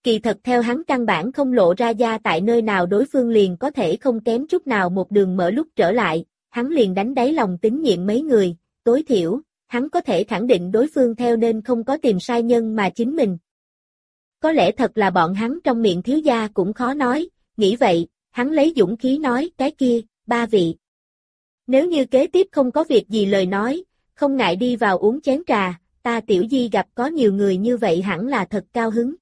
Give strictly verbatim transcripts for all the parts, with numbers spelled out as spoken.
Kỳ thật theo hắn căn bản không lộ ra da tại nơi nào đối phương liền có thể không kém chút nào một đường mở lúc trở lại, hắn liền đánh đáy lòng tín nhiệm mấy người, tối thiểu, hắn có thể khẳng định đối phương theo nên không có tìm sai nhân mà chính mình. Có lẽ thật là bọn hắn trong miệng thiếu gia cũng khó nói, nghĩ vậy, hắn lấy dũng khí nói, cái kia, ba vị. Nếu như kế tiếp không có việc gì lời nói, không ngại đi vào uống chén trà, ta Tiểu Di gặp có nhiều người như vậy hẳn là thật cao hứng.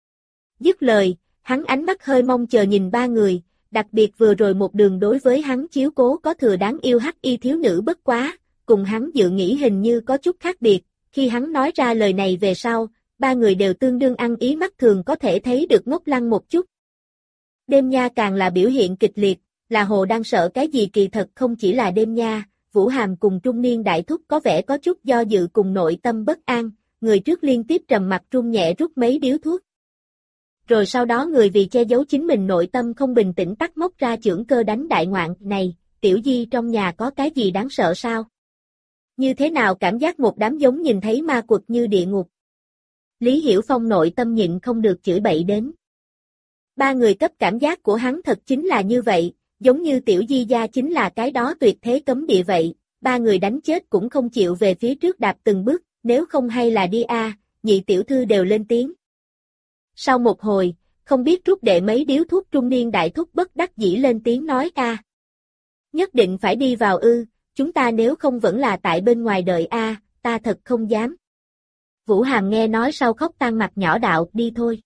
Dứt lời, hắn ánh mắt hơi mong chờ nhìn ba người, đặc biệt vừa rồi một đường đối với hắn chiếu cố có thừa đáng yêu hắc y thiếu nữ bất quá, cùng hắn dự nghĩ hình như có chút khác biệt, khi hắn nói ra lời này về sau, ba người đều tương đương ăn ý mắt thường có thể thấy được ngốc lăng một chút. Đêm Nha càng là biểu hiện kịch liệt, là hồ đang sợ cái gì kỳ thật không chỉ là Đêm Nha, Vũ Hàm cùng trung niên đại thúc có vẻ có chút do dự cùng nội tâm bất an, người trước liên tiếp trầm mặt run nhẹ rút mấy điếu thuốc. Rồi sau đó người vì che giấu chính mình nội tâm không bình tĩnh tắt móc ra chưởng cơ đánh đại ngoạn, này, Tiểu Di trong nhà có cái gì đáng sợ sao? Như thế nào cảm giác một đám giống nhìn thấy ma quật như địa ngục? Lý Hiểu Phong nội tâm nhịn không được chửi bậy đến. Ba người cấp cảm giác của hắn thật chính là như vậy, giống như Tiểu Di gia chính là cái đó tuyệt thế cấm địa vậy, ba người đánh chết cũng không chịu về phía trước đạp từng bước, nếu không hay là đi a, nhị tiểu thư đều lên tiếng. Sau một hồi, không biết rút đệ mấy điếu thuốc trung niên đại thúc bất đắc dĩ lên tiếng nói a. Nhất định phải đi vào ư, chúng ta nếu không vẫn là tại bên ngoài đợi a, ta thật không dám. Vũ Hàm nghe nói sau khóc tan mặt nhỏ đạo, đi thôi.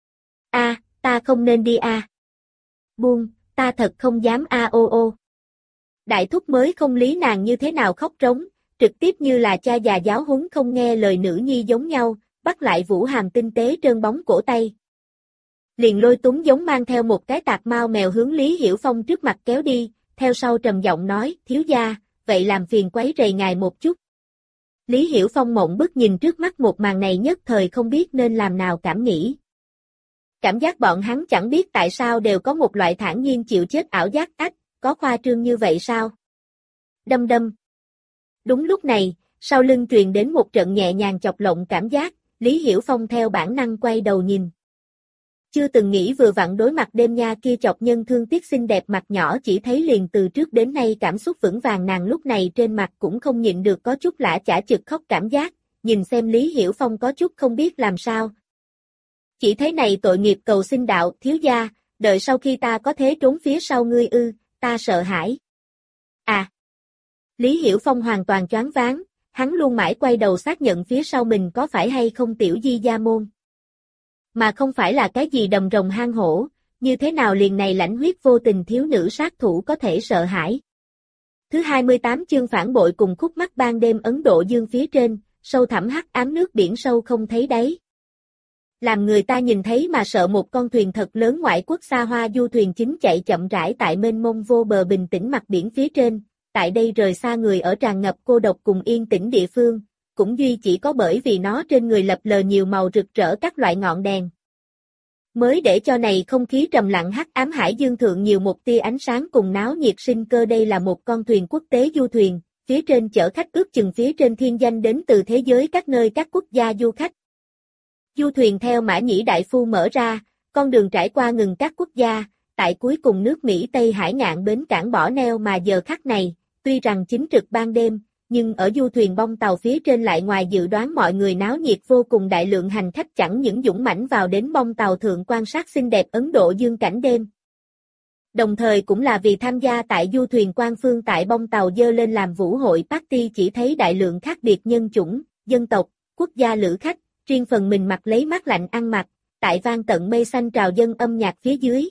A, ta không nên đi a. Buông, ta thật không dám a ô ô. Đại thúc mới không lý nàng như thế nào khóc trống, trực tiếp như là cha già giáo huấn không nghe lời nữ nhi giống nhau, bắt lại Vũ Hàm tinh tế trơn bóng cổ tay. Liền lôi túng giống mang theo một cái tạc mau mèo hướng Lý Hiểu Phong trước mặt kéo đi, theo sau trầm giọng nói, thiếu gia, vậy làm phiền quấy rầy ngài một chút. Lý Hiểu Phong mộng bức nhìn trước mắt một màn này nhất thời không biết nên làm nào cảm nghĩ. Cảm giác bọn hắn chẳng biết tại sao đều có một loại thản nhiên chịu chết ảo giác ách, có khoa trương như vậy sao? Đâm đâm. Đúng lúc này, sau lưng truyền đến một trận nhẹ nhàng chọc lộng cảm giác, Lý Hiểu Phong theo bản năng quay đầu nhìn. Chưa từng nghĩ vừa vặn đối mặt Đêm Nha kia chọc nhân thương tiếc xinh đẹp mặt nhỏ chỉ thấy liền từ trước đến nay cảm xúc vững vàng nàng lúc này trên mặt cũng không nhịn được có chút lã chả chực khóc cảm giác, nhìn xem Lý Hiểu Phong có chút không biết làm sao. Chỉ thấy này tội nghiệp cầu xin đạo, thiếu gia, đợi sau khi ta có thế trốn phía sau ngươi ư, ta sợ hãi. À! Lý Hiểu Phong hoàn toàn choáng váng, hắn luôn mãi quay đầu xác nhận phía sau mình có phải hay không Tiểu Di gia môn. Mà không phải là cái gì đầm rồng hang hổ, như thế nào liền này lãnh huyết vô tình thiếu nữ sát thủ có thể sợ hãi. Thứ hai mươi tám chương phản bội cùng khúc mắc ban đêm Ấn Độ Dương phía trên, sâu thẳm hắc ám nước biển sâu không thấy đáy. Làm người ta nhìn thấy mà sợ một con thuyền thật lớn ngoại quốc xa hoa du thuyền chính chạy chậm rãi tại mênh mông vô bờ bình tĩnh mặt biển phía trên, tại đây rời xa người ở tràn ngập cô độc cùng yên tĩnh địa phương, cũng duy chỉ có bởi vì nó trên người lập lờ nhiều màu rực rỡ các loại ngọn đèn. Mới để cho này không khí trầm lặng hắc ám hải dương thượng nhiều một tia ánh sáng cùng náo nhiệt sinh cơ đây là một con thuyền quốc tế du thuyền, phía trên chở khách ước chừng phía trên thiên danh đến từ thế giới các nơi các quốc gia du khách. Du thuyền theo Mã Nhĩ Đại Phu mở ra, con đường trải qua ngừng các quốc gia, tại cuối cùng nước Mỹ Tây Hải ngạn bến cảng bỏ neo mà giờ khắc này, tuy rằng chính trực ban đêm, nhưng ở du thuyền bong tàu phía trên lại ngoài dự đoán mọi người náo nhiệt vô cùng đại lượng hành khách chẳng những dũng mãnh vào đến bong tàu thượng quan sát xinh đẹp Ấn Độ Dương cảnh đêm. Đồng thời cũng là vì tham gia tại du thuyền quan phương tại bong tàu dơ lên làm vũ hội party chỉ thấy đại lượng khác biệt nhân chủng, dân tộc, quốc gia lữ khách, riêng phần mình mặc lấy mát lạnh ăn mặc, tại vang tận mây xanh trào dân âm nhạc phía dưới.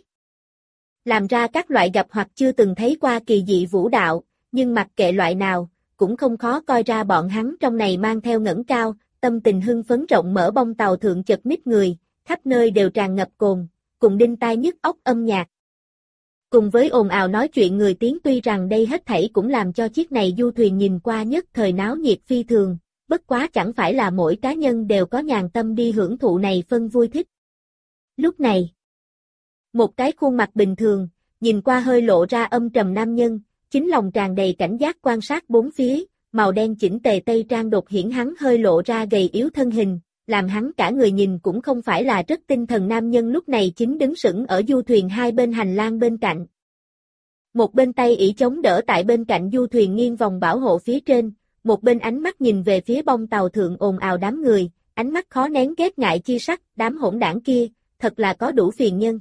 Làm ra các loại gặp hoặc chưa từng thấy qua kỳ dị vũ đạo, nhưng mặc kệ loại nào, cũng không khó coi ra bọn hắn trong này mang theo ngẩng cao, tâm tình hưng phấn rộng mở bong tàu thượng chật ních người, khắp nơi đều tràn ngập cồn, cùng đinh tai nhức óc âm nhạc. Cùng với ồn ào nói chuyện người tiếng tuy rằng đây hết thảy cũng làm cho chiếc này du thuyền nhìn qua nhất thời náo nhiệt phi thường, bất quá chẳng phải là mỗi cá nhân đều có nhàn tâm đi hưởng thụ này phân vui thích. Lúc này, một cái khuôn mặt bình thường, nhìn qua hơi lộ ra âm trầm nam nhân, chính lòng tràn đầy cảnh giác quan sát bốn phía, màu đen chỉnh tề tây trang đột hiển hắn hơi lộ ra gầy yếu thân hình, làm hắn cả người nhìn cũng không phải là rất tinh thần nam nhân lúc này chính đứng sững ở du thuyền hai bên hành lang bên cạnh. Một bên tay ỷ chống đỡ tại bên cạnh du thuyền nghiêng vòng bảo hộ phía trên, một bên ánh mắt nhìn về phía bong tàu thượng ồn ào đám người, ánh mắt khó nén ghét ngại chi sắc, đám hỗn đảng kia, thật là có đủ phiền nhân.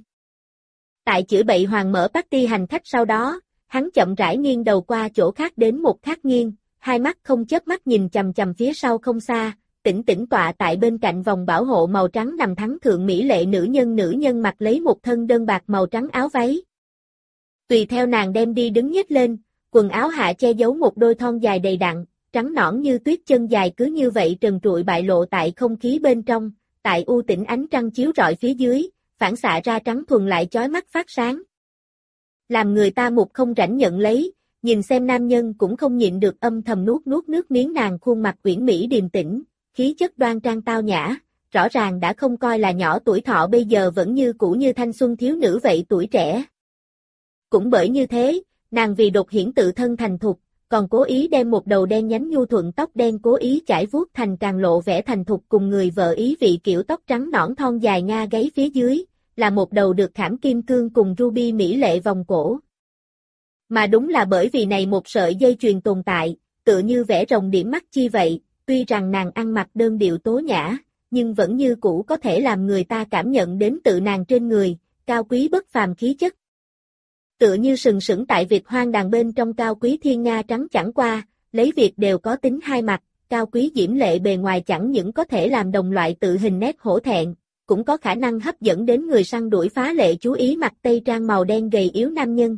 Tại chửi bậy hoàng mở party hành khách sau đó, hắn chậm rãi nghiêng đầu qua chỗ khác đến một khác nghiêng, hai mắt không chớp mắt nhìn chằm chằm phía sau không xa, tĩnh tĩnh tọa tại bên cạnh vòng bảo hộ màu trắng nằm thắng thượng mỹ lệ nữ nhân nữ nhân mặc lấy một thân đơn bạc màu trắng áo váy. Tùy theo nàng đem đi đứng nhếch lên, quần áo hạ che giấu một đôi thon dài đầy đặn, trắng nõn như tuyết chân dài cứ như vậy trần trụi bại lộ tại không khí bên trong, tại u tĩnh ánh trăng chiếu rọi phía dưới, phản xạ ra trắng thuần lại chói mắt phát sáng. Làm người ta một không rảnh nhận lấy, nhìn xem nam nhân cũng không nhịn được âm thầm nuốt nuốt nước miếng nàng khuôn mặt uyển mỹ điềm tĩnh, khí chất đoan trang tao nhã, rõ ràng đã không coi là nhỏ tuổi thọ bây giờ vẫn như cũ như thanh xuân thiếu nữ vậy tuổi trẻ. Cũng bởi như thế, nàng vì đột hiển tự thân thành thục, còn cố ý đem một đầu đen nhánh nhu thuận tóc đen cố ý chải vuốt thành càng lộ vẻ thành thục cùng người vợ ý vị kiểu tóc trắng nõn thon dài nga gáy phía dưới, là một đầu được khảm kim cương cùng ruby mỹ lệ vòng cổ. Mà đúng là bởi vì này một sợi dây chuyền tồn tại, tựa như vẽ rồng điểm mắt chi vậy, tuy rằng nàng ăn mặc đơn điệu tố nhã, nhưng vẫn như cũ có thể làm người ta cảm nhận đến tự nàng trên người, cao quý bất phàm khí chất. Tựa như sừng sững tại Việt hoang đàn bên trong cao quý thiên nga trắng chẳng qua, lấy việc đều có tính hai mặt, cao quý diễm lệ bề ngoài chẳng những có thể làm đồng loại tự hình nét hổ thẹn, cũng có khả năng hấp dẫn đến người săn đuổi phá lệ chú ý mặc tây trang màu đen gầy yếu nam nhân.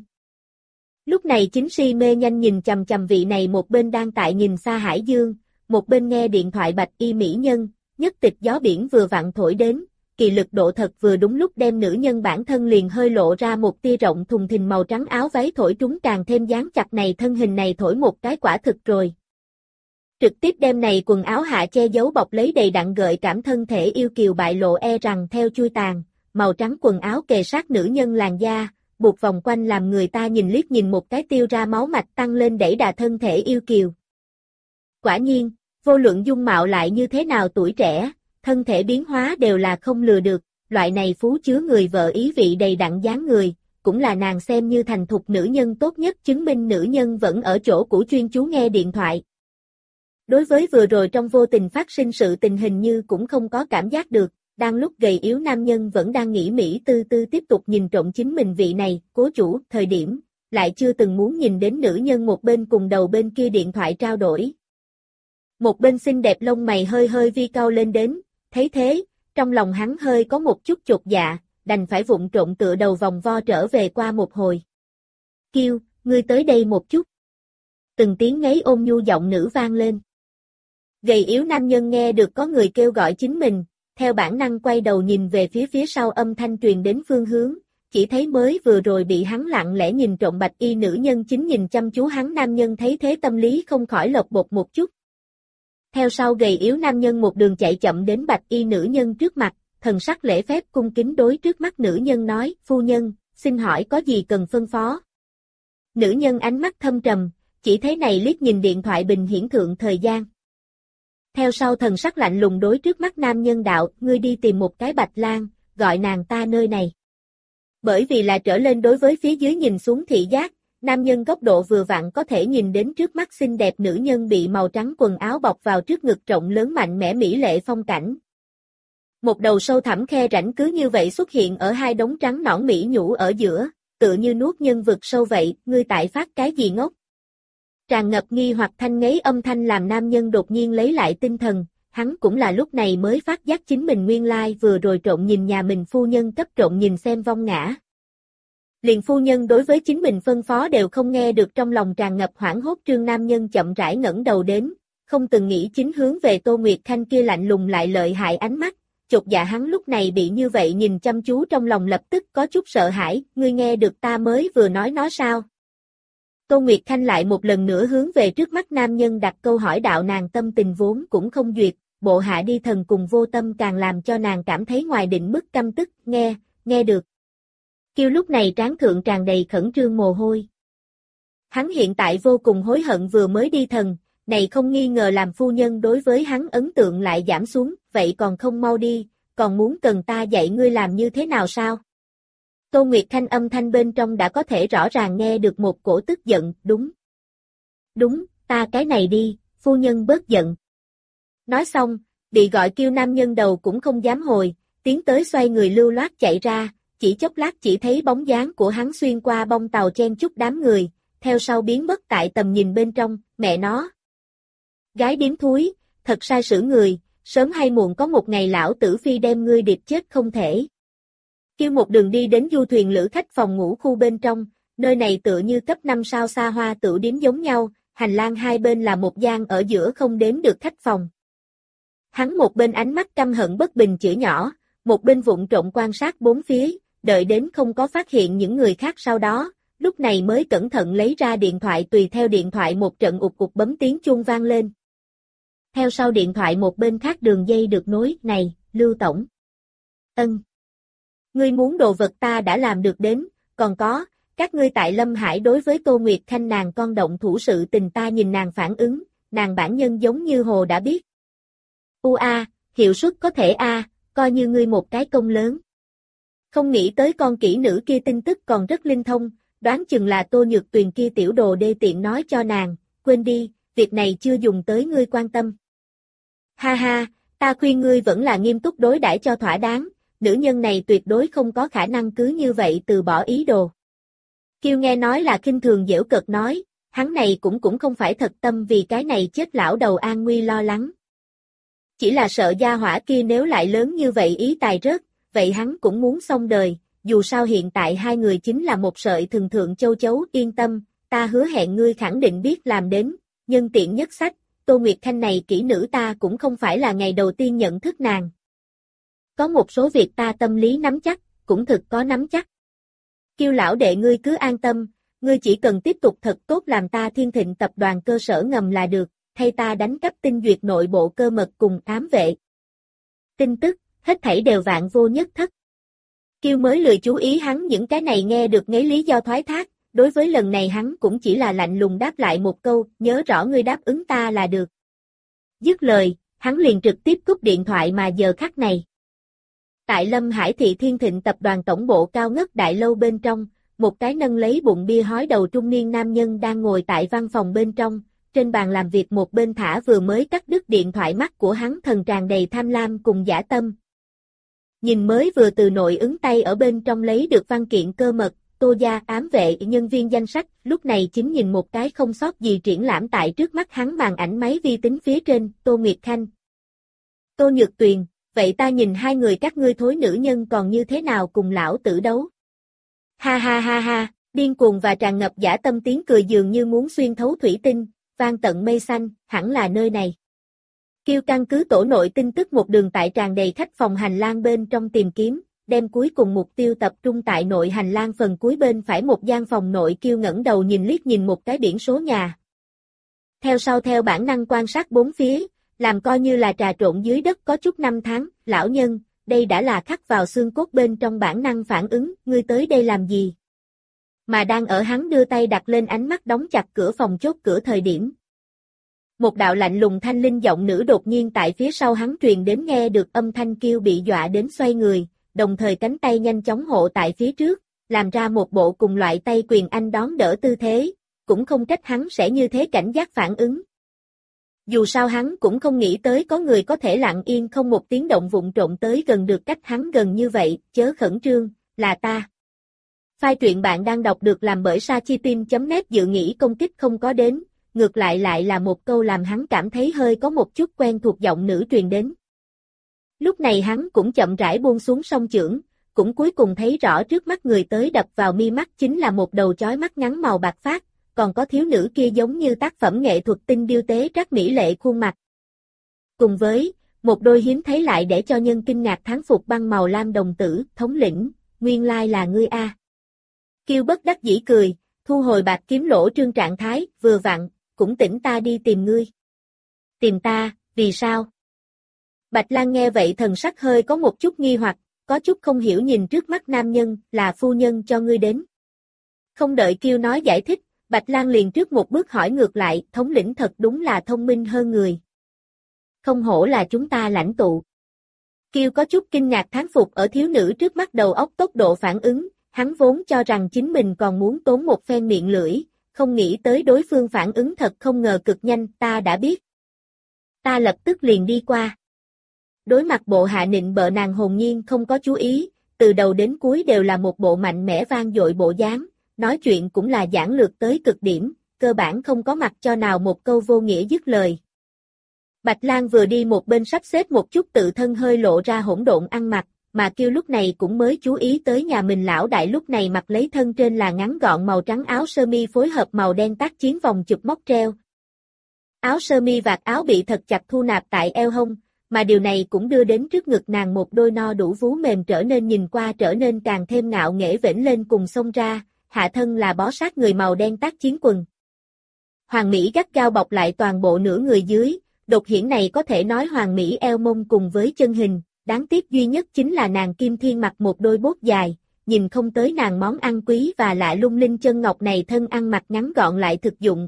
Lúc này chính si mê nhanh nhìn chằm chằm vị này một bên đang tại nhìn xa hải dương, một bên nghe điện thoại bạch y mỹ nhân, nhất tịch gió biển vừa vặn thổi đến, kỳ lực độ thật vừa đúng lúc đem nữ nhân bản thân liền hơi lộ ra một tia rộng thùng thình màu trắng áo váy thổi trúng càng thêm dáng chặt này thân hình này thổi một cái quả thực rồi. Trực tiếp đem này quần áo hạ che giấu bọc lấy đầy đặn gợi cảm thân thể yêu kiều bại lộ e rằng theo chui tàn, màu trắng quần áo kề sát nữ nhân làn da, buộc vòng quanh làm người ta nhìn liếc nhìn một cái tiêu ra máu mạch tăng lên đẩy đà thân thể yêu kiều. Quả nhiên, vô luận dung mạo lại như thế nào tuổi trẻ, thân thể biến hóa đều là không lừa được, loại này phú chứa người vợ ý vị đầy đặn dáng người, cũng là nàng xem như thành thục nữ nhân tốt nhất chứng minh nữ nhân vẫn ở chỗ cũ chuyên chú nghe điện thoại. Đối với vừa rồi trong vô tình phát sinh sự tình hình như cũng không có cảm giác được, đang lúc gầy yếu nam nhân vẫn đang nghĩ mỹ tư tư tiếp tục nhìn trộm chính mình vị này, cố chủ, thời điểm, lại chưa từng muốn nhìn đến nữ nhân một bên cùng đầu bên kia điện thoại trao đổi. Một bên xinh đẹp lông mày hơi hơi vi cau lên đến, thấy thế, trong lòng hắn hơi có một chút chột dạ, đành phải vụng trộn tựa đầu vòng vo trở về qua một hồi. Kiêu, ngươi tới đây một chút. Từng tiếng ngáy ôn nhu giọng nữ vang lên. Gầy yếu nam nhân nghe được có người kêu gọi chính mình, theo bản năng quay đầu nhìn về phía phía sau âm thanh truyền đến phương hướng, chỉ thấy mới vừa rồi bị hắn lặng lẽ nhìn trộm bạch y nữ nhân chính nhìn chăm chú hắn nam nhân thấy thế tâm lý không khỏi lột bột một chút. Theo sau gầy yếu nam nhân một đường chạy chậm đến bạch y nữ nhân trước mặt, thần sắc lễ phép cung kính đối trước mắt nữ nhân nói, phu nhân, xin hỏi có gì cần phân phó. Nữ nhân ánh mắt thâm trầm, chỉ thấy này liếc nhìn điện thoại bình hiển thượng thời gian. Theo sau thần sắc lạnh lùng đối trước mắt nam nhân đạo, ngươi đi tìm một cái bạch lang, gọi nàng ta nơi này. Bởi vì là trở lên đối với phía dưới nhìn xuống thị giác, nam nhân góc độ vừa vặn có thể nhìn đến trước mắt xinh đẹp nữ nhân bị màu trắng quần áo bọc vào trước ngực rộng lớn mạnh mẽ mỹ lệ phong cảnh. Một đầu sâu thẳm khe rãnh cứ như vậy xuất hiện ở hai đống trắng nõn mỹ nhũ ở giữa, tựa như nuốt nhân vực sâu vậy, ngươi tại phát cái gì ngốc? Tràn ngập nghi hoặc thanh ngấy âm thanh làm nam nhân đột nhiên lấy lại tinh thần, hắn cũng là lúc này mới phát giác chính mình nguyên lai vừa rồi trộn nhìn nhà mình phu nhân cấp trộn nhìn xem vong ngã. Liền phu nhân đối với chính mình phân phó đều không nghe được trong lòng tràn ngập hoảng hốt trương nam nhân chậm rãi ngẩng đầu đến, không từng nghĩ chính hướng về Tô Nguyệt Khanh kia lạnh lùng lại lợi hại ánh mắt, chột dạ hắn lúc này bị như vậy nhìn chăm chú trong lòng lập tức có chút sợ hãi, ngươi nghe được ta mới vừa nói nó sao? Tô Nguyệt Khanh lại một lần nữa hướng về trước mắt nam nhân đặt câu hỏi đạo nàng tâm tình vốn cũng không duyệt, bộ hạ đi thần cùng vô tâm càng làm cho nàng cảm thấy ngoài định mức căm tức, nghe, nghe được. Kiêu lúc này trán thượng tràn đầy khẩn trương mồ hôi. Hắn hiện tại vô cùng hối hận vừa mới đi thần, này không nghi ngờ làm phu nhân đối với hắn ấn tượng lại giảm xuống, vậy còn không mau đi, còn muốn cần ta dạy ngươi làm như thế nào sao? Tô Nguyệt Thanh âm thanh bên trong đã có thể rõ ràng nghe được một cổ tức giận, đúng. Đúng, ta cái này đi, phu nhân bớt giận. Nói xong, bị gọi kêu nam nhân đầu cũng không dám hồi, tiến tới xoay người lưu loát chạy ra, chỉ chốc lát chỉ thấy bóng dáng của hắn xuyên qua bông tàu chen chúc đám người, theo sau biến mất tại tầm nhìn bên trong, mẹ nó. Gái điếm thúi, thật sai xử người, sớm hay muộn có một ngày lão tử phi đem ngươi điệp chết không thể. Kêu một đường đi đến du thuyền lữ khách phòng ngủ khu bên trong, nơi này tựa như cấp năm sao xa hoa tửu điếm giống nhau, hành lang hai bên là một gian ở giữa không đếm được khách phòng. Hắn một bên ánh mắt căm hận bất bình chửi nhỏ, một bên vụng trộm quan sát bốn phía, đợi đến không có phát hiện những người khác sau đó, lúc này mới cẩn thận lấy ra điện thoại tùy theo điện thoại một trận ụt ụt bấm tiếng chuông vang lên. Theo sau điện thoại một bên khác đường dây được nối, này, Lưu Tổng. Ân. Ngươi muốn đồ vật ta đã làm được đến, còn có, các ngươi tại Lâm Hải đối với Tô Nguyệt Thanh nàng con động thủ sự tình ta nhìn nàng phản ứng, nàng bản nhân giống như hồ đã biết. U a, hiệu suất có thể a, coi như ngươi một cái công lớn. Không nghĩ tới con kỹ nữ kia tin tức còn rất linh thông, đoán chừng là Tô Nhược Tuyền kia tiểu đồ đê tiện nói cho nàng, quên đi, việc này chưa dùng tới ngươi quan tâm. Ha ha, ta khuyên ngươi vẫn là nghiêm túc đối đãi cho thỏa đáng, nữ nhân này tuyệt đối không có khả năng cứ như vậy từ bỏ ý đồ. Kiêu nghe nói là khinh thường giễu cợt nói, hắn này cũng cũng không phải thật tâm vì cái này chết lão đầu an nguy lo lắng. Chỉ là sợ gia hỏa kia nếu lại lớn như vậy ý tài rớt, vậy hắn cũng muốn xong đời, dù sao hiện tại hai người chính là một sợi thường thượng châu chấu, yên tâm, ta hứa hẹn ngươi khẳng định biết làm đến, nhân tiện nhất sách, Tô Nguyệt Thanh này kỹ nữ ta cũng không phải là ngày đầu tiên nhận thức nàng. Có một số việc ta tâm lý nắm chắc, cũng thực có nắm chắc. Kiêu lão đệ ngươi cứ an tâm, ngươi chỉ cần tiếp tục thật tốt làm ta Thiên Thịnh tập đoàn cơ sở ngầm là được, thay ta đánh cắp tinh duyệt nội bộ cơ mật cùng ám vệ. Tin tức, hết thảy đều vạn vô nhất thất. Kiêu mới lười chú ý hắn những cái này nghe được ngấy lý do thoái thác, đối với lần này hắn cũng chỉ là lạnh lùng đáp lại một câu, nhớ rõ ngươi đáp ứng ta là được. Dứt lời, hắn liền trực tiếp cúp điện thoại mà giờ khắc này. Tại Lâm Hải thị Thiên Thịnh tập đoàn tổng bộ cao ngất đại lâu bên trong, một cái nâng lấy bụng bia hói đầu trung niên nam nhân đang ngồi tại văn phòng bên trong, trên bàn làm việc một bên thả vừa mới cắt đứt điện thoại, mắt của hắn thần tràn đầy tham lam cùng dã tâm. Nhìn mới vừa từ nội ứng tay ở bên trong lấy được văn kiện cơ mật, Tô gia ám vệ nhân viên danh sách, lúc này chính nhìn một cái không sót gì triển lãm tại trước mắt hắn màn ảnh máy vi tính phía trên, Tô Nguyệt Thanh. Tô Nhược Tuyền, vậy ta nhìn hai người các ngươi thối nữ nhân còn như thế nào cùng lão tử đấu. Ha ha ha ha, điên cuồng và tràn ngập dã tâm tiếng cười dường như muốn xuyên thấu thủy tinh, vang tận mây xanh, hẳn là nơi này. Kiêu căn cứ tổ nội tin tức một đường tại tràn đầy khách phòng hành lang bên trong tìm kiếm, đem cuối cùng mục tiêu tập trung tại nội hành lang phần cuối bên phải một gian phòng nội. Kiêu ngẩng đầu nhìn liếc nhìn một cái biển số nhà. Theo sau theo bản năng quan sát bốn phía, làm coi như là trà trộn dưới đất có chút năm tháng, lão nhân, đây đã là khắc vào xương cốt bên trong bản năng phản ứng, ngươi tới đây làm gì? Mà đang ở hắn đưa tay đặt lên ánh mắt đóng chặt cửa phòng chốt cửa thời điểm. Một đạo lạnh lùng thanh linh giọng nữ đột nhiên tại phía sau hắn truyền đến, nghe được âm thanh Kiêu bị dọa đến xoay người, đồng thời cánh tay nhanh chóng hộ tại phía trước, làm ra một bộ cùng loại tay quyền anh đón đỡ tư thế, cũng không trách hắn sẽ như thế cảnh giác phản ứng. Dù sao hắn cũng không nghĩ tới có người có thể lặng yên không một tiếng động vụng trộm tới gần được cách hắn gần như vậy, chớ khẩn trương, là ta. File truyện bạn đang đọc được làm bởi Sachitin chấm net dự nghĩ công kích không có đến, ngược lại lại là một câu làm hắn cảm thấy hơi có một chút quen thuộc giọng nữ truyền đến. Lúc này hắn cũng chậm rãi buông xuống song chưởng, cũng cuối cùng thấy rõ trước mắt người tới đập vào mi mắt chính là một đầu chói mắt ngắn màu bạc phát, còn có thiếu nữ kia giống như tác phẩm nghệ thuật tinh điêu tế trác mỹ lệ khuôn mặt. Cùng với, một đôi hiếm thấy lại để cho nhân kinh ngạc thán phục băng màu lam đồng tử, thống lĩnh, nguyên lai là ngươi a. Kiêu bất đắc dĩ cười, thu hồi bạc kiếm lỗ trương trạng thái, vừa vặn, cũng tỉnh ta đi tìm ngươi. Tìm ta, vì sao? Bạch Lan nghe vậy thần sắc hơi có một chút nghi hoặc, có chút không hiểu nhìn trước mắt nam nhân, là phu nhân cho ngươi đến. Không đợi Kiêu nói giải thích, Bạch Lang liền trước một bước hỏi ngược lại, thống lĩnh thật đúng là thông minh hơn người. Không hổ là chúng ta lãnh tụ. Kiêu có chút kinh ngạc thán phục ở thiếu nữ trước mắt đầu óc tốc độ phản ứng, hắn vốn cho rằng chính mình còn muốn tốn một phen miệng lưỡi, không nghĩ tới đối phương phản ứng thật không ngờ cực nhanh, ta đã biết. Ta lập tức liền đi qua. Đối mặt bộ hạ nịnh bợ nàng hồn nhiên không có chú ý, từ đầu đến cuối đều là một bộ mạnh mẽ vang dội bộ dáng, nói chuyện cũng là giản lược tới cực điểm, cơ bản không có mặt cho nào một câu vô nghĩa dứt lời. Bạch Lang vừa đi một bên sắp xếp một chút tự thân hơi lộ ra hỗn độn ăn mặc, mà Kiêu lúc này cũng mới chú ý tới nhà mình lão đại lúc này mặc lấy thân trên là ngắn gọn màu trắng áo sơ mi phối hợp màu đen tác chiến vòng chụp móc treo. Áo sơ mi vạt áo bị thật chặt thu nạp tại eo hông, mà điều này cũng đưa đến trước ngực nàng một đôi no đủ vú mềm trở nên nhìn qua trở nên càng thêm ngạo nghễ vểnh lên cùng xông ra, hạ thân là bó sát người màu đen tác chiến quần. Hoàng Mỹ gắt gao bọc lại toàn bộ nửa người dưới, đột hiển này có thể nói Hoàng Mỹ eo mông cùng với chân hình, đáng tiếc duy nhất chính là nàng Kim Thiên mặc một đôi bốt dài, nhìn không tới nàng món ăn quý và lạ lung linh chân ngọc này thân ăn mặc ngắn gọn lại thực dụng.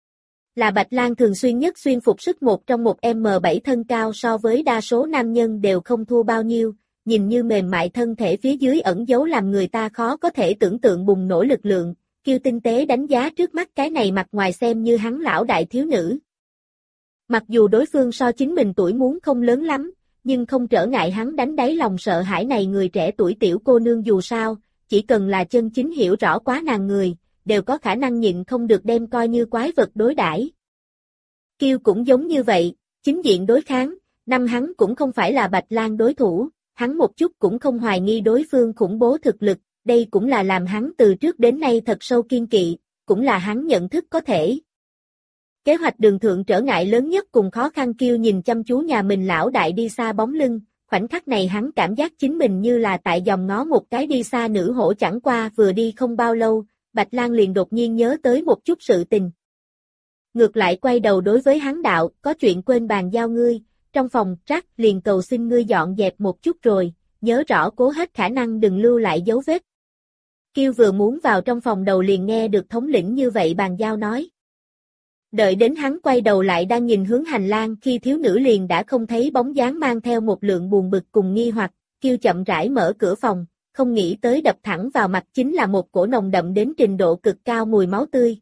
Là Bạch Lang thường xuyên nhất xuyên phục sức một trong một em bảy thân cao so với đa số nam nhân đều không thua bao nhiêu, nhìn như mềm mại thân thể phía dưới ẩn giấu làm người ta khó có thể tưởng tượng bùng nổ lực lượng, Kiêu tinh tế đánh giá trước mắt cái này mặt ngoài xem như hắn lão đại thiếu nữ. Mặc dù đối phương so chính mình tuổi muốn không lớn lắm, nhưng không trở ngại hắn đánh đáy lòng sợ hãi này người trẻ tuổi tiểu cô nương dù sao, chỉ cần là chân chính hiểu rõ quá nàng người, đều có khả năng nhịn không được đem coi như quái vật đối đãi. Kiêu cũng giống như vậy, chính diện đối kháng, năm hắn cũng không phải là Bạch Lang đối thủ, hắn một chút cũng không hoài nghi đối phương khủng bố thực lực, đây cũng là làm hắn từ trước đến nay thật sâu kiên kỵ, cũng là hắn nhận thức có thể. Kế hoạch đường thượng trở ngại lớn nhất cùng khó khăn Kiêu nhìn chăm chú nhà mình lão đại đi xa bóng lưng, khoảnh khắc này hắn cảm giác chính mình như là tại dòng ngó một cái đi xa nữ hổ chẳng qua vừa đi không bao lâu, Bạch Lang liền đột nhiên nhớ tới một chút sự tình. Ngược lại quay đầu đối với hắn đạo, có chuyện quên bàn giao ngươi, trong phòng trắc liền cầu xin ngươi dọn dẹp một chút rồi, nhớ rõ cố hết khả năng đừng lưu lại dấu vết. Kiêu vừa muốn vào trong phòng đầu liền nghe được thống lĩnh như vậy bàn giao nói. Đợi đến hắn quay đầu lại đang nhìn hướng hành lang khi thiếu nữ liền đã không thấy bóng dáng mang theo một lượng buồn bực cùng nghi hoặc, Kiêu chậm rãi mở cửa phòng, không nghĩ tới đập thẳng vào mặt chính là một cổ nồng đậm đến trình độ cực cao mùi máu tươi.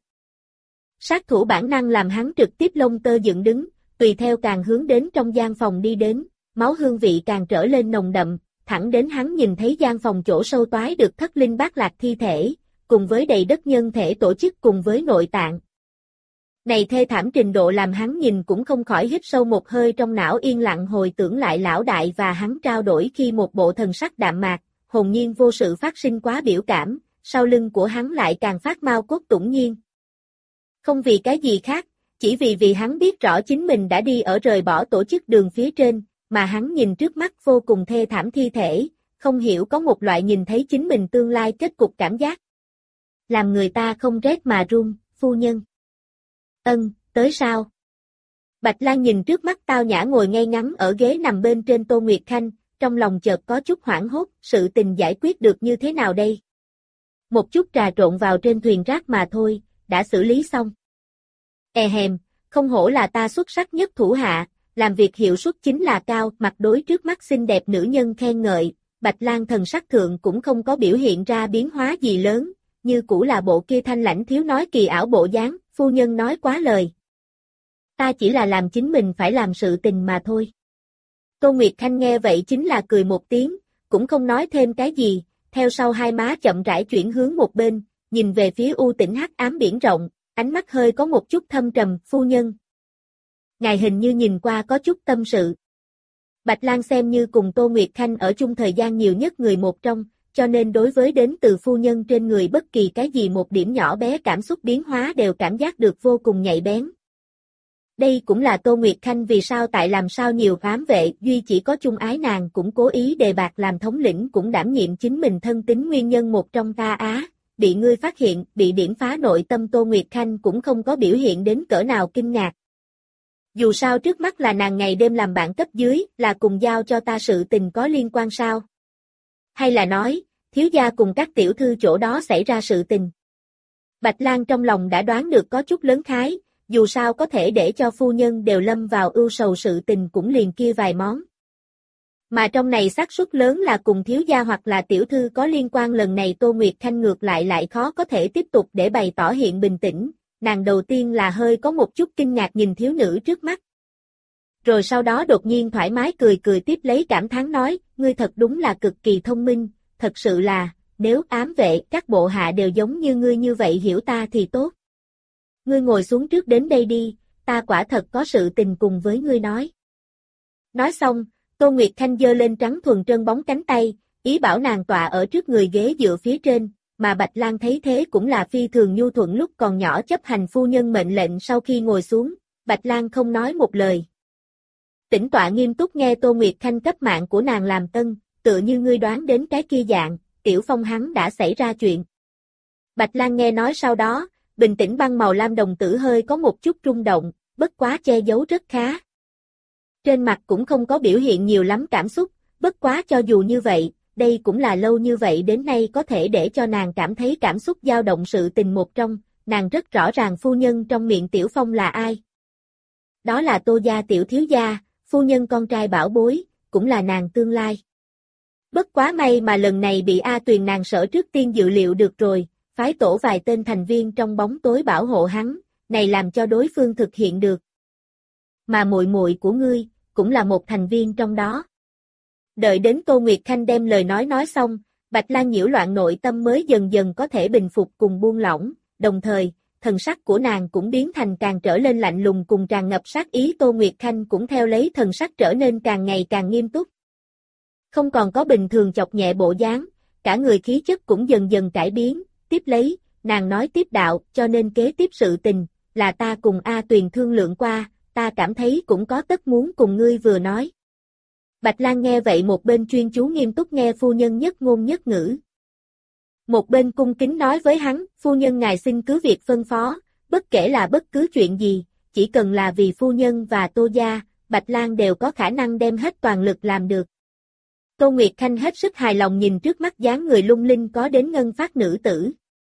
Sát thủ bản năng làm hắn trực tiếp lông tơ dựng đứng, tùy theo càng hướng đến trong gian phòng đi đến, máu hương vị càng trở lên nồng đậm, thẳng đến hắn nhìn thấy gian phòng chỗ sâu toái được thất linh bát lạc thi thể, cùng với đầy đất nhân thể tổ chức cùng với nội tạng. Này thê thảm trình độ làm hắn nhìn cũng không khỏi hít sâu một hơi trong não yên lặng hồi tưởng lại lão đại và hắn trao đổi khi một bộ thần sắc đạm mạc, hồn nhiên vô sự phát sinh quá biểu cảm, sau lưng của hắn lại càng phát mau cốt tủng nhiên. Không vì cái gì khác, chỉ vì vì hắn biết rõ chính mình đã đi ở rời bỏ tổ chức đường phía trên, mà hắn nhìn trước mắt vô cùng thê thảm thi thể, không hiểu có một loại nhìn thấy chính mình tương lai kết cục cảm giác. Làm người ta không rét mà run, phu nhân. Ân, tới sao? Bạch Lang nhìn trước mắt tao nhã ngồi ngay ngắn ở ghế nằm bên trên Tô Nguyệt Khanh, trong lòng chợt có chút hoảng hốt, sự tình giải quyết được như thế nào đây? Một chút trà trộn vào trên thuyền rác mà thôi, đã xử lý xong. E hèm, không hổ là ta xuất sắc nhất thủ hạ, làm việc hiệu suất chính là cao, mặt đối trước mắt xinh đẹp nữ nhân khen ngợi, Bạch Lang thần sắc thượng cũng không có biểu hiện ra biến hóa gì lớn, như cũ là bộ kia thanh lãnh thiếu nói kỳ ảo bộ dáng, phu nhân nói quá lời. Ta chỉ là làm chính mình phải làm sự tình mà thôi. Tô Nguyệt Khanh nghe vậy chính là cười một tiếng, cũng không nói thêm cái gì, theo sau hai má chậm rãi chuyển hướng một bên, nhìn về phía u tĩnh hắc ám biển rộng, ánh mắt hơi có một chút thâm trầm, phu nhân. Ngài hình như nhìn qua có chút tâm sự. Bạch Lang xem như cùng Tô Nguyệt Khanh ở chung thời gian nhiều nhất người một trong, cho nên đối với đến từ phu nhân trên người bất kỳ cái gì một điểm nhỏ bé cảm xúc biến hóa đều cảm giác được vô cùng nhạy bén. Đây cũng là Tô Nguyệt Khanh vì sao tại làm sao nhiều ám vệ duy chỉ có chung ái nàng cũng cố ý đề bạt làm thống lĩnh cũng đảm nhiệm chính mình thân tín nguyên nhân một trong ta á, bị ngươi phát hiện, bị điểm phá nội tâm Tô Nguyệt Khanh cũng không có biểu hiện đến cỡ nào kinh ngạc. Dù sao trước mắt là nàng ngày đêm làm bạn cấp dưới, là cùng giao cho ta sự tình có liên quan sao? Hay là nói, thiếu gia cùng các tiểu thư chỗ đó xảy ra sự tình? Bạch Lang trong lòng đã đoán được có chút lớn khái, dù sao có thể để cho phu nhân đều lâm vào ưu sầu sự tình cũng liền kia vài món. Mà trong này xác suất lớn là cùng thiếu gia hoặc là tiểu thư có liên quan, lần này Tô Nguyệt Khanh ngược lại lại khó có thể tiếp tục để bày tỏ hiện bình tĩnh, nàng đầu tiên là hơi có một chút kinh ngạc nhìn thiếu nữ trước mắt. Rồi sau đó đột nhiên thoải mái cười cười tiếp lấy cảm thán nói, ngươi thật đúng là cực kỳ thông minh, thật sự là, nếu ám vệ các bộ hạ đều giống như ngươi như vậy hiểu ta thì tốt. Ngươi ngồi xuống trước đến đây đi, ta quả thật có sự tình cùng với ngươi nói. Nói xong, Tô Nguyệt Khanh giơ lên trắng thuần trơn bóng cánh tay, ý bảo nàng tọa ở trước người ghế dựa phía trên, mà Bạch Lang thấy thế cũng là phi thường nhu thuận lúc còn nhỏ chấp hành phu nhân mệnh lệnh. Sau khi ngồi xuống, Bạch Lang không nói một lời. Tĩnh tọa nghiêm túc nghe Tô Nguyệt Khanh cấp mạng của nàng làm tân, tựa như ngươi đoán đến cái kia dạng, Tiểu Phong hắn đã xảy ra chuyện. Bạch Lang nghe nói sau đó, bình tĩnh băng màu lam đồng tử hơi có một chút rung động, bất quá che giấu rất khá. Trên mặt cũng không có biểu hiện nhiều lắm cảm xúc, bất quá cho dù như vậy, đây cũng là lâu như vậy đến nay có thể để cho nàng cảm thấy cảm xúc dao động sự tình một trong, nàng rất rõ ràng phu nhân trong miệng Tiểu Phong là ai. Đó là Tô gia tiểu thiếu gia, phu nhân con trai bảo bối, cũng là nàng tương lai. Bất quá may mà lần này bị A Tuyền nàng sợ trước tiên dự liệu được rồi, phái tổ vài tên thành viên trong bóng tối bảo hộ hắn, này làm cho đối phương thực hiện được. Mà muội muội của ngươi, cũng là một thành viên trong đó. Đợi đến Tô Nguyệt Khanh đem lời nói nói xong, Bạch Lang nhiễu loạn nội tâm mới dần dần có thể bình phục cùng buông lỏng, đồng thời, thần sắc của nàng cũng biến thành càng trở lên lạnh lùng cùng tràn ngập sát ý. Tô Nguyệt Khanh cũng theo lấy thần sắc trở nên càng ngày càng nghiêm túc. Không còn có bình thường chọc nhẹ bộ dáng, cả người khí chất cũng dần dần cải biến, tiếp lấy, nàng nói tiếp đạo, cho nên kế tiếp sự tình, là ta cùng A Tuyền thương lượng qua, ta cảm thấy cũng có tất muốn cùng ngươi vừa nói. Bạch Lang nghe vậy một bên chuyên chú nghiêm túc nghe phu nhân nhất ngôn nhất ngữ. Một bên cung kính nói với hắn, phu nhân ngài xin cứ việc phân phó, bất kể là bất cứ chuyện gì, chỉ cần là vì phu nhân và Tô gia, Bạch Lang đều có khả năng đem hết toàn lực làm được. Tô Nguyệt Khanh hết sức hài lòng nhìn trước mắt dáng người lung linh có đến ngân phát nữ tử.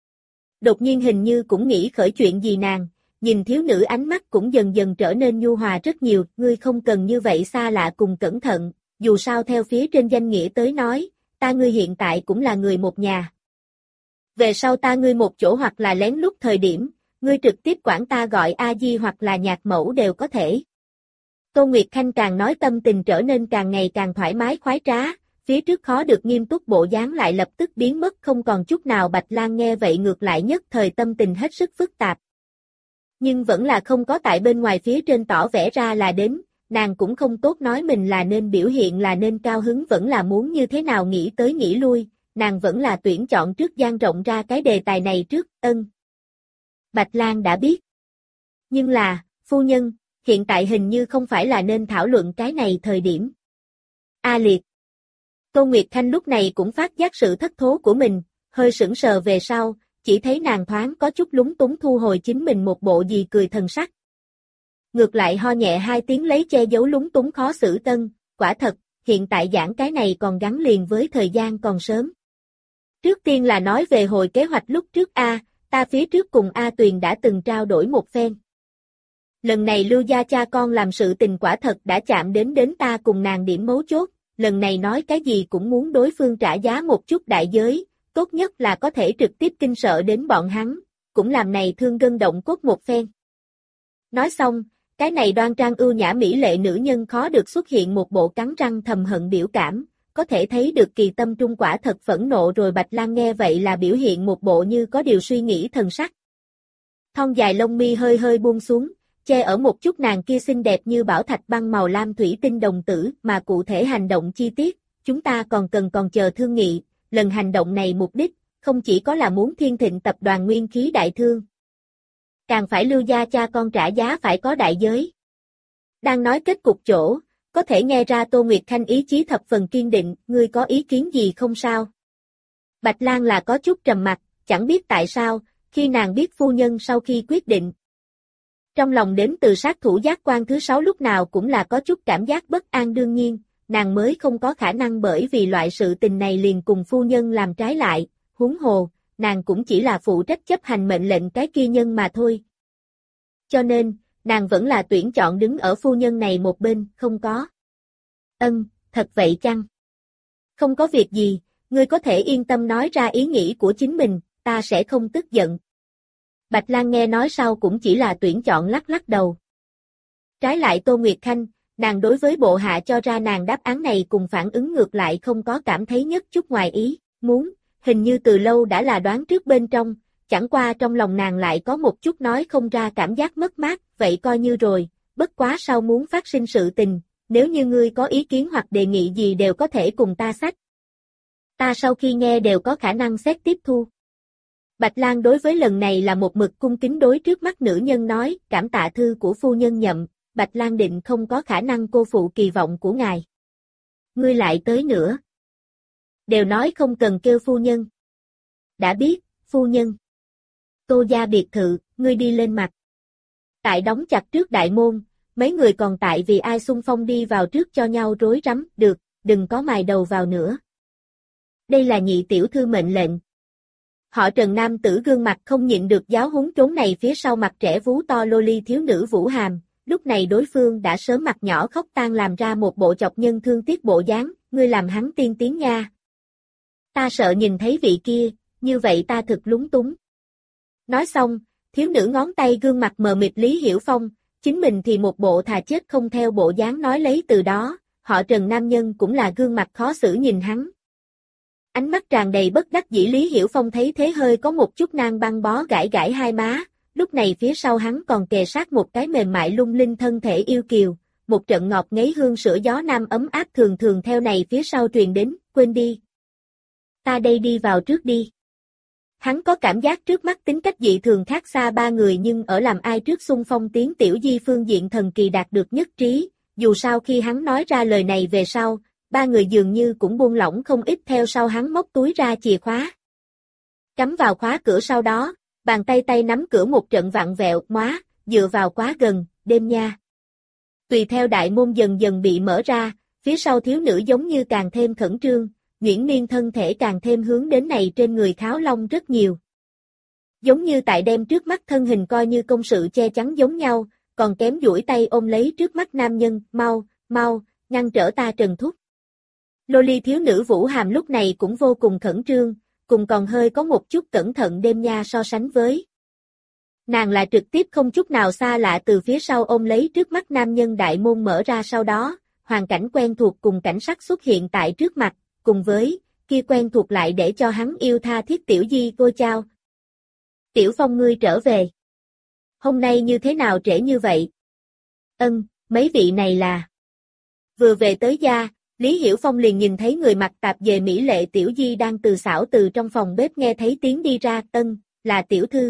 Đột nhiên hình như cũng nghĩ khởi chuyện gì nàng, nhìn thiếu nữ ánh mắt cũng dần dần trở nên nhu hòa rất nhiều, ngươi không cần như vậy xa lạ cùng cẩn thận, dù sao theo phía trên danh nghĩa tới nói, ta ngươi hiện tại cũng là người một nhà. Về sau ta ngươi một chỗ hoặc là lén lút thời điểm, ngươi trực tiếp quản ta gọi A Di hoặc là nhạc mẫu đều có thể. Tô Nguyệt Khanh càng nói tâm tình trở nên càng ngày càng thoải mái khoái trá, phía trước khó được nghiêm túc bộ dáng lại lập tức biến mất không còn chút nào. Bạch Lang nghe vậy ngược lại nhất thời tâm tình hết sức phức tạp. Nhưng vẫn là không có tại bên ngoài phía trên tỏ vẻ ra là đến, nàng cũng không tốt nói mình là nên biểu hiện là nên cao hứng vẫn là muốn như thế nào nghĩ tới nghĩ lui, nàng vẫn là tuyển chọn trước dang rộng ra cái đề tài này trước, ân. Bạch Lang đã biết. Nhưng là, phu nhân, hiện tại hình như không phải là nên thảo luận cái này thời điểm. A liệt. Tô Nguyệt Khanh lúc này cũng phát giác sự thất thố của mình, hơi sững sờ về sau, chỉ thấy nàng thoáng có chút lúng túng thu hồi chính mình một bộ gì cười thần sắc. Ngược lại ho nhẹ hai tiếng lấy che giấu lúng túng khó xử tân, quả thật, hiện tại giảng cái này còn gắn liền với thời gian còn sớm. Trước tiên là nói về hồi kế hoạch lúc trước A, ta phía trước cùng A Tuyền đã từng trao đổi một phen. Lần này Lưu gia cha con làm sự tình quả thật đã chạm đến đến ta cùng nàng điểm mấu chốt, lần này nói cái gì cũng muốn đối phương trả giá một chút đại giới, tốt nhất là có thể trực tiếp kinh sợ đến bọn hắn, cũng làm này thương gân động cốt một phen. Nói xong, cái này đoan trang ưu nhã mỹ lệ nữ nhân khó được xuất hiện một bộ cắn răng thầm hận biểu cảm, có thể thấy được kỳ tâm trung quả thật phẫn nộ rồi. Bạch Lang nghe vậy là biểu hiện một bộ như có điều suy nghĩ thần sắc. Thon dài lông mi hơi hơi buông xuống, che ở một chút nàng kia xinh đẹp như bảo thạch băng màu lam thủy tinh đồng tử, mà cụ thể hành động chi tiết, chúng ta còn cần còn chờ thương nghị, lần hành động này mục đích, không chỉ có là muốn Thiên Thịnh tập đoàn nguyên khí đại thương, càng phải Lưu gia cha con trả giá phải có đại giới. Đang nói kết cục chỗ, có thể nghe ra Tô Nguyệt Khanh ý chí thập phần kiên định, ngươi có ý kiến gì không sao? Bạch Lang là có chút trầm mặc, chẳng biết tại sao, khi nàng biết phu nhân sau khi quyết định. Trong lòng đến từ sát thủ giác quan thứ sáu lúc nào cũng là có chút cảm giác bất an, đương nhiên, nàng mới không có khả năng bởi vì loại sự tình này liền cùng phu nhân làm trái lại, huống hồ, nàng cũng chỉ là phụ trách chấp hành mệnh lệnh cái kia nhân mà thôi. Cho nên, nàng vẫn là tuyển chọn đứng ở phu nhân này một bên, không có. Ân, thật vậy chăng? Không có việc gì, ngươi có thể yên tâm nói ra ý nghĩ của chính mình, ta sẽ không tức giận. Bạch Lang nghe nói sau cũng chỉ là tuyển chọn lắc lắc đầu. Trái lại Tô Nguyệt Khanh, nàng đối với bộ hạ cho ra nàng đáp án này cùng phản ứng ngược lại không có cảm thấy nhất chút ngoài ý, muốn, hình như từ lâu đã là đoán trước bên trong, chẳng qua trong lòng nàng lại có một chút nói không ra cảm giác mất mát, vậy coi như rồi, bất quá sau muốn phát sinh sự tình, nếu như ngươi có ý kiến hoặc đề nghị gì đều có thể cùng ta sách. Ta sau khi nghe đều có khả năng xét tiếp thu. Bạch Lang đối với lần này là một mực cung kính đối trước mắt nữ nhân nói, cảm tạ thư của phu nhân nhậm, Bạch Lang định không có khả năng cô phụ kỳ vọng của ngài. Ngươi lại tới nữa. Đều nói không cần kêu phu nhân. Đã biết, phu nhân. Tô gia biệt thự, ngươi đi lên mặt. Tại đóng chặt trước đại môn, mấy người còn tại vì ai xung phong đi vào trước cho nhau rối rắm, được, đừng có mài đầu vào nữa. Đây là nhị tiểu thư mệnh lệnh. Họ Trần nam tử gương mặt không nhịn được giáo huấn trốn này phía sau mặt trẻ vú to lô ly thiếu nữ Vũ Hàm, lúc này đối phương đã sớm mặt nhỏ khóc tang làm ra một bộ chọc nhân thương tiếc bộ dáng, ngươi làm hắn tiên tiến nha. Ta sợ nhìn thấy vị kia, như vậy ta thực lúng túng. Nói xong, thiếu nữ ngón tay gương mặt mờ mịt Lý Hiểu Phong, chính mình thì một bộ thà chết không theo bộ dáng nói lấy từ đó, họ Trần nam nhân cũng là gương mặt khó xử nhìn hắn. Ánh mắt tràn đầy bất đắc dĩ Lý Hiểu Phong thấy thế hơi có một chút nang băng bó gãi gãi hai má, lúc này phía sau hắn còn kề sát một cái mềm mại lung linh thân thể yêu kiều, một trận ngọt ngấy hương sữa gió nam ấm áp thường thường theo này phía sau truyền đến, quên đi. Ta đây đi vào trước đi. Hắn có cảm giác trước mắt tính cách dị thường khác xa ba người nhưng ở làm ai trước xung phong tiến tiểu di phương diện thần kỳ đạt được nhất trí, dù sao khi hắn nói ra lời này về sau, ba người dường như cũng buông lỏng không ít theo sau hắn móc túi ra chìa khóa. Cắm vào khóa cửa sau đó, bàn tay tay nắm cửa một trận vặn vẹo, móa, dựa vào quá gần, đêm nha. Tùy theo đại môn dần dần bị mở ra, phía sau thiếu nữ giống như càng thêm khẩn trương, nhuyễn miên thân thể càng thêm hướng đến này trên người Kháo Long rất nhiều. Giống như tại đem trước mắt thân hình coi như công sự che chắn giống nhau, còn kém duỗi tay ôm lấy trước mắt nam nhân, mau, mau, ngăn trở ta Trần Thúc. Lô ly thiếu nữ Vũ Hàm lúc này cũng vô cùng khẩn trương, cùng còn hơi có một chút cẩn thận đêm nha so sánh với. Nàng là trực tiếp không chút nào xa lạ từ phía sau ôm lấy trước mắt nam nhân đại môn mở ra sau đó, hoàn cảnh quen thuộc cùng cảnh sắc xuất hiện tại trước mặt, cùng với, kia quen thuộc lại để cho hắn yêu tha thiết tiểu di cô chào. Tiểu Phong ngươi trở về. Hôm nay như thế nào trễ như vậy? Ân, mấy vị này là... Vừa về tới gia, Lý Hiểu Phong liền nhìn thấy người mặc tạp dề mỹ lệ tiểu di đang từ xảo từ trong phòng bếp nghe thấy tiếng đi ra, Ân, là tiểu thư.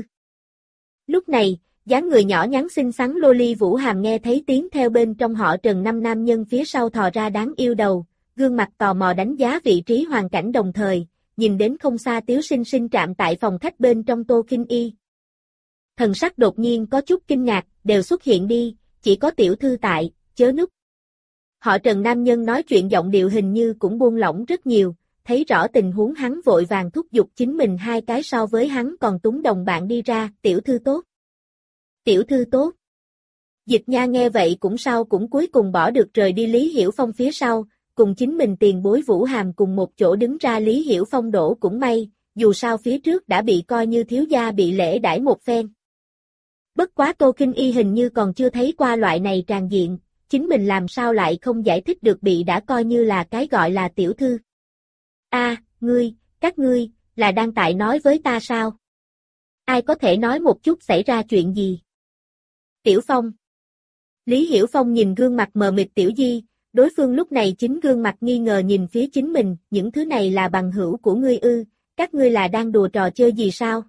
Lúc này, dáng người nhỏ nhắn xinh xắn lô ly Vũ Hàm nghe thấy tiếng theo bên trong họ Trần năm nam nhân phía sau thò ra đáng yêu đầu, gương mặt tò mò đánh giá vị trí hoàn cảnh đồng thời, nhìn đến không xa Tiếu Sinh Sinh trạm tại phòng khách bên trong Tô Kinh Y. Thần sắc đột nhiên có chút kinh ngạc, đều xuất hiện đi, chỉ có tiểu thư tại, chớ núp. Họ Trần nam nhân nói chuyện giọng điệu hình như cũng buông lỏng rất nhiều, thấy rõ tình huống hắn vội vàng thúc giục chính mình hai cái so với hắn còn túng đồng bạn đi ra, tiểu thư tốt. Tiểu thư tốt. Dịch Nha nghe vậy cũng sao cũng cuối cùng bỏ được rời đi Lý Hiểu Phong phía sau, cùng chính mình tiền bối Vũ Hàm cùng một chỗ đứng ra Lý Hiểu Phong đổ cũng may, dù sao phía trước đã bị coi như thiếu gia bị lễ đãi một phen. Bất quá Tô Kinh Y hình như còn chưa thấy qua loại này tràn diện, chính mình làm sao lại không giải thích được bị đã coi như là cái gọi là tiểu thư. A, ngươi, các ngươi, là đang tại nói với ta sao? Ai có thể nói một chút xảy ra chuyện gì? Tiểu Phong. Lý Hiểu Phong nhìn gương mặt mờ mịt tiểu di, đối phương lúc này chính gương mặt nghi ngờ nhìn phía chính mình, những thứ này là bằng hữu của ngươi ư, các ngươi là đang đùa trò chơi gì sao?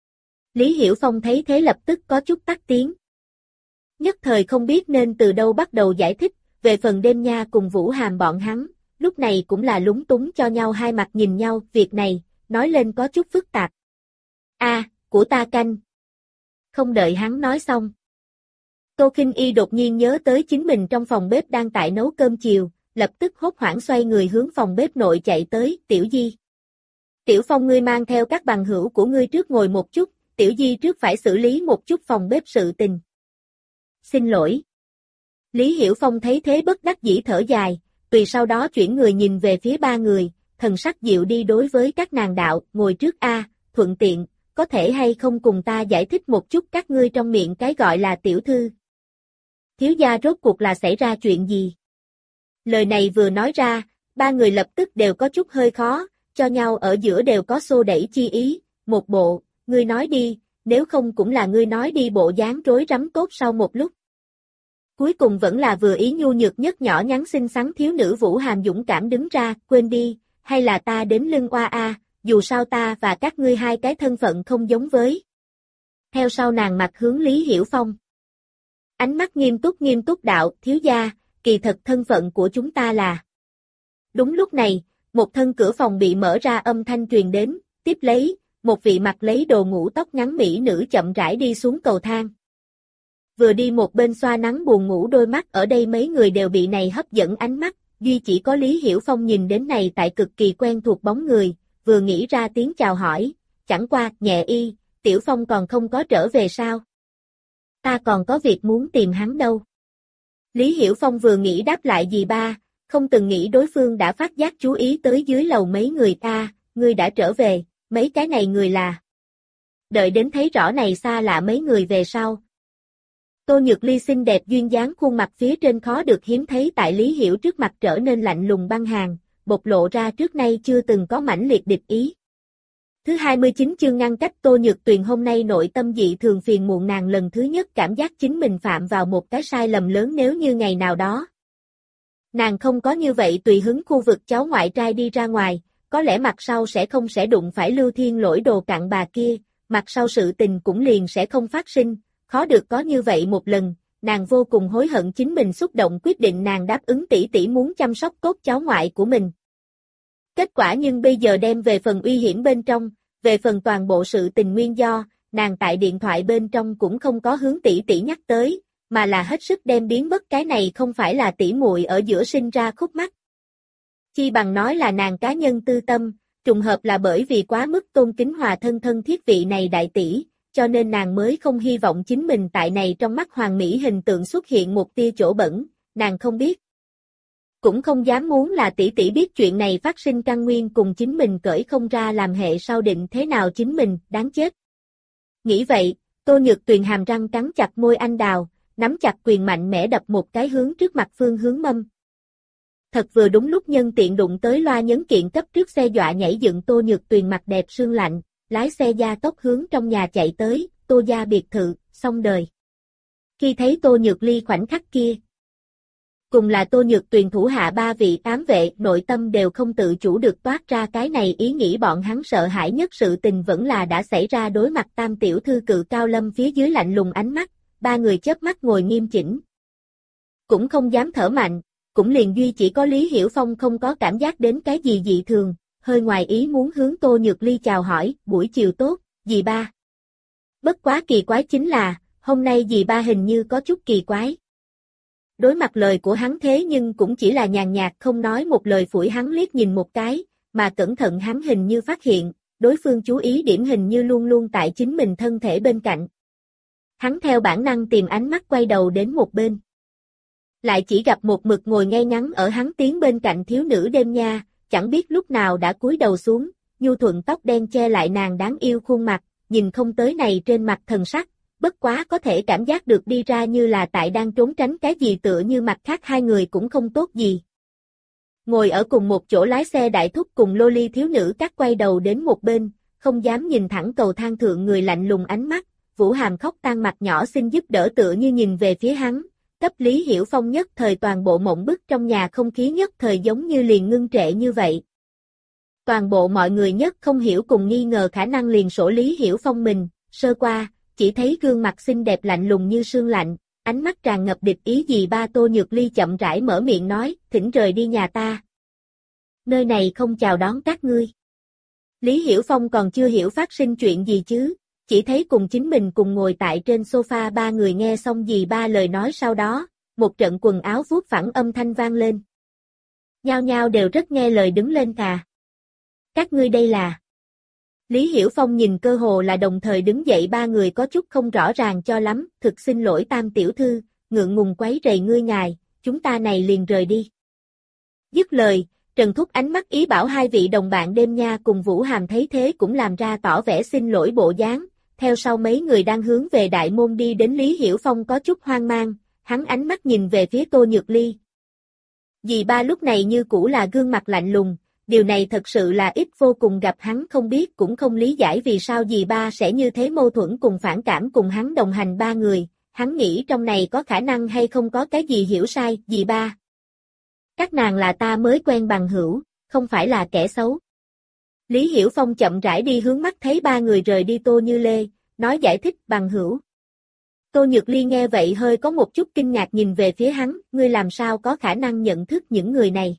Lý Hiểu Phong thấy thế lập tức có chút tắt tiếng. Nhất thời không biết nên từ đâu bắt đầu giải thích, về phần đêm nha cùng Vũ Hàm bọn hắn, lúc này cũng là lúng túng cho nhau hai mặt nhìn nhau, việc này, nói lên có chút phức tạp. A, của ta canh. Không đợi hắn nói xong. Tô Kinh Y đột nhiên nhớ tới chính mình trong phòng bếp đang tại nấu cơm chiều, lập tức hốt hoảng xoay người hướng phòng bếp nội chạy tới, tiểu di. Tiểu Phong ngươi mang theo các bằng hữu của ngươi trước ngồi một chút, Tiểu Di trước phải xử lý một chút phòng bếp sự tình. Xin lỗi. Lý Hiểu Phong thấy thế bất đắc dĩ thở dài, tùy sau đó chuyển người nhìn về phía ba người, thần sắc dịu đi đối với các nàng đạo, ngồi trước a, thuận tiện, có thể hay không cùng ta giải thích một chút các ngươi trong miệng cái gọi là tiểu thư. Thiếu gia rốt cuộc là xảy ra chuyện gì? Lời này vừa nói ra, ba người lập tức đều có chút hơi khó, cho nhau ở giữa đều có xô đẩy chi ý, một bộ, ngươi nói đi, nếu không cũng là ngươi nói đi bộ dáng rối rắm tốt sau một lúc. Cuối cùng vẫn là vừa ý nhu nhược nhất nhỏ nhắn xinh xắn thiếu nữ Vũ Hàm dũng cảm đứng ra, quên đi, hay là ta đến lưng oa a, dù sao ta và các ngươi hai cái thân phận không giống với. Theo sau nàng mặt hướng Lý Hiểu Phong. Ánh mắt nghiêm túc nghiêm túc đạo, thiếu gia, kỳ thật thân phận của chúng ta là. Đúng lúc này, một thân cửa phòng bị mở ra âm thanh truyền đến, tiếp lấy, một vị mặc lấy đồ ngủ tóc ngắn mỹ nữ chậm rãi đi xuống cầu thang. Vừa đi một bên xoa nắng buồn ngủ đôi mắt ở đây mấy người đều bị này hấp dẫn ánh mắt, duy chỉ có Lý Hiểu Phong nhìn đến này tại cực kỳ quen thuộc bóng người, vừa nghĩ ra tiếng chào hỏi, chẳng qua, nhẹ y, Tiểu Phong còn không có trở về sao? Ta còn có việc muốn tìm hắn đâu. Lý Hiểu Phong vừa nghĩ đáp lại gì ba, không từng nghĩ đối phương đã phát giác chú ý tới dưới lầu mấy người ta, ngươi đã trở về, mấy cái này người là. Đợi đến thấy rõ này xa lạ mấy người về sau. Tô Nhược Ly xinh đẹp duyên dáng khuôn mặt phía trên khó được hiếm thấy tại Lý Hiểu trước mặt trở nên lạnh lùng băng hàn, bộc lộ ra trước nay chưa từng có mãnh liệt địch ý. Thứ hai mươi chín chương ngăn cách Tô Nhược Tuyền hôm nay nội tâm dị thường phiền muộn nàng lần thứ nhất cảm giác chính mình phạm vào một cái sai lầm lớn nếu như ngày nào đó. Nàng không có như vậy tùy hứng khu vực cháu ngoại trai đi ra ngoài, có lẽ mặt sau sẽ không sẽ đụng phải Lưu Thiên Lỗi đồ cặn bà kia, mặt sau sự tình cũng liền sẽ không phát sinh, khó được có như vậy một lần, nàng vô cùng hối hận chính mình xúc động quyết định nàng đáp ứng tỷ tỷ muốn chăm sóc cốt cháu ngoại của mình. Kết quả nhưng bây giờ đem về phần uy hiểm bên trong, về phần toàn bộ sự tình nguyên do, nàng tại điện thoại bên trong cũng không có hướng tỷ tỷ nhắc tới, mà là hết sức đem biến mất cái này không phải là tỷ muội ở giữa sinh ra khúc mắc. Chi bằng nói là nàng cá nhân tư tâm, trùng hợp là bởi vì quá mức tôn kính hòa thân thân thiết vị này đại tỷ, cho nên nàng mới không hy vọng chính mình tại này trong mắt hoàng mỹ hình tượng xuất hiện một tia chỗ bẩn, nàng không biết. Cũng không dám muốn là tỷ tỷ biết chuyện này phát sinh căn nguyên cùng chính mình cởi không ra làm hệ sau định thế nào chính mình, đáng chết. Nghĩ vậy, Tô Nhược Tuyền hàm răng cắn chặt môi anh đào, nắm chặt quyền mạnh mẽ đập một cái hướng trước mặt phương hướng mâm. Thật vừa đúng lúc nhân tiện đụng tới loa nhấn kiện cấp trước xe dọa nhảy dựng Tô Nhược Tuyền mặt đẹp sương lạnh, lái xe gia tốc hướng trong nhà chạy tới, Tô gia biệt thự, xong đời. Khi thấy Tô Nhược Ly khoảnh khắc kia, cùng là Tô Nhược Tuyền thủ hạ ba vị ám vệ nội tâm đều không tự chủ được toát ra cái này ý nghĩ bọn hắn sợ hãi nhất sự tình vẫn là đã xảy ra đối mặt tam tiểu thư cự cao lâm phía dưới lạnh lùng ánh mắt, ba người chớp mắt ngồi nghiêm chỉnh. Cũng không dám thở mạnh, cũng liền duy chỉ có Lý Hiểu Phong không có cảm giác đến cái gì dị thường, hơi ngoài ý muốn hướng Tô Nhược Ly chào hỏi, buổi chiều tốt, dì ba. Bất quá kỳ quái chính là, hôm nay dì ba hình như có chút kỳ quái. Đối mặt lời của hắn thế nhưng cũng chỉ là nhàn nhạt không nói một lời phủi hắn liếc nhìn một cái, mà cẩn thận hắn hình như phát hiện, đối phương chú ý điểm hình như luôn luôn tại chính mình thân thể bên cạnh. Hắn theo bản năng tìm ánh mắt quay đầu đến một bên. Lại chỉ gặp một mực ngồi ngay ngắn ở hắn tiến bên cạnh thiếu nữ đêm nha, chẳng biết lúc nào đã cúi đầu xuống, nhu thuận tóc đen che lại nàng đáng yêu khuôn mặt, nhìn không tới này trên mặt thần sắc, bất quá có thể cảm giác được đi ra như là tại đang trốn tránh cái gì tựa như mặt khác hai người cũng không tốt gì. Ngồi ở cùng một chỗ lái xe đại thúc cùng loli thiếu nữ cắt quay đầu đến một bên, không dám nhìn thẳng cầu thang thượng người lạnh lùng ánh mắt, Vũ Hàm khóc tan mặt nhỏ xin giúp đỡ tựa như nhìn về phía hắn, cấp Lý Hiểu Phong nhất thời toàn bộ mộng bức trong nhà không khí nhất thời giống như liền ngưng trệ như vậy. Toàn bộ mọi người nhất không hiểu cùng nghi ngờ khả năng liền sổ Lý Hiểu Phong mình, sơ qua, chỉ thấy gương mặt xinh đẹp lạnh lùng như sương lạnh, ánh mắt tràn ngập địch ý gì ba Tô Nhược Ly chậm rãi mở miệng nói, thỉnh rời đi nhà ta. Nơi này không chào đón các ngươi. Lý Hiểu Phong còn chưa hiểu phát sinh chuyện gì chứ, chỉ thấy cùng chính mình cùng ngồi tại trên sofa ba người nghe xong gì ba lời nói sau đó, một trận quần áo vuốt phẳng âm thanh vang lên. Nhao nhao đều rất nghe lời đứng lên cà. Các ngươi đây là, Lý Hiểu Phong nhìn cơ hồ là đồng thời đứng dậy ba người có chút không rõ ràng cho lắm, thực xin lỗi Tam tiểu thư, ngượng ngùng quấy rầy ngươi ngài, chúng ta này liền rời đi. Dứt lời, Trần Thúc ánh mắt ý bảo hai vị đồng bạn đêm nha cùng Vũ Hàm thấy thế cũng làm ra tỏ vẻ xin lỗi bộ dáng, theo sau mấy người đang hướng về đại môn đi đến Lý Hiểu Phong có chút hoang mang, hắn ánh mắt nhìn về phía Tô Nhược Ly. Dì ba lúc này như cũ là gương mặt lạnh lùng, điều này thật sự là ít vô cùng gặp hắn không biết cũng không lý giải vì sao dì ba sẽ như thế mâu thuẫn cùng phản cảm cùng hắn đồng hành ba người, hắn nghĩ trong này có khả năng hay không có cái gì hiểu sai, dì ba. Các nàng là ta mới quen bằng hữu, không phải là kẻ xấu. Lý Hiểu Phong chậm rãi đi hướng mắt thấy ba người rời đi Tô Như Lê, nói giải thích bằng hữu. Tô Nhược Ly nghe vậy hơi có một chút kinh ngạc nhìn về phía hắn, ngươi làm sao có khả năng nhận thức những người này.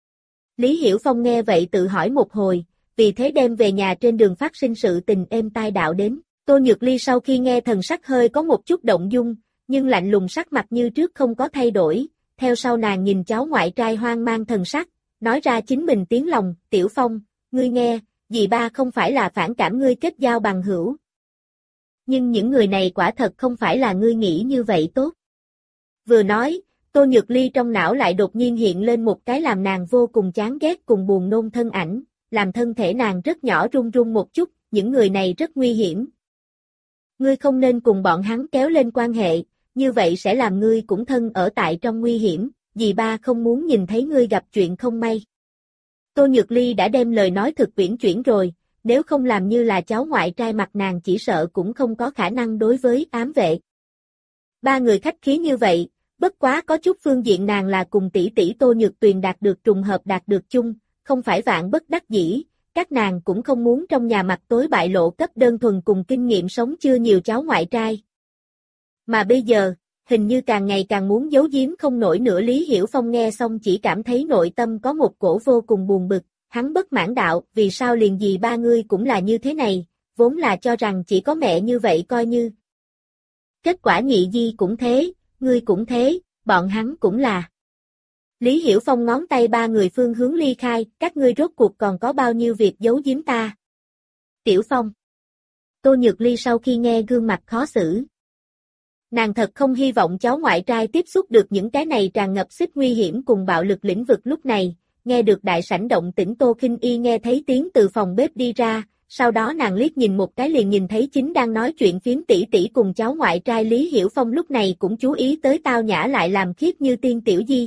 Lý Hiểu Phong nghe vậy tự hỏi một hồi, vì thế đem về nhà trên đường phát sinh sự tình êm tai đạo đến. Tô Nhược Ly sau khi nghe thần sắc hơi có một chút động dung, nhưng lạnh lùng sắc mặt như trước không có thay đổi, theo sau nàng nhìn cháu ngoại trai hoang mang thần sắc, nói ra chính mình tiếng lòng, Tiểu Phong, ngươi nghe, dì ba không phải là phản cảm ngươi kết giao bằng hữu. Nhưng những người này quả thật không phải là ngươi nghĩ như vậy tốt. Vừa nói, Tô Nhược Ly trong não lại đột nhiên hiện lên một cái làm nàng vô cùng chán ghét cùng buồn nôn thân ảnh, làm thân thể nàng rất nhỏ run run một chút, những người này rất nguy hiểm. Ngươi không nên cùng bọn hắn kéo lên quan hệ, như vậy sẽ làm ngươi cũng thân ở tại trong nguy hiểm, dì ba không muốn nhìn thấy ngươi gặp chuyện không may. Tô Nhược Ly đã đem lời nói thực uyển chuyển rồi, nếu không làm như là cháu ngoại trai mặt nàng chỉ sợ cũng không có khả năng đối với ám vệ. Ba người khách khí như vậy, bất quá có chút phương diện nàng là cùng tỷ tỷ Tô Nhược Tuyền đạt được trùng hợp đạt được chung, không phải vạn bất đắc dĩ, các nàng cũng không muốn trong nhà mặt tối bại lộ cấp đơn thuần cùng kinh nghiệm sống chưa nhiều cháu ngoại trai. Mà bây giờ, hình như càng ngày càng muốn giấu giếm không nổi nữa. Lý Hiểu Phong nghe xong chỉ cảm thấy nội tâm có một cổ vô cùng buồn bực, hắn bất mãn đạo, vì sao liền dì ba ngươi cũng là như thế này, vốn là cho rằng chỉ có mẹ như vậy coi như. Kết quả nhị di cũng thế, ngươi cũng thế, bọn hắn cũng là. Lý Hiểu Phong ngón tay ba người phương hướng ly khai, các ngươi rốt cuộc còn có bao nhiêu việc giấu giếm ta. Tiểu Phong. Tô Nhược Ly sau khi nghe gương mặt khó xử. Nàng thật không hy vọng cháu ngoại trai tiếp xúc được những cái này tràn ngập xích nguy hiểm cùng bạo lực lĩnh vực lúc này, nghe được đại sảnh động tĩnh Tô Khinh Y nghe thấy tiếng từ phòng bếp đi ra, sau đó nàng liếc nhìn một cái liền nhìn thấy chính đang nói chuyện phiếm tỷ tỷ cùng cháu ngoại trai Lý Hiểu Phong lúc này cũng chú ý tới tao nhã lại làm khiếp như tiên tiểu di.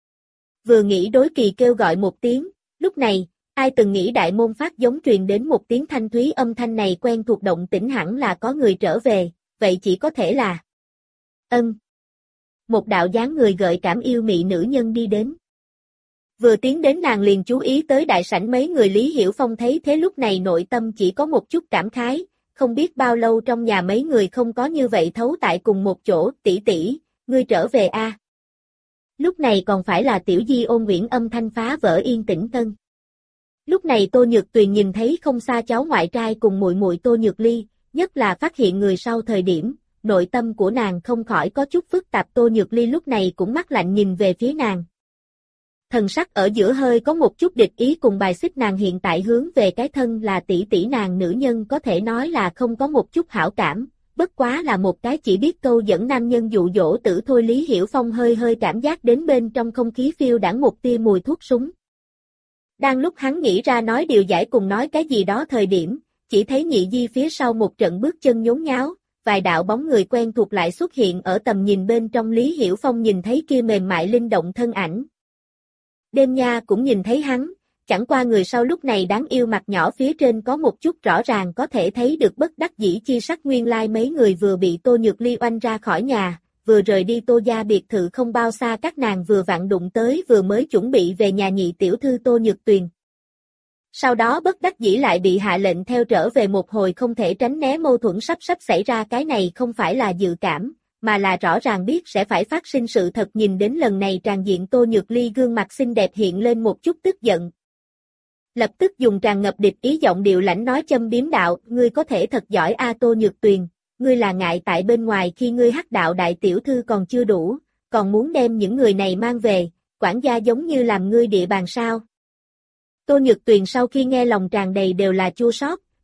Vừa nghĩ đối kỳ kêu gọi một tiếng, lúc này, ai từng nghĩ đại môn phát giống truyền đến một tiếng thanh thúy âm thanh này quen thuộc động tĩnh hẳn là có người trở về, vậy chỉ có thể là Ân. Một đạo dáng người gợi cảm yêu mị nữ nhân đi đến. Vừa tiến đến nàng liền chú ý tới đại sảnh mấy người. Lý Hiểu Phong thấy thế lúc này nội tâm chỉ có một chút cảm khái, không biết bao lâu trong nhà mấy người không có như vậy thấu tại cùng một chỗ, tỷ tỷ, ngươi trở về a. À? Lúc này còn phải là tiểu di ôn nguyễn âm thanh phá vỡ yên tĩnh tân. Lúc này Tô Nhược Tuyền nhìn thấy không xa cháu ngoại trai cùng muội muội Tô Nhược Ly, nhất là phát hiện người sau thời điểm, nội tâm của nàng không khỏi có chút phức tạp. Tô Nhược Ly lúc này cũng mắt lạnh nhìn về phía nàng. Thần sắc ở giữa hơi có một chút địch ý cùng bài xích nàng hiện tại hướng về cái thân là tỷ tỷ nàng nữ nhân có thể nói là không có một chút hảo cảm, bất quá là một cái chỉ biết câu dẫn nam nhân dụ dỗ tử thôi. Lý Hiểu Phong hơi hơi cảm giác đến bên trong không khí phiêu đãng một tia mùi thuốc súng. Đang lúc hắn nghĩ ra nói điều giải cùng nói cái gì đó thời điểm, chỉ thấy nhị di phía sau một trận bước chân nhốn nháo, vài đạo bóng người quen thuộc lại xuất hiện ở tầm nhìn bên trong. Lý Hiểu Phong nhìn thấy kia mềm mại linh động thân ảnh. Đêm nha cũng nhìn thấy hắn, chẳng qua người sau lúc này đáng yêu mặt nhỏ phía trên có một chút rõ ràng có thể thấy được bất đắc dĩ chi sắc. Nguyên lai like mấy người vừa bị Tô Nhược Ly oanh ra khỏi nhà, vừa rời đi Tô gia biệt thự không bao xa, các nàng vừa vặn đụng tới vừa mới chuẩn bị về nhà nhị tiểu thư Tô Nhược Tuyền. Sau đó bất đắc dĩ lại bị hạ lệnh theo trở về một hồi, không thể tránh né mâu thuẫn sắp sắp xảy ra. Cái này không phải là dự cảm, mà là rõ ràng biết sẽ phải phát sinh sự thật. Nhìn đến lần này tràn diện, Tô Nhược Ly gương mặt xinh đẹp hiện lên một chút tức giận. Lập tức dùng tràn ngập địch ý giọng điệu lãnh nói châm biếm đạo, ngươi có thể thật giỏi a Tô Nhược Tuyền, ngươi là ngại tại bên ngoài khi ngươi hắc đạo đại tiểu thư còn chưa đủ, còn muốn đem những người này mang về, quản gia giống như làm ngươi địa bàn sao. Tô Nhược Tuyền sau khi nghe lòng tràn đầy đều là chua xót,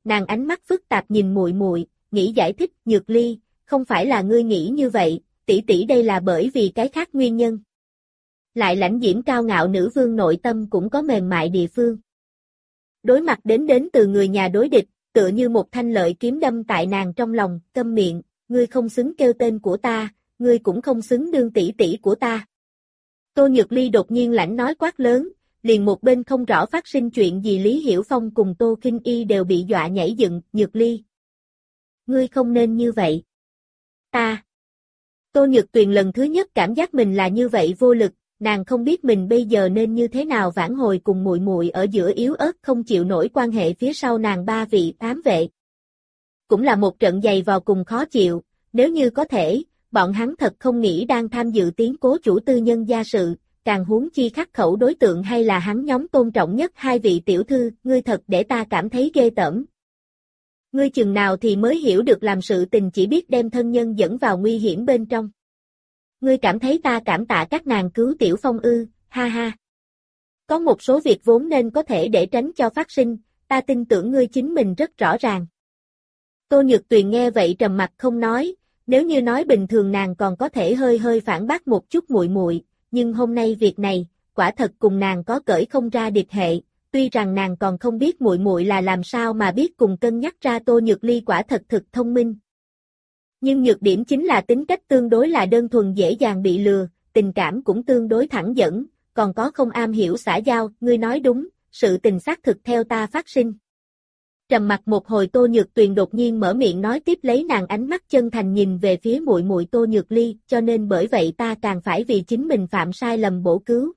nàng ánh mắt phức tạp nhìn muội muội, nghĩ giải thích, Nhược Ly, không phải là ngươi nghĩ như vậy, tỷ tỷ đây là bởi vì cái khác nguyên nhân. Lại lãnh diễm cao ngạo nữ vương nội tâm cũng có mềm mại địa phương. Đối mặt đến đến từ người nhà đối địch, tựa như một thanh lợi kiếm đâm tại nàng trong lòng, câm miệng, ngươi không xứng kêu tên của ta, ngươi cũng không xứng đương tỷ tỷ của ta. Tô Nhược Ly đột nhiên lãnh nói quát lớn, liền một bên không rõ phát sinh chuyện gì Lý Hiểu Phong cùng Tô Kinh Y đều bị dọa nhảy dựng, Nhược Ly. Ngươi không nên như vậy. Ta. Tô Nhược Tuyền lần thứ nhất cảm giác mình là như vậy vô lực, nàng không biết mình bây giờ nên như thế nào vãn hồi cùng muội muội ở giữa yếu ớt không chịu nổi quan hệ phía sau nàng ba vị ám vệ. Cũng là một trận dày vò cùng khó chịu, nếu như có thể, bọn hắn thật không nghĩ đang tham dự tiến cố chủ tư nhân gia sự, càng huống chi khắc khẩu đối tượng hay là hắn nhóm tôn trọng nhất hai vị tiểu thư, ngươi thật để ta cảm thấy ghê tởm. Ngươi chừng nào thì mới hiểu được làm sự tình chỉ biết đem thân nhân dẫn vào nguy hiểm bên trong. Ngươi cảm thấy ta cảm tạ các nàng cứu Tiểu Phong ư, ha ha. Có một số việc vốn nên có thể để tránh cho phát sinh, ta tin tưởng ngươi chính mình rất rõ ràng. Tô Nhược Tuyền nghe vậy trầm mặt không nói, nếu như nói bình thường nàng còn có thể hơi hơi phản bác một chút muội muội, nhưng hôm nay việc này, quả thật cùng nàng có cởi không ra địch hệ, tuy rằng nàng còn không biết muội muội là làm sao mà biết cùng cân nhắc ra Tô Nhược Ly quả thật thực thông minh. Nhưng nhược điểm chính là tính cách tương đối là đơn thuần dễ dàng bị lừa, tình cảm cũng tương đối thẳng dẫn, còn có không am hiểu xã giao, ngươi nói đúng, sự tình xác thực theo ta phát sinh. Trầm mặt một hồi Tô Nhược Tuyền đột nhiên mở miệng nói tiếp lấy nàng ánh mắt chân thành nhìn về phía muội muội Tô Nhược Ly, cho nên bởi vậy ta càng phải vì chính mình phạm sai lầm bổ cứu.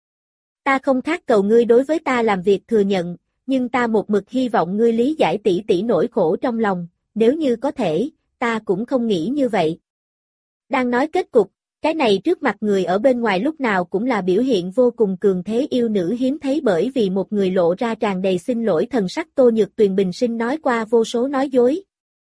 Ta không khát cầu ngươi đối với ta làm việc thừa nhận, nhưng ta một mực hy vọng ngươi lý giải tỷ tỷ nỗi khổ trong lòng, nếu như có thể, ta cũng không nghĩ như vậy. Đang nói kết cục, cái này trước mặt người ở bên ngoài lúc nào cũng là biểu hiện vô cùng cường thế yêu nữ hiếm thấy bởi vì một người lộ ra tràn đầy xin lỗi thần sắc Tô Nhược Tuyền bình sinh nói qua vô số nói dối.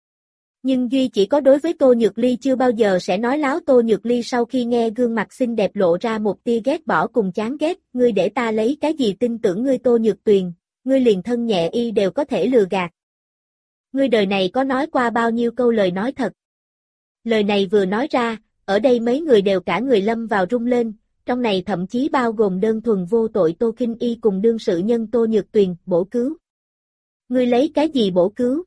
Nhưng duy chỉ có đối với Tô Nhược Ly chưa bao giờ sẽ nói láo. Tô Nhược Ly sau khi nghe gương mặt xinh đẹp lộ ra một tia ghét bỏ cùng chán ghét, ngươi để ta lấy cái gì tin tưởng ngươi Tô Nhược Tuyền, ngươi liền thân nhẹ y đều có thể lừa gạt. Ngươi đời này có nói qua bao nhiêu câu lời nói thật. Lời này vừa nói ra, ở đây mấy người đều cả người lâm vào rung lên, trong này thậm chí bao gồm đơn thuần vô tội Tô Kinh Y cùng đương sự nhân Tô Nhược Tuyền, bổ cứu. Ngươi lấy cái gì bổ cứu?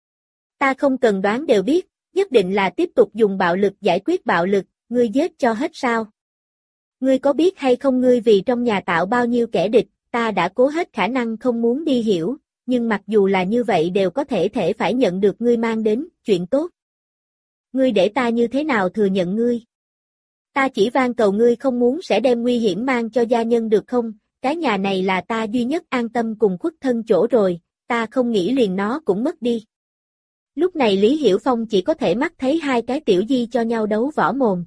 Ta không cần đoán đều biết, nhất định là tiếp tục dùng bạo lực giải quyết bạo lực, ngươi giết cho hết sao? Ngươi có biết hay không ngươi vì trong nhà tạo bao nhiêu kẻ địch, ta đã cố hết khả năng không muốn đi hiểu, nhưng mặc dù là như vậy đều có thể thể phải nhận được ngươi mang đến, chuyện tốt. Ngươi để ta như thế nào thừa nhận ngươi? Ta chỉ van cầu ngươi không muốn sẽ đem nguy hiểm mang cho gia nhân được không? Cái nhà này là ta duy nhất an tâm cùng khuất thân chỗ rồi, ta không nghĩ liền nó cũng mất đi. Lúc này Lý Hiểu Phong chỉ có thể mắt thấy hai cái tiểu di cho nhau đấu võ mồm.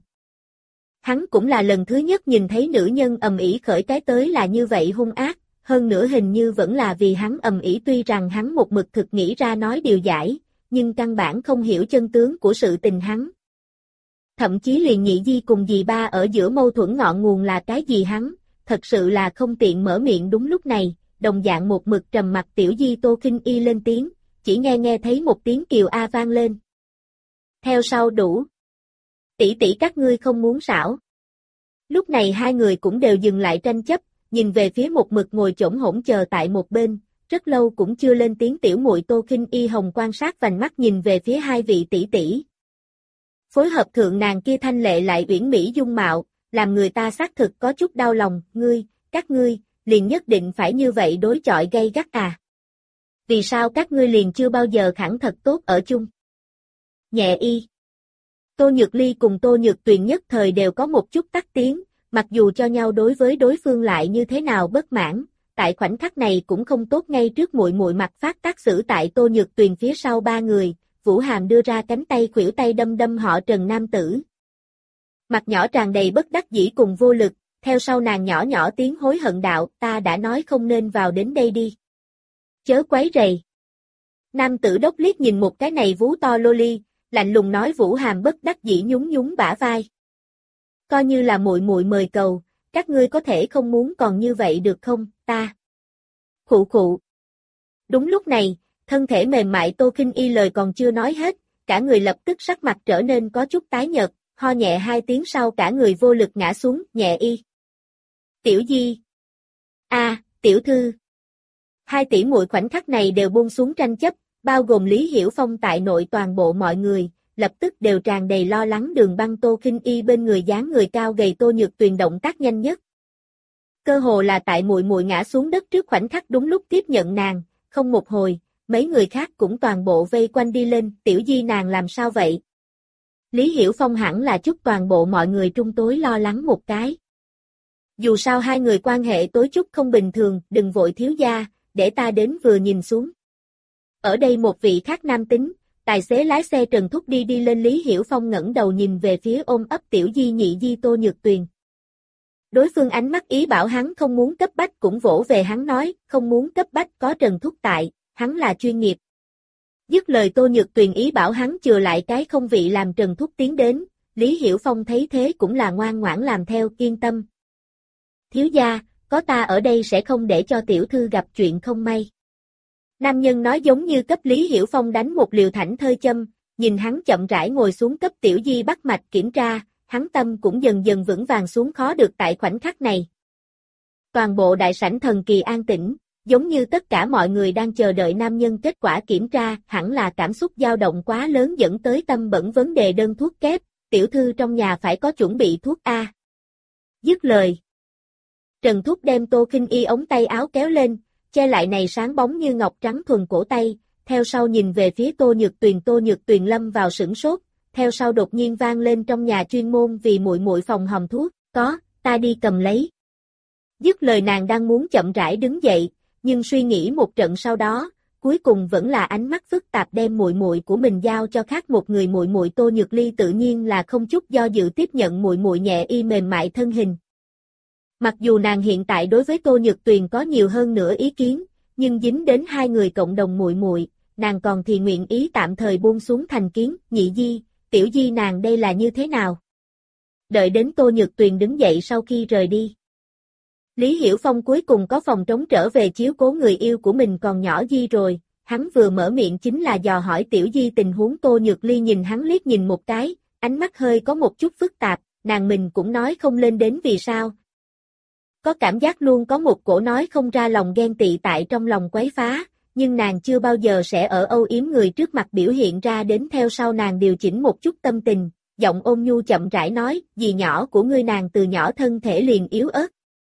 Hắn cũng là lần thứ nhất nhìn thấy nữ nhân ầm ĩ khởi cái tới là như vậy hung ác, hơn nữa hình như vẫn là vì hắn ầm ĩ tuy rằng hắn một mực thực nghĩ ra nói điều giải, nhưng căn bản không hiểu chân tướng của sự tình hắn. Thậm chí liền nhị di cùng dì ba ở giữa mâu thuẫn ngọn nguồn là cái gì hắn, thật sự là không tiện mở miệng đúng lúc này, đồng dạng một mực trầm mặt tiểu di Tô Kinh Y lên tiếng, chỉ nghe nghe thấy một tiếng kiều A vang lên. Theo sau đủ. Tỷ tỷ các ngươi không muốn xảo. Lúc này hai người cũng đều dừng lại tranh chấp, nhìn về phía một mực ngồi chổng hỗn chờ tại một bên, rất lâu cũng chưa lên tiếng tiểu muội Tô Kinh Y hồng quan sát vành mắt nhìn về phía hai vị tỷ tỷ. Phối hợp thượng nàng kia thanh lệ lại uyển mỹ dung mạo, làm người ta xác thực có chút đau lòng, ngươi, các ngươi, liền nhất định phải như vậy đối chọi gay gắt à. Vì sao các ngươi liền chưa bao giờ khẳng thật tốt ở chung? Nhẹ y. Tô Nhược Ly cùng Tô Nhược Tuyền nhất thời đều có một chút tắc tiếng, mặc dù cho nhau đối với đối phương lại như thế nào bất mãn, tại khoảnh khắc này cũng không tốt ngay trước muội muội mặt phát tác xử tại Tô Nhược Tuyền phía sau ba người, Vũ Hàm đưa ra cánh tay khuỷu tay đâm đâm họ Trần nam tử. Mặt nhỏ tràn đầy bất đắc dĩ cùng vô lực, theo sau nàng nhỏ nhỏ tiếng hối hận đạo, ta đã nói không nên vào đến đây đi. Chớ quấy rầy. Nam tử đốc liếc nhìn một cái này vú to lô ly, lạnh lùng nói Vũ Hàm bất đắc dĩ nhún nhún bả vai. Coi như là muội muội mời cầu, các ngươi có thể không muốn còn như vậy được không, ta. Khụ khụ. Đúng lúc này, Thân thể mềm mại Tô Khinh Y lời còn chưa nói hết, cả người lập tức sắc mặt trở nên có chút tái nhợt, ho nhẹ hai tiếng sau cả người vô lực ngã xuống, nhẹ y. Tiểu Di. A, tiểu thư. Hai tỷ muội khoảnh khắc này đều buông xuống tranh chấp, bao gồm Lý Hiểu Phong tại nội toàn bộ mọi người, lập tức đều tràn đầy lo lắng Đường Băng. Tô Khinh Y bên người dáng người cao gầy Tô Nhược Tuyền động tác nhanh nhất. Cơ hồ là tại muội muội ngã xuống đất trước khoảnh khắc đúng lúc tiếp nhận nàng, không một hồi, mấy người khác cũng toàn bộ vây quanh đi lên, Tiểu Di nàng làm sao vậy? Lý Hiểu Phong hẳn là chút toàn bộ mọi người trung tối lo lắng một cái. Dù sao hai người quan hệ tối chút không bình thường, đừng vội thiếu gia, để ta đến vừa nhìn xuống. Ở đây một vị khác nam tính, tài xế lái xe Trần Thúc đi đi lên. Lý Hiểu Phong ngẩng đầu nhìn về phía ôm ấp Tiểu Di nhị di Tô Nhược Tuyền. Đối phương ánh mắt ý bảo hắn không muốn cấp bách cũng vỗ về hắn nói, không muốn cấp bách có Trần Thúc tại, hắn là chuyên nghiệp. Dứt lời Tô Nhược Tuyền ý bảo hắn chừa lại cái không vị làm Trần Thúc tiến đến, Lý Hiểu Phong thấy thế cũng là ngoan ngoãn làm theo, yên tâm. Thiếu gia, có ta ở đây sẽ không để cho tiểu thư gặp chuyện không may. Nam nhân nói giống như cấp Lý Hiểu Phong đánh một liều thảnh thơi châm, nhìn hắn chậm rãi ngồi xuống cấp Tiểu Di bắt mạch kiểm tra, hắn tâm cũng dần dần vững vàng xuống. Khó được tại khoảnh khắc này. Toàn bộ đại sảnh thần kỳ an tĩnh, giống như tất cả mọi người đang chờ đợi nam nhân kết quả kiểm tra, hẳn là cảm xúc dao động quá lớn dẫn tới tâm bẩn vấn đề đơn thuốc kép, tiểu thư trong nhà phải có chuẩn bị thuốc A. Dứt lời. Trần Thúc đem Tô Khinh Y ống tay áo kéo lên, che lại này sáng bóng như ngọc trắng thuần cổ tay, theo sau nhìn về phía Tô Nhược Tuyền. Tô Nhược Tuyền lâm vào sửng sốt, theo sau đột nhiên vang lên trong nhà chuyên môn vì muội muội phòng hòm thuốc, có, ta đi cầm lấy. Dứt lời nàng đang muốn chậm rãi đứng dậy, nhưng suy nghĩ một trận sau đó, cuối cùng vẫn là ánh mắt phức tạp đem muội muội của mình giao cho khác một người. Muội muội Tô Nhược Ly tự nhiên là không chút do dự tiếp nhận muội muội nhẹ y mềm mại thân hình. Mặc dù nàng hiện tại đối với Tô Nhược Tuyền có nhiều hơn nữa ý kiến, nhưng dính đến hai người cộng đồng muội muội, nàng còn thì nguyện ý tạm thời buông xuống thành kiến. Nhị di, Tiểu Di nàng đây là như thế nào? Đợi đến Tô Nhược Tuyền đứng dậy sau khi rời đi. Lý Hiểu Phong cuối cùng có phòng trống trở về chiếu cố người yêu của mình còn nhỏ Di rồi, hắn vừa mở miệng chính là dò hỏi Tiểu Di tình huống. Tô Nhược Ly nhìn hắn liếc nhìn một cái, ánh mắt hơi có một chút phức tạp, nàng mình cũng nói không lên đến vì sao. Có cảm giác luôn có một cổ nói không ra lòng ghen tị tại trong lòng quấy phá, nhưng nàng chưa bao giờ sẽ ở âu yếm người trước mặt biểu hiện ra đến. Theo sau nàng điều chỉnh một chút tâm tình, giọng ôn nhu chậm rãi nói, dì nhỏ của ngươi nàng từ nhỏ thân thể liền yếu ớt.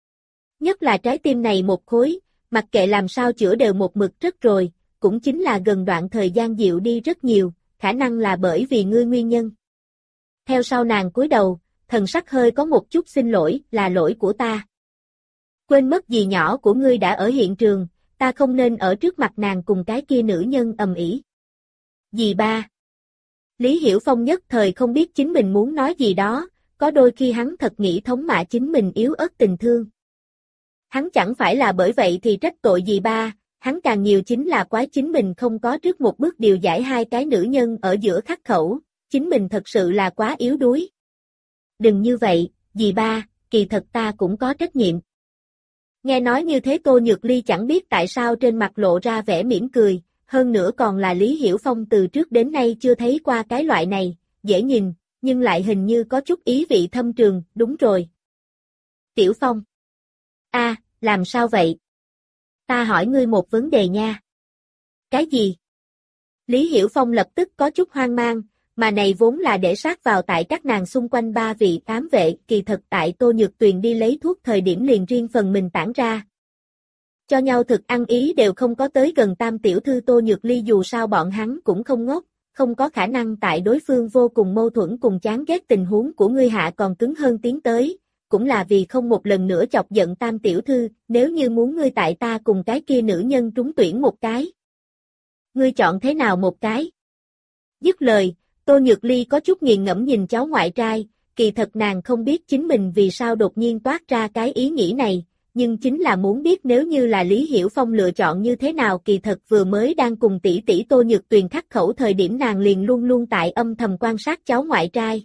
Nhất là trái tim này một khối, mặc kệ làm sao chữa đều một mực rất rồi, cũng chính là gần đoạn thời gian dịu đi rất nhiều, khả năng là bởi vì ngươi nguyên nhân. Theo sau nàng cúi đầu, thần sắc hơi có một chút xin lỗi, là lỗi của ta. Quên mất dì nhỏ của ngươi đã ở hiện trường, ta không nên ở trước mặt nàng cùng cái kia nữ nhân ầm ĩ. Dì ba. Lý Hiểu Phong nhất thời không biết chính mình muốn nói gì đó, có đôi khi hắn thật nghĩ thống mạ chính mình yếu ớt tình thương. Hắn chẳng phải là bởi vậy thì trách tội dì ba, hắn càng nhiều chính là quái chính mình không có trước một bước điều giải hai cái nữ nhân ở giữa khắc khẩu, chính mình thật sự là quá yếu đuối. Đừng như vậy, dì ba, kỳ thật ta cũng có trách nhiệm. Nghe nói như thế Tô Nhược Ly chẳng biết tại sao trên mặt lộ ra vẻ mỉm cười, hơn nữa còn là Lý Hiểu Phong từ trước đến nay chưa thấy qua cái loại này, dễ nhìn, nhưng lại hình như có chút ý vị thâm trường, đúng rồi. Tiểu Phong. A, à, làm sao vậy? Ta hỏi ngươi một vấn đề nha. Cái gì? Lý Hiểu Phong lập tức có chút hoang mang, mà này vốn là để sát vào tại các nàng xung quanh ba vị ám vệ, kỳ thật tại Tô Nhược Tuyền đi lấy thuốc thời điểm liền riêng phần mình tản ra. Cho nhau thực ăn ý đều không có tới gần tam tiểu thư Tô Nhược Ly, dù sao bọn hắn cũng không ngốc, không có khả năng tại đối phương vô cùng mâu thuẫn cùng chán ghét tình huống của ngươi hạ còn cứng hơn tiến tới, cũng là vì không một lần nữa chọc giận tam tiểu thư, nếu như muốn ngươi tại ta cùng cái kia nữ nhân trúng tuyển một cái. Ngươi chọn thế nào một cái? Dứt lời, Tô Nhược Ly có chút nghiền ngẫm nhìn cháu ngoại trai, kỳ thật nàng không biết chính mình vì sao đột nhiên toát ra cái ý nghĩ này, nhưng chính là muốn biết nếu như là Lý Hiểu Phong lựa chọn như thế nào. Kỳ thật vừa mới đang cùng tỷ tỷ Tô Nhược Tuyền khắc khẩu thời điểm nàng liền luôn luôn tại âm thầm quan sát cháu ngoại trai.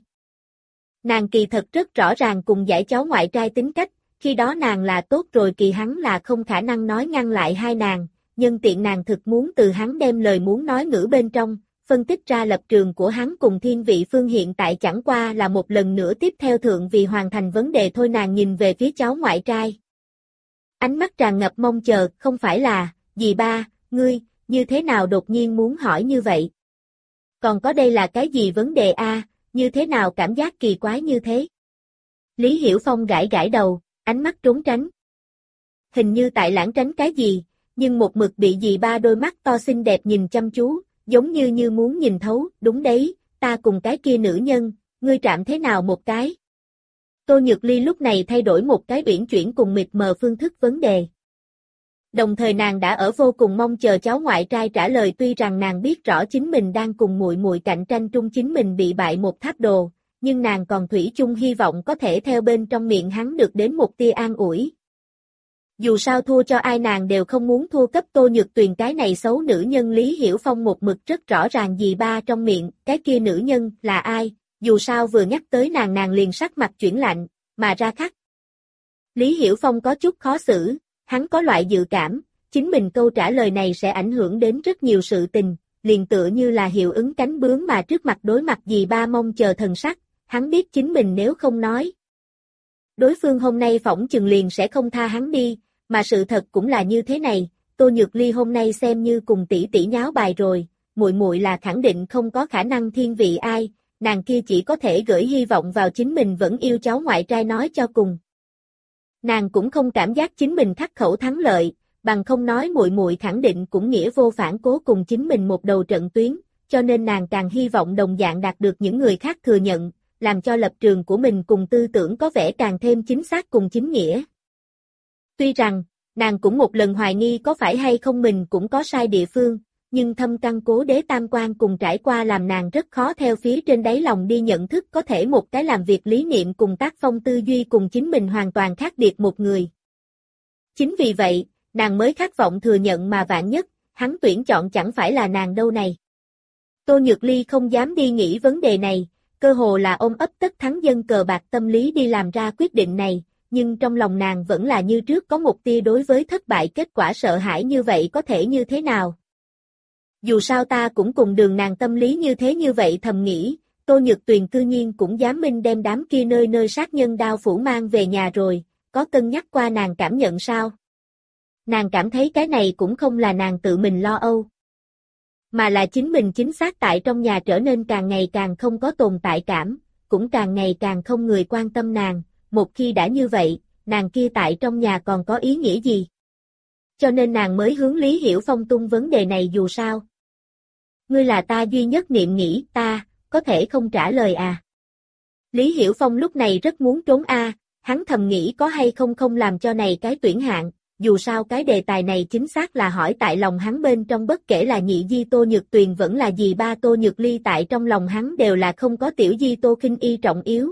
Nàng kỳ thật rất rõ ràng cùng giải cháu ngoại trai tính cách, khi đó nàng là tốt rồi, kỳ hắn là không khả năng nói ngăn lại hai nàng, nhân tiện nàng thực muốn từ hắn đem lời muốn nói ngữ bên trong, phân tích ra lập trường của hắn cùng thiên vị phương hiện tại chẳng qua là một lần nữa tiếp theo thượng vì hoàn thành vấn đề thôi. Nàng nhìn về phía cháu ngoại trai. Ánh mắt tràn ngập mong chờ, không phải là, dì ba, ngươi, như thế nào đột nhiên muốn hỏi như vậy? Còn có đây là cái gì vấn đề a? Như thế nào cảm giác kỳ quái như thế? Lý Hiểu Phong gãi gãi đầu, ánh mắt trốn tránh. Hình như tại lãng tránh cái gì, nhưng một mực bị dì ba đôi mắt to xinh đẹp nhìn chăm chú, giống như như muốn nhìn thấu, đúng đấy, ta cùng cái kia nữ nhân, ngươi chạm thế nào một cái? Tô Nhược Ly lúc này thay đổi một cái uyển chuyển cùng mịt mờ phương thức vấn đề. Đồng thời nàng đã ở vô cùng mong chờ cháu ngoại trai trả lời, tuy rằng nàng biết rõ chính mình đang cùng muội muội cạnh tranh trung chính mình bị bại một tháp đồ, nhưng nàng còn thủy chung hy vọng có thể theo bên trong miệng hắn được đến một tia an ủi. Dù sao thua cho ai nàng đều không muốn thua cấp Tô Nhược Tuyền cái này xấu nữ nhân. Lý Hiểu Phong một mực rất rõ ràng dì ba trong miệng, cái kia nữ nhân là ai, dù sao vừa nhắc tới nàng nàng liền sắc mặt chuyển lạnh, mà ra khắc. Lý Hiểu Phong có chút khó xử, hắn có loại dự cảm, chính mình câu trả lời này sẽ ảnh hưởng đến rất nhiều sự tình, liền tựa như là hiệu ứng cánh bướm mà trước mặt đối mặt dì ba mong chờ thần sắc, hắn biết chính mình nếu không nói. Đối phương hôm nay phỏng chừng liền sẽ không tha hắn đi, mà sự thật cũng là như thế này, Tô Nhược Ly hôm nay xem như cùng tỷ tỷ nháo bài rồi, muội muội là khẳng định không có khả năng thiên vị ai, nàng kia chỉ có thể gửi hy vọng vào chính mình vẫn yêu cháu ngoại trai nói cho cùng. Nàng cũng không cảm giác chính mình khắc khẩu thắng lợi, bằng không nói muội muội khẳng định cũng nghĩa vô phản cố cùng chính mình một đầu trận tuyến, cho nên nàng càng hy vọng đồng dạng đạt được những người khác thừa nhận, làm cho lập trường của mình cùng tư tưởng có vẻ càng thêm chính xác cùng chính nghĩa. Tuy rằng, nàng cũng một lần hoài nghi có phải hay không mình cũng có sai địa phương, nhưng thâm căn cố đế tam quan cùng trải qua làm nàng rất khó theo phía trên đáy lòng đi nhận thức có thể một cái làm việc lý niệm cùng tác phong tư duy cùng chính mình hoàn toàn khác biệt một người. Chính vì vậy, nàng mới khát vọng thừa nhận mà vạn nhất, hắn tuyển chọn chẳng phải là nàng đâu này. Tô Nhược Ly không dám đi nghĩ vấn đề này, cơ hồ là ôm ấp tất thắng dân cờ bạc tâm lý đi làm ra quyết định này, nhưng trong lòng nàng vẫn là như trước có một tia đối với thất bại kết quả sợ hãi. Như vậy có thể như thế nào? Dù sao ta cũng cùng đường nàng tâm lý như thế như vậy thầm nghĩ, Tô Nhược Tuyền cư nhiên cũng dám minh đem đám kia nơi nơi sát nhân đao phủ mang về nhà rồi, có cân nhắc qua nàng cảm nhận sao? Nàng cảm thấy cái này cũng không là nàng tự mình lo âu, mà là chính mình chính xác tại trong nhà trở nên càng ngày càng không có tồn tại cảm, cũng càng ngày càng không người quan tâm nàng, một khi đã như vậy, nàng kia tại trong nhà còn có ý nghĩa gì? Cho nên nàng mới hướng Lý Hiểu Phong tung vấn đề này. Dù sao, ngươi là ta duy nhất niệm nghĩ, ta, có thể không trả lời à? Lý Hiểu Phong lúc này rất muốn trốn a, hắn thầm nghĩ có hay không không làm cho này cái tuyển hạng, dù sao cái đề tài này chính xác là hỏi tại lòng hắn bên trong, bất kể là nhị di Tô Nhược Tuyền vẫn là dì ba Tô Nhược Ly tại trong lòng hắn đều là không có tiểu di Tô Khinh Y trọng yếu.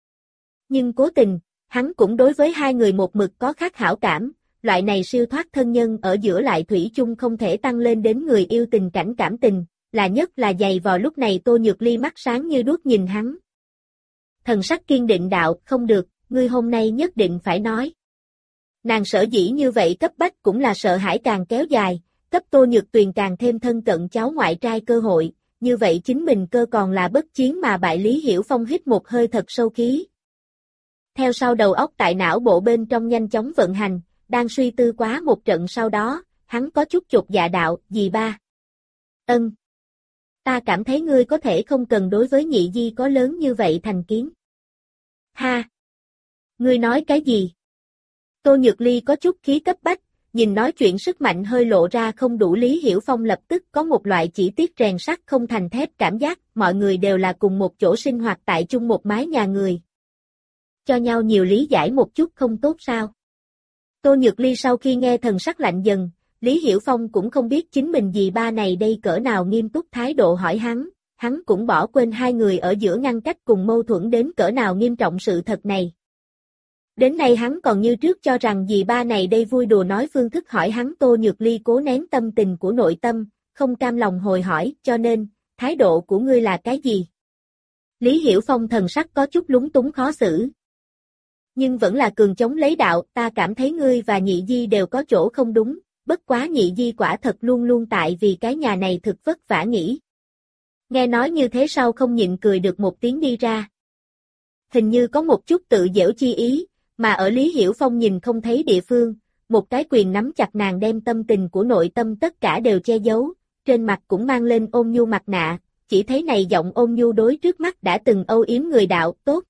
Nhưng cố tình, hắn cũng đối với hai người một mực có khác hảo cảm, loại này siêu thoát thân nhân ở giữa lại thủy chung không thể tăng lên đến người yêu tình cảnh cảm tình, là nhất là dày vò. Lúc này Tô Nhược Ly mắt sáng như đuốc nhìn hắn. Thần sắc kiên định đạo, không được, ngươi hôm nay nhất định phải nói. Nàng sở dĩ như vậy cấp bách cũng là sợ hãi càng kéo dài, cấp Tô Nhược Tuyền càng thêm thân cận cháu ngoại trai cơ hội, như vậy chính mình cơ còn là bất chiến mà bại. Lý Hiểu Phong hít một hơi thật sâu khí. Theo sau đầu óc tại não bộ bên trong nhanh chóng vận hành, đang suy tư quá một trận sau đó, hắn có chút chột dạ đạo, dì ba. Ân. Ta cảm thấy ngươi có thể không cần đối với nhị di có lớn như vậy thành kiến. Ha. Ngươi nói cái gì? Tô Nhược Ly có chút khí cấp bách, nhìn nói chuyện sức mạnh hơi lộ ra không đủ. Lý Hiểu Phong lập tức có một loại chỉ tiếc rèn sắt không thành thép cảm giác, mọi người đều là cùng một chỗ sinh hoạt tại chung một mái nhà người. Cho nhau nhiều lý giải một chút không tốt sao? Tô Nhược Ly sau khi nghe thần sắc lạnh dần, Lý Hiểu Phong cũng không biết chính mình dì ba này đây cỡ nào nghiêm túc thái độ hỏi hắn, hắn cũng bỏ quên hai người ở giữa ngăn cách cùng mâu thuẫn đến cỡ nào nghiêm trọng sự thật này. Đến nay hắn còn như trước cho rằng dì ba này đây vui đùa nói phương thức hỏi hắn. Tô Nhược Ly cố nén tâm tình của nội tâm, không cam lòng hồi hỏi, cho nên, thái độ của ngươi là cái gì? Lý Hiểu Phong thần sắc có chút lúng túng khó xử. Nhưng vẫn là cường chống lấy đạo, ta cảm thấy ngươi và nhị di đều có chỗ không đúng, bất quá nhị di quả thật luôn luôn tại vì cái nhà này thực vất vả nghỉ. Nghe nói như thế sau không nhịn cười được một tiếng đi ra. Hình như có một chút tự giễu chi ý, mà ở Lý Hiểu Phong nhìn không thấy địa phương, một cái quyền nắm chặt nàng đem tâm tình của nội tâm tất cả đều che giấu, trên mặt cũng mang lên ôn nhu mặt nạ, chỉ thấy này giọng ôn nhu đối trước mắt đã từng âu yếm người đạo, tốt.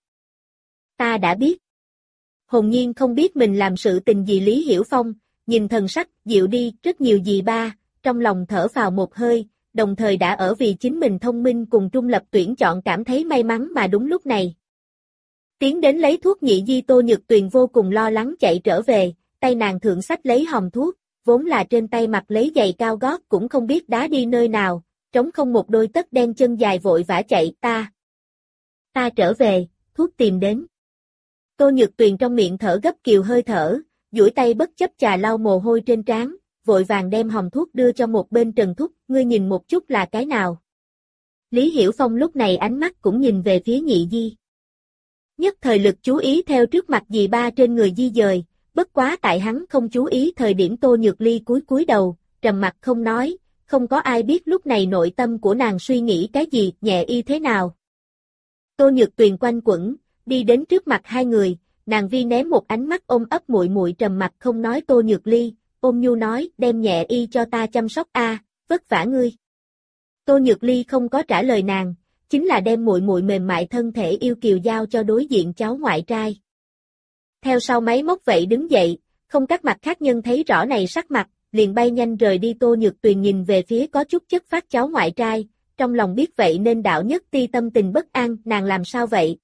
Ta đã biết. Hồn nhiên không biết mình làm sự tình gì Lý Hiểu Phong, nhìn thần sắc dịu đi rất nhiều dì ba, trong lòng thở phào một hơi, đồng thời đã ở vì chính mình thông minh cùng trung lập tuyển chọn cảm thấy may mắn mà đúng lúc này. Tiến đến lấy thuốc nhị di Tô Nhược Tuyền vô cùng lo lắng chạy trở về, tay nàng thượng sách lấy hòm thuốc, vốn là trên tay mặc lấy giày cao gót cũng không biết đá đi nơi nào, trống không một đôi tất đen chân dài vội vã chạy, ta. Ta trở về, thuốc tìm đến. Tô Nhược Tuyền trong miệng thở gấp kiều hơi thở, duỗi tay bất chấp chà lau mồ hôi trên trán, vội vàng đem hòm thuốc đưa cho một bên Trần Thúc, ngươi nhìn một chút là cái nào. Lý Hiểu Phong lúc này ánh mắt cũng nhìn về phía nhị di. Nhất thời lực chú ý theo trước mặt dì ba trên người di dời, bất quá tại hắn không chú ý thời điểm Tô Nhược Ly cúi cúi đầu, trầm mặt không nói, không có ai biết lúc này nội tâm của nàng suy nghĩ cái gì, nhẹ y thế nào. Tô Nhược Tuyền quanh quẩn, đi đến trước mặt hai người, nàng vi ném một ánh mắt ôm ấp muội muội trầm mặt không nói Tô Nhược Ly, ôm nhu nói, đem nhẹ y cho ta chăm sóc a, vất vả ngươi. Tô Nhược Ly không có trả lời nàng, chính là đem muội muội mềm mại thân thể yêu kiều giao cho đối diện cháu ngoại trai. Theo sau máy móc vậy đứng dậy, không các mặt khác nhân thấy rõ này sắc mặt, liền bay nhanh rời đi. Tô Nhược Tuyền nhìn về phía có chút chất phát cháu ngoại trai, trong lòng biết vậy nên đạo nhất ti tâm tình bất an, nàng làm sao vậy?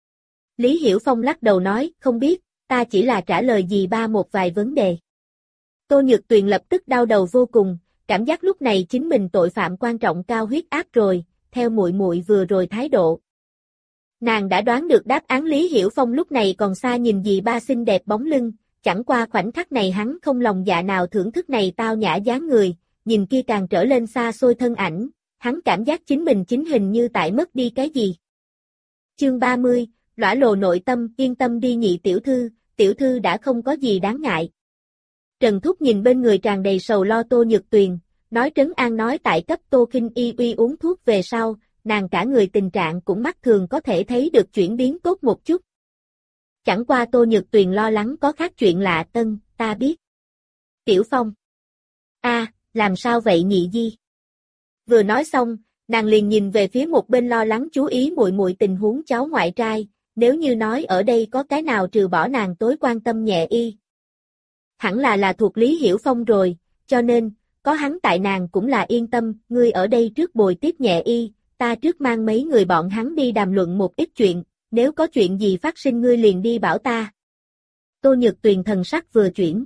Lý Hiểu Phong lắc đầu nói, không biết, ta chỉ là trả lời dì ba một vài vấn đề. Tô Nhược Tuyền lập tức đau đầu vô cùng, cảm giác lúc này chính mình tội phạm quan trọng cao huyết áp rồi, theo muội muội vừa rồi thái độ. Nàng đã đoán được đáp án. Lý Hiểu Phong lúc này còn xa nhìn dì ba xinh đẹp bóng lưng, chẳng qua khoảnh khắc này hắn không lòng dạ nào thưởng thức này tao nhã dáng người, nhìn kia càng trở lên xa xôi thân ảnh, hắn cảm giác chính mình chính hình như tại mất đi cái gì. Chương ba mươi, lõa lồ nội tâm, yên tâm đi nhị tiểu thư, tiểu thư đã không có gì đáng ngại. Trần Thúc nhìn bên người tràn đầy sầu lo Tô Nhược Tuyền, nói trấn an nói tại cấp Tô Khinh Y uy uống thuốc về sau, nàng cả người tình trạng cũng mắt thường có thể thấy được chuyển biến tốt một chút. Chẳng qua Tô Nhược Tuyền lo lắng có khác chuyện lạ. Tân, ta biết. Tiểu Phong. A, làm sao vậy nhị di? Vừa nói xong, nàng liền nhìn về phía một bên lo lắng chú ý muội muội tình huống cháu ngoại trai, nếu như nói ở đây có cái nào trừ bỏ nàng tối quan tâm nhẹ y. Hẳn là là thuộc Lý Hiểu Phong rồi, cho nên, có hắn tại nàng cũng là yên tâm, ngươi ở đây trước bồi tiếp nhẹ y, ta trước mang mấy người bọn hắn đi đàm luận một ít chuyện, nếu có chuyện gì phát sinh ngươi liền đi bảo ta. Tô Nhược Tuyền thần sắc vừa chuyển.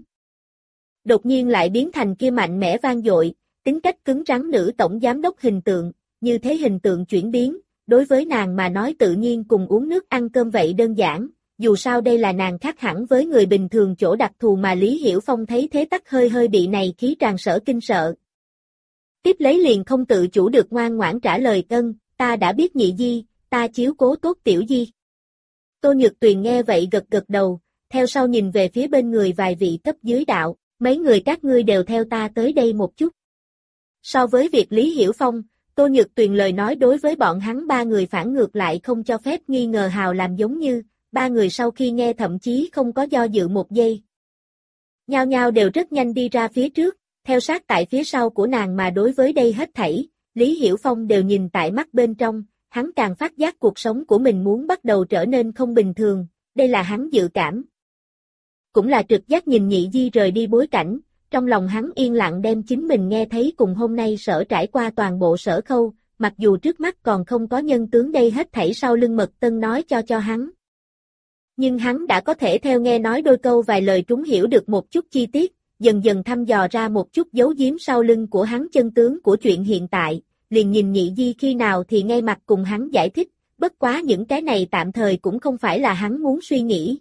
Đột nhiên lại biến thành kia mạnh mẽ vang dội, tính cách cứng rắn nữ tổng giám đốc hình tượng, như thế hình tượng chuyển biến, đối với nàng mà nói tự nhiên cùng uống nước ăn cơm vậy đơn giản, dù sao đây là nàng khác hẳn với người bình thường chỗ đặc thù mà Lý Hiểu Phong thấy thế tắc hơi hơi bị này khí tràn sở kinh sợ. Tiếp lấy liền không tự chủ được ngoan ngoãn trả lời cân, ta đã biết nhị di, ta chiếu cố tốt tiểu di. Tô Nhược Tuyền nghe vậy gật gật đầu, theo sau nhìn về phía bên người vài vị cấp dưới đạo, mấy người các ngươi đều theo ta tới đây một chút. So với việc Lý Hiểu Phong, Tô Nhược Tuyền lời nói đối với bọn hắn ba người phản ngược lại không cho phép nghi ngờ hào làm giống như, ba người sau khi nghe thậm chí không có do dự một giây. Nhao nhao đều rất nhanh đi ra phía trước, theo sát tại phía sau của nàng mà đối với đây hết thảy, Lý Hiểu Phong đều nhìn tại mắt bên trong, hắn càng phát giác cuộc sống của mình muốn bắt đầu trở nên không bình thường, đây là hắn dự cảm. Cũng là trực giác nhìn nhị di rời đi bối cảnh, trong lòng hắn yên lặng đem chính mình nghe thấy cùng hôm nay sở trải qua toàn bộ sở khâu, mặc dù trước mắt còn không có nhân tướng đây hết thảy sau lưng Mật Tân nói cho cho hắn. Nhưng hắn đã có thể theo nghe nói đôi câu vài lời trúng hiểu được một chút chi tiết, dần dần thăm dò ra một chút giấu giếm sau lưng của hắn chân tướng của chuyện hiện tại, liền nhìn nhị di khi nào thì ngay mặt cùng hắn giải thích, bất quá những cái này tạm thời cũng không phải là hắn muốn suy nghĩ.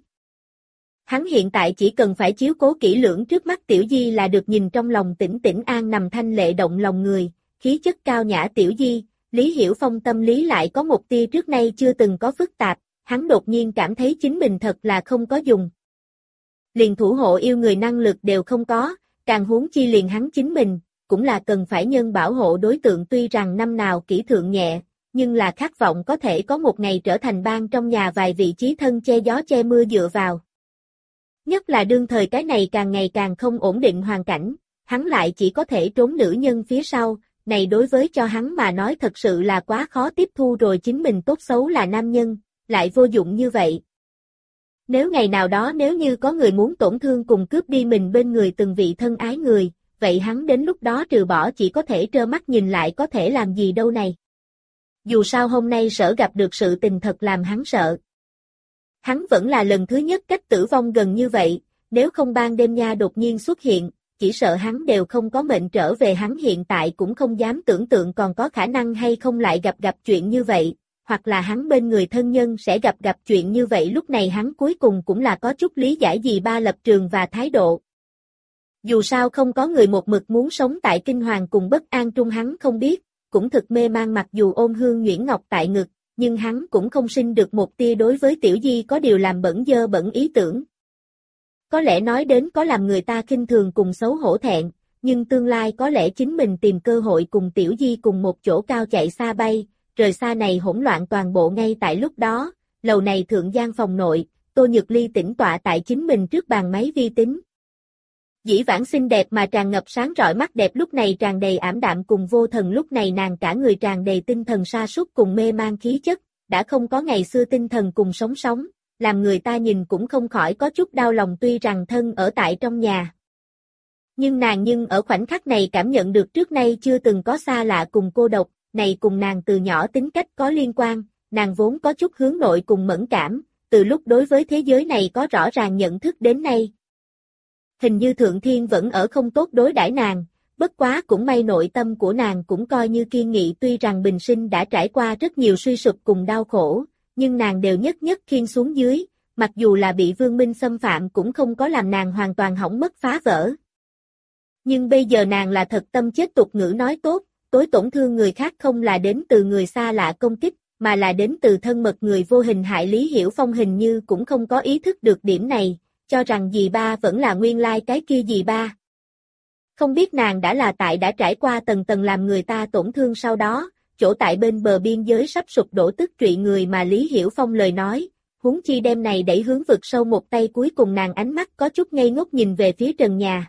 Hắn hiện tại chỉ cần phải chiếu cố kỹ lưỡng trước mắt tiểu di là được. Nhìn trong lòng tĩnh tĩnh an nằm thanh lệ động lòng người, khí chất cao nhã tiểu di, Lý Hiểu Phong tâm lý lại có một tia trước nay chưa từng có phức tạp, hắn đột nhiên cảm thấy chính mình thật là không có dùng. Liền thủ hộ yêu người năng lực đều không có, càng huống chi liền hắn chính mình, cũng là cần phải nhân bảo hộ đối tượng tuy rằng năm nào kỹ thượng nhẹ, nhưng là khát vọng có thể có một ngày trở thành bang trong nhà vài vị trí thân che gió che mưa dựa vào. Nhất là đương thời cái này càng ngày càng không ổn định hoàn cảnh, hắn lại chỉ có thể trốn nữ nhân phía sau, này đối với cho hắn mà nói thật sự là quá khó tiếp thu rồi chính mình tốt xấu là nam nhân, lại vô dụng như vậy. Nếu ngày nào đó nếu như có người muốn tổn thương cùng cướp đi mình bên người từng vị thân ái người, vậy hắn đến lúc đó trừ bỏ chỉ có thể trơ mắt nhìn lại có thể làm gì đâu này. Dù sao hôm nay Sở gặp được sự tình thật làm hắn sợ. Hắn vẫn là lần thứ nhất cách tử vong gần như vậy, nếu không ban đêm nha đột nhiên xuất hiện, chỉ sợ hắn đều không có mệnh trở về, hắn hiện tại cũng không dám tưởng tượng còn có khả năng hay không lại gặp gặp chuyện như vậy, hoặc là hắn bên người thân nhân sẽ gặp gặp chuyện như vậy, lúc này hắn cuối cùng cũng là có chút lý giải dì ba lập trường và thái độ. Dù sao không có người một mực muốn sống tại kinh hoàng cùng bất an trung, hắn không biết, cũng thực mê man, mặc dù ôm hương nhuyễn ngọc tại ngực, nhưng hắn cũng không sinh được một tia đối với Tiểu Di có điều làm bẩn dơ bẩn ý tưởng. Có lẽ nói đến có làm người ta khinh thường cùng xấu hổ thẹn, nhưng tương lai có lẽ chính mình tìm cơ hội cùng Tiểu Di cùng một chỗ cao chạy xa bay, rời xa này hỗn loạn toàn bộ. Ngay tại lúc đó, lầu này thượng gian phòng nội, Tô Nhược Ly tĩnh tọa tại chính mình trước bàn máy vi tính. Dĩ vãng xinh đẹp mà tràn ngập sáng rọi mắt đẹp lúc này tràn đầy ảm đạm cùng vô thần, lúc này nàng cả người tràn đầy tinh thần sa sút cùng mê man khí chất, đã không có ngày xưa tinh thần cùng sống sống, làm người ta nhìn cũng không khỏi có chút đau lòng. Tuy rằng thân ở tại trong nhà, nhưng nàng nhưng ở khoảnh khắc này cảm nhận được trước nay chưa từng có xa lạ cùng cô độc, này cùng nàng từ nhỏ tính cách có liên quan, nàng vốn có chút hướng nội cùng mẫn cảm, từ lúc đối với thế giới này có rõ ràng nhận thức đến nay. Hình như Thượng Thiên vẫn ở không tốt đối đãi nàng, bất quá cũng may nội tâm của nàng cũng coi như kiên nghị, tuy rằng bình sinh đã trải qua rất nhiều suy sụp cùng đau khổ, nhưng nàng đều nhất nhất khiêng xuống dưới, mặc dù là bị Vương Minh xâm phạm cũng không có làm nàng hoàn toàn hỏng mất phá vỡ. Nhưng bây giờ nàng là thật tâm chết, tục ngữ nói tốt, tối tổn thương người khác không là đến từ người xa lạ công kích, mà là đến từ thân mật người vô hình hại. Lý Hiểu Phong hình như cũng không có ý thức được điểm này, cho rằng dì ba vẫn là nguyên lai cái kia dì ba. Không biết nàng đã là tại đã trải qua tầng tầng làm người ta tổn thương sau đó, chỗ tại bên bờ biên giới sắp sụp đổ tức trụy người mà Lý Hiểu Phong lời nói, huống chi đem này đẩy hướng vực sâu một tay. Cuối cùng nàng ánh mắt có chút ngây ngốc nhìn về phía trần nhà.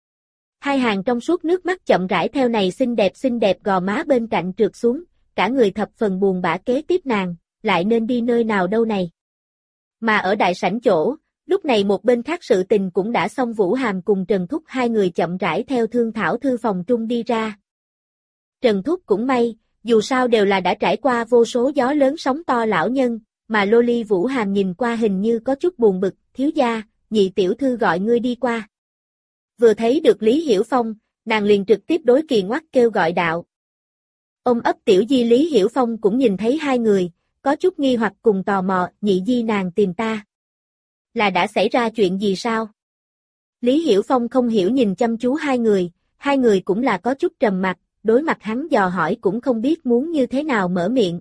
Hai hàng trong suốt nước mắt chậm rãi theo này xinh đẹp xinh đẹp gò má bên cạnh trượt xuống, cả người thập phần buồn bã. Kế tiếp nàng, lại nên đi nơi nào đâu này? Mà ở đại sảnh chỗ, lúc này một bên khác sự tình cũng đã xong, Vũ Hàm cùng Trần Thúc hai người chậm rãi theo thương thảo thư phòng trung đi ra. Trần Thúc cũng may, dù sao đều là đã trải qua vô số gió lớn sóng to lão nhân, mà Loli Vũ Hàm nhìn qua hình như có chút buồn bực, thiếu gia, nhị tiểu thư gọi ngươi đi qua. Vừa thấy được Lý Hiểu Phong, nàng liền trực tiếp đối Kỳ ngoắc kêu gọi đạo. Ôm ấp tiểu di Lý Hiểu Phong cũng nhìn thấy hai người, có chút nghi hoặc cùng tò mò, nhị di nàng tìm ta. Là đã xảy ra chuyện gì sao? Lý Hiểu Phong không hiểu nhìn chăm chú hai người, hai người cũng là có chút trầm mặc, đối mặt hắn dò hỏi cũng không biết muốn như thế nào mở miệng.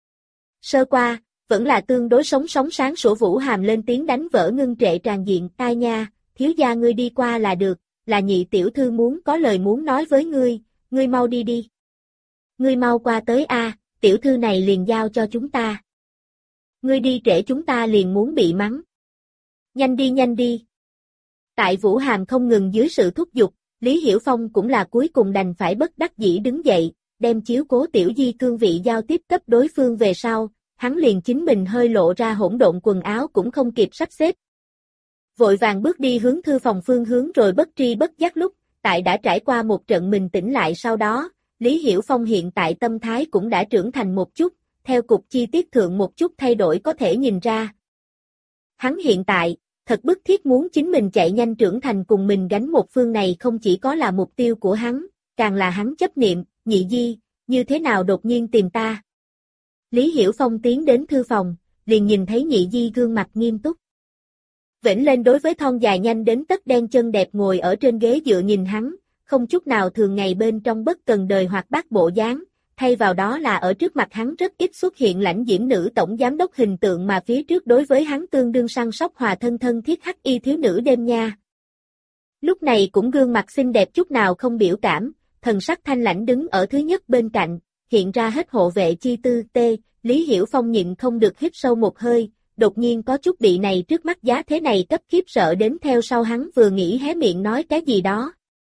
Sơ qua, vẫn là tương đối sống sống sáng sủa Vũ Hàm lên tiếng đánh vỡ ngưng trệ tràn diện, tai nha, thiếu gia ngươi đi qua là được, là nhị tiểu thư muốn có lời muốn nói với ngươi, ngươi mau đi đi. Ngươi mau qua tới a, tiểu thư này liền giao cho chúng ta. Ngươi đi trễ chúng ta liền muốn bị mắng. Nhanh đi nhanh đi. Tại Vũ Hàm không ngừng dưới sự thúc giục, Lý Hiểu Phong cũng là cuối cùng đành phải bất đắc dĩ đứng dậy, đem chiếu cố tiểu di cương vị giao tiếp cấp đối phương về sau, hắn liền chính mình hơi lộ ra hỗn độn quần áo cũng không kịp sắp xếp. Vội vàng bước đi hướng thư phòng phương hướng, rồi bất tri bất giác lúc, tại đã trải qua một trận mình tỉnh lại sau đó, Lý Hiểu Phong hiện tại tâm thái cũng đã trưởng thành một chút, theo cục chi tiết thượng một chút thay đổi có thể nhìn ra. Hắn hiện tại, thật bức thiết muốn chính mình chạy nhanh trưởng thành cùng mình gánh một phương này, không chỉ có là mục tiêu của hắn, càng là hắn chấp niệm. Nhị di, như thế nào đột nhiên tìm ta? Lý Hiểu Phong tiến đến thư phòng, liền nhìn thấy nhị di gương mặt nghiêm túc. Vểnh lên đối với thon dài nhanh đến tất đen chân đẹp ngồi ở trên ghế dựa nhìn hắn, không chút nào thường ngày bên trong bất cần đời hoạt bát bộ dáng, thay vào đó là ở trước mặt hắn rất ít xuất hiện lãnh diễm nữ tổng giám đốc hình tượng, mà phía trước đối với hắn tương đương săn sóc hòa thân thân thiết hắc y thiếu nữ đêm nha. Lúc này cũng gương mặt xinh đẹp chút nào không biểu cảm, thần sắc thanh lãnh đứng ở thứ nhất bên cạnh, hiện ra hết hộ vệ chi tư tê, Lý Hiểu Phong nhịn không được hít sâu một hơi, đột nhiên có chút bị này trước mắt giá thế này cấp khiếp sợ đến theo sau hắn vừa nghĩ hé miệng nói cái gì đó.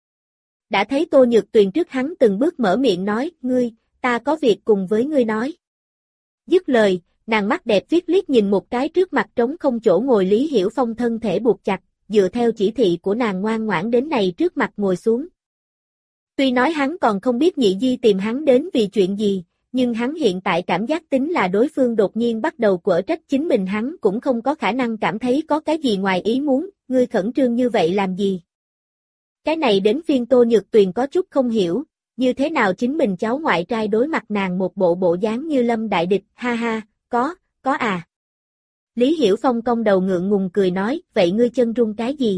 Đã thấy Tô Nhược Tuyền trước hắn từng bước mở miệng nói, ngươi, ta có việc cùng với ngươi nói. Dứt lời, nàng mắt đẹp viết liếc nhìn một cái trước mặt trống không chỗ ngồi Lý Hiểu Phong thân thể buộc chặt, dựa theo chỉ thị của nàng ngoan ngoãn đến này trước mặt ngồi xuống. Tuy nói hắn còn không biết Nhị Di tìm hắn đến vì chuyện gì, nhưng hắn hiện tại cảm giác tính là đối phương đột nhiên bắt đầu quở trách chính mình hắn cũng không có khả năng cảm thấy có cái gì ngoài ý muốn, ngươi khẩn trương như vậy làm gì? Cái này đến phiên Tô Nhược Tuyền có chút không hiểu, như thế nào chính mình cháu ngoại trai đối mặt nàng một bộ bộ dáng như lâm đại địch, ha ha, có, có à. Lý Hiểu Phong cong đầu ngượng ngùng cười nói, vậy ngươi chân run cái gì?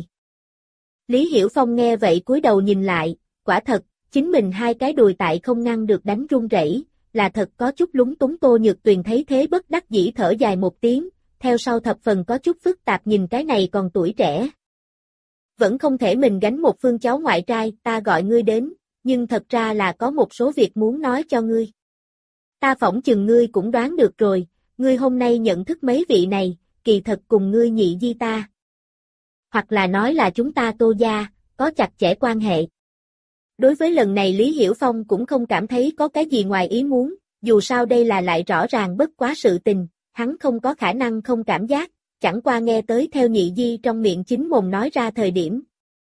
Lý Hiểu Phong nghe vậy cúi đầu nhìn lại, quả thật, chính mình hai cái đùi tại không ngăn được đánh run rẩy, là thật có chút lúng túng. Tô Nhược Tuyền thấy thế bất đắc dĩ thở dài một tiếng, theo sau thập phần có chút phức tạp nhìn cái này còn tuổi trẻ. Vẫn không thể mình gánh một phương cháu ngoại trai, ta gọi ngươi đến, nhưng thật ra là có một số việc muốn nói cho ngươi. Ta phỏng chừng ngươi cũng đoán được rồi, ngươi hôm nay nhận thức mấy vị này, kỳ thật cùng ngươi Nhị Di ta. Hoặc là nói là chúng ta Tô gia, có chặt chẽ quan hệ. Đối với lần này Lý Hiểu Phong cũng không cảm thấy có cái gì ngoài ý muốn, dù sao đây là lại rõ ràng bất quá sự tình, hắn không có khả năng không cảm giác, chẳng qua nghe tới theo Nhị Di trong miệng chính mồm nói ra thời điểm.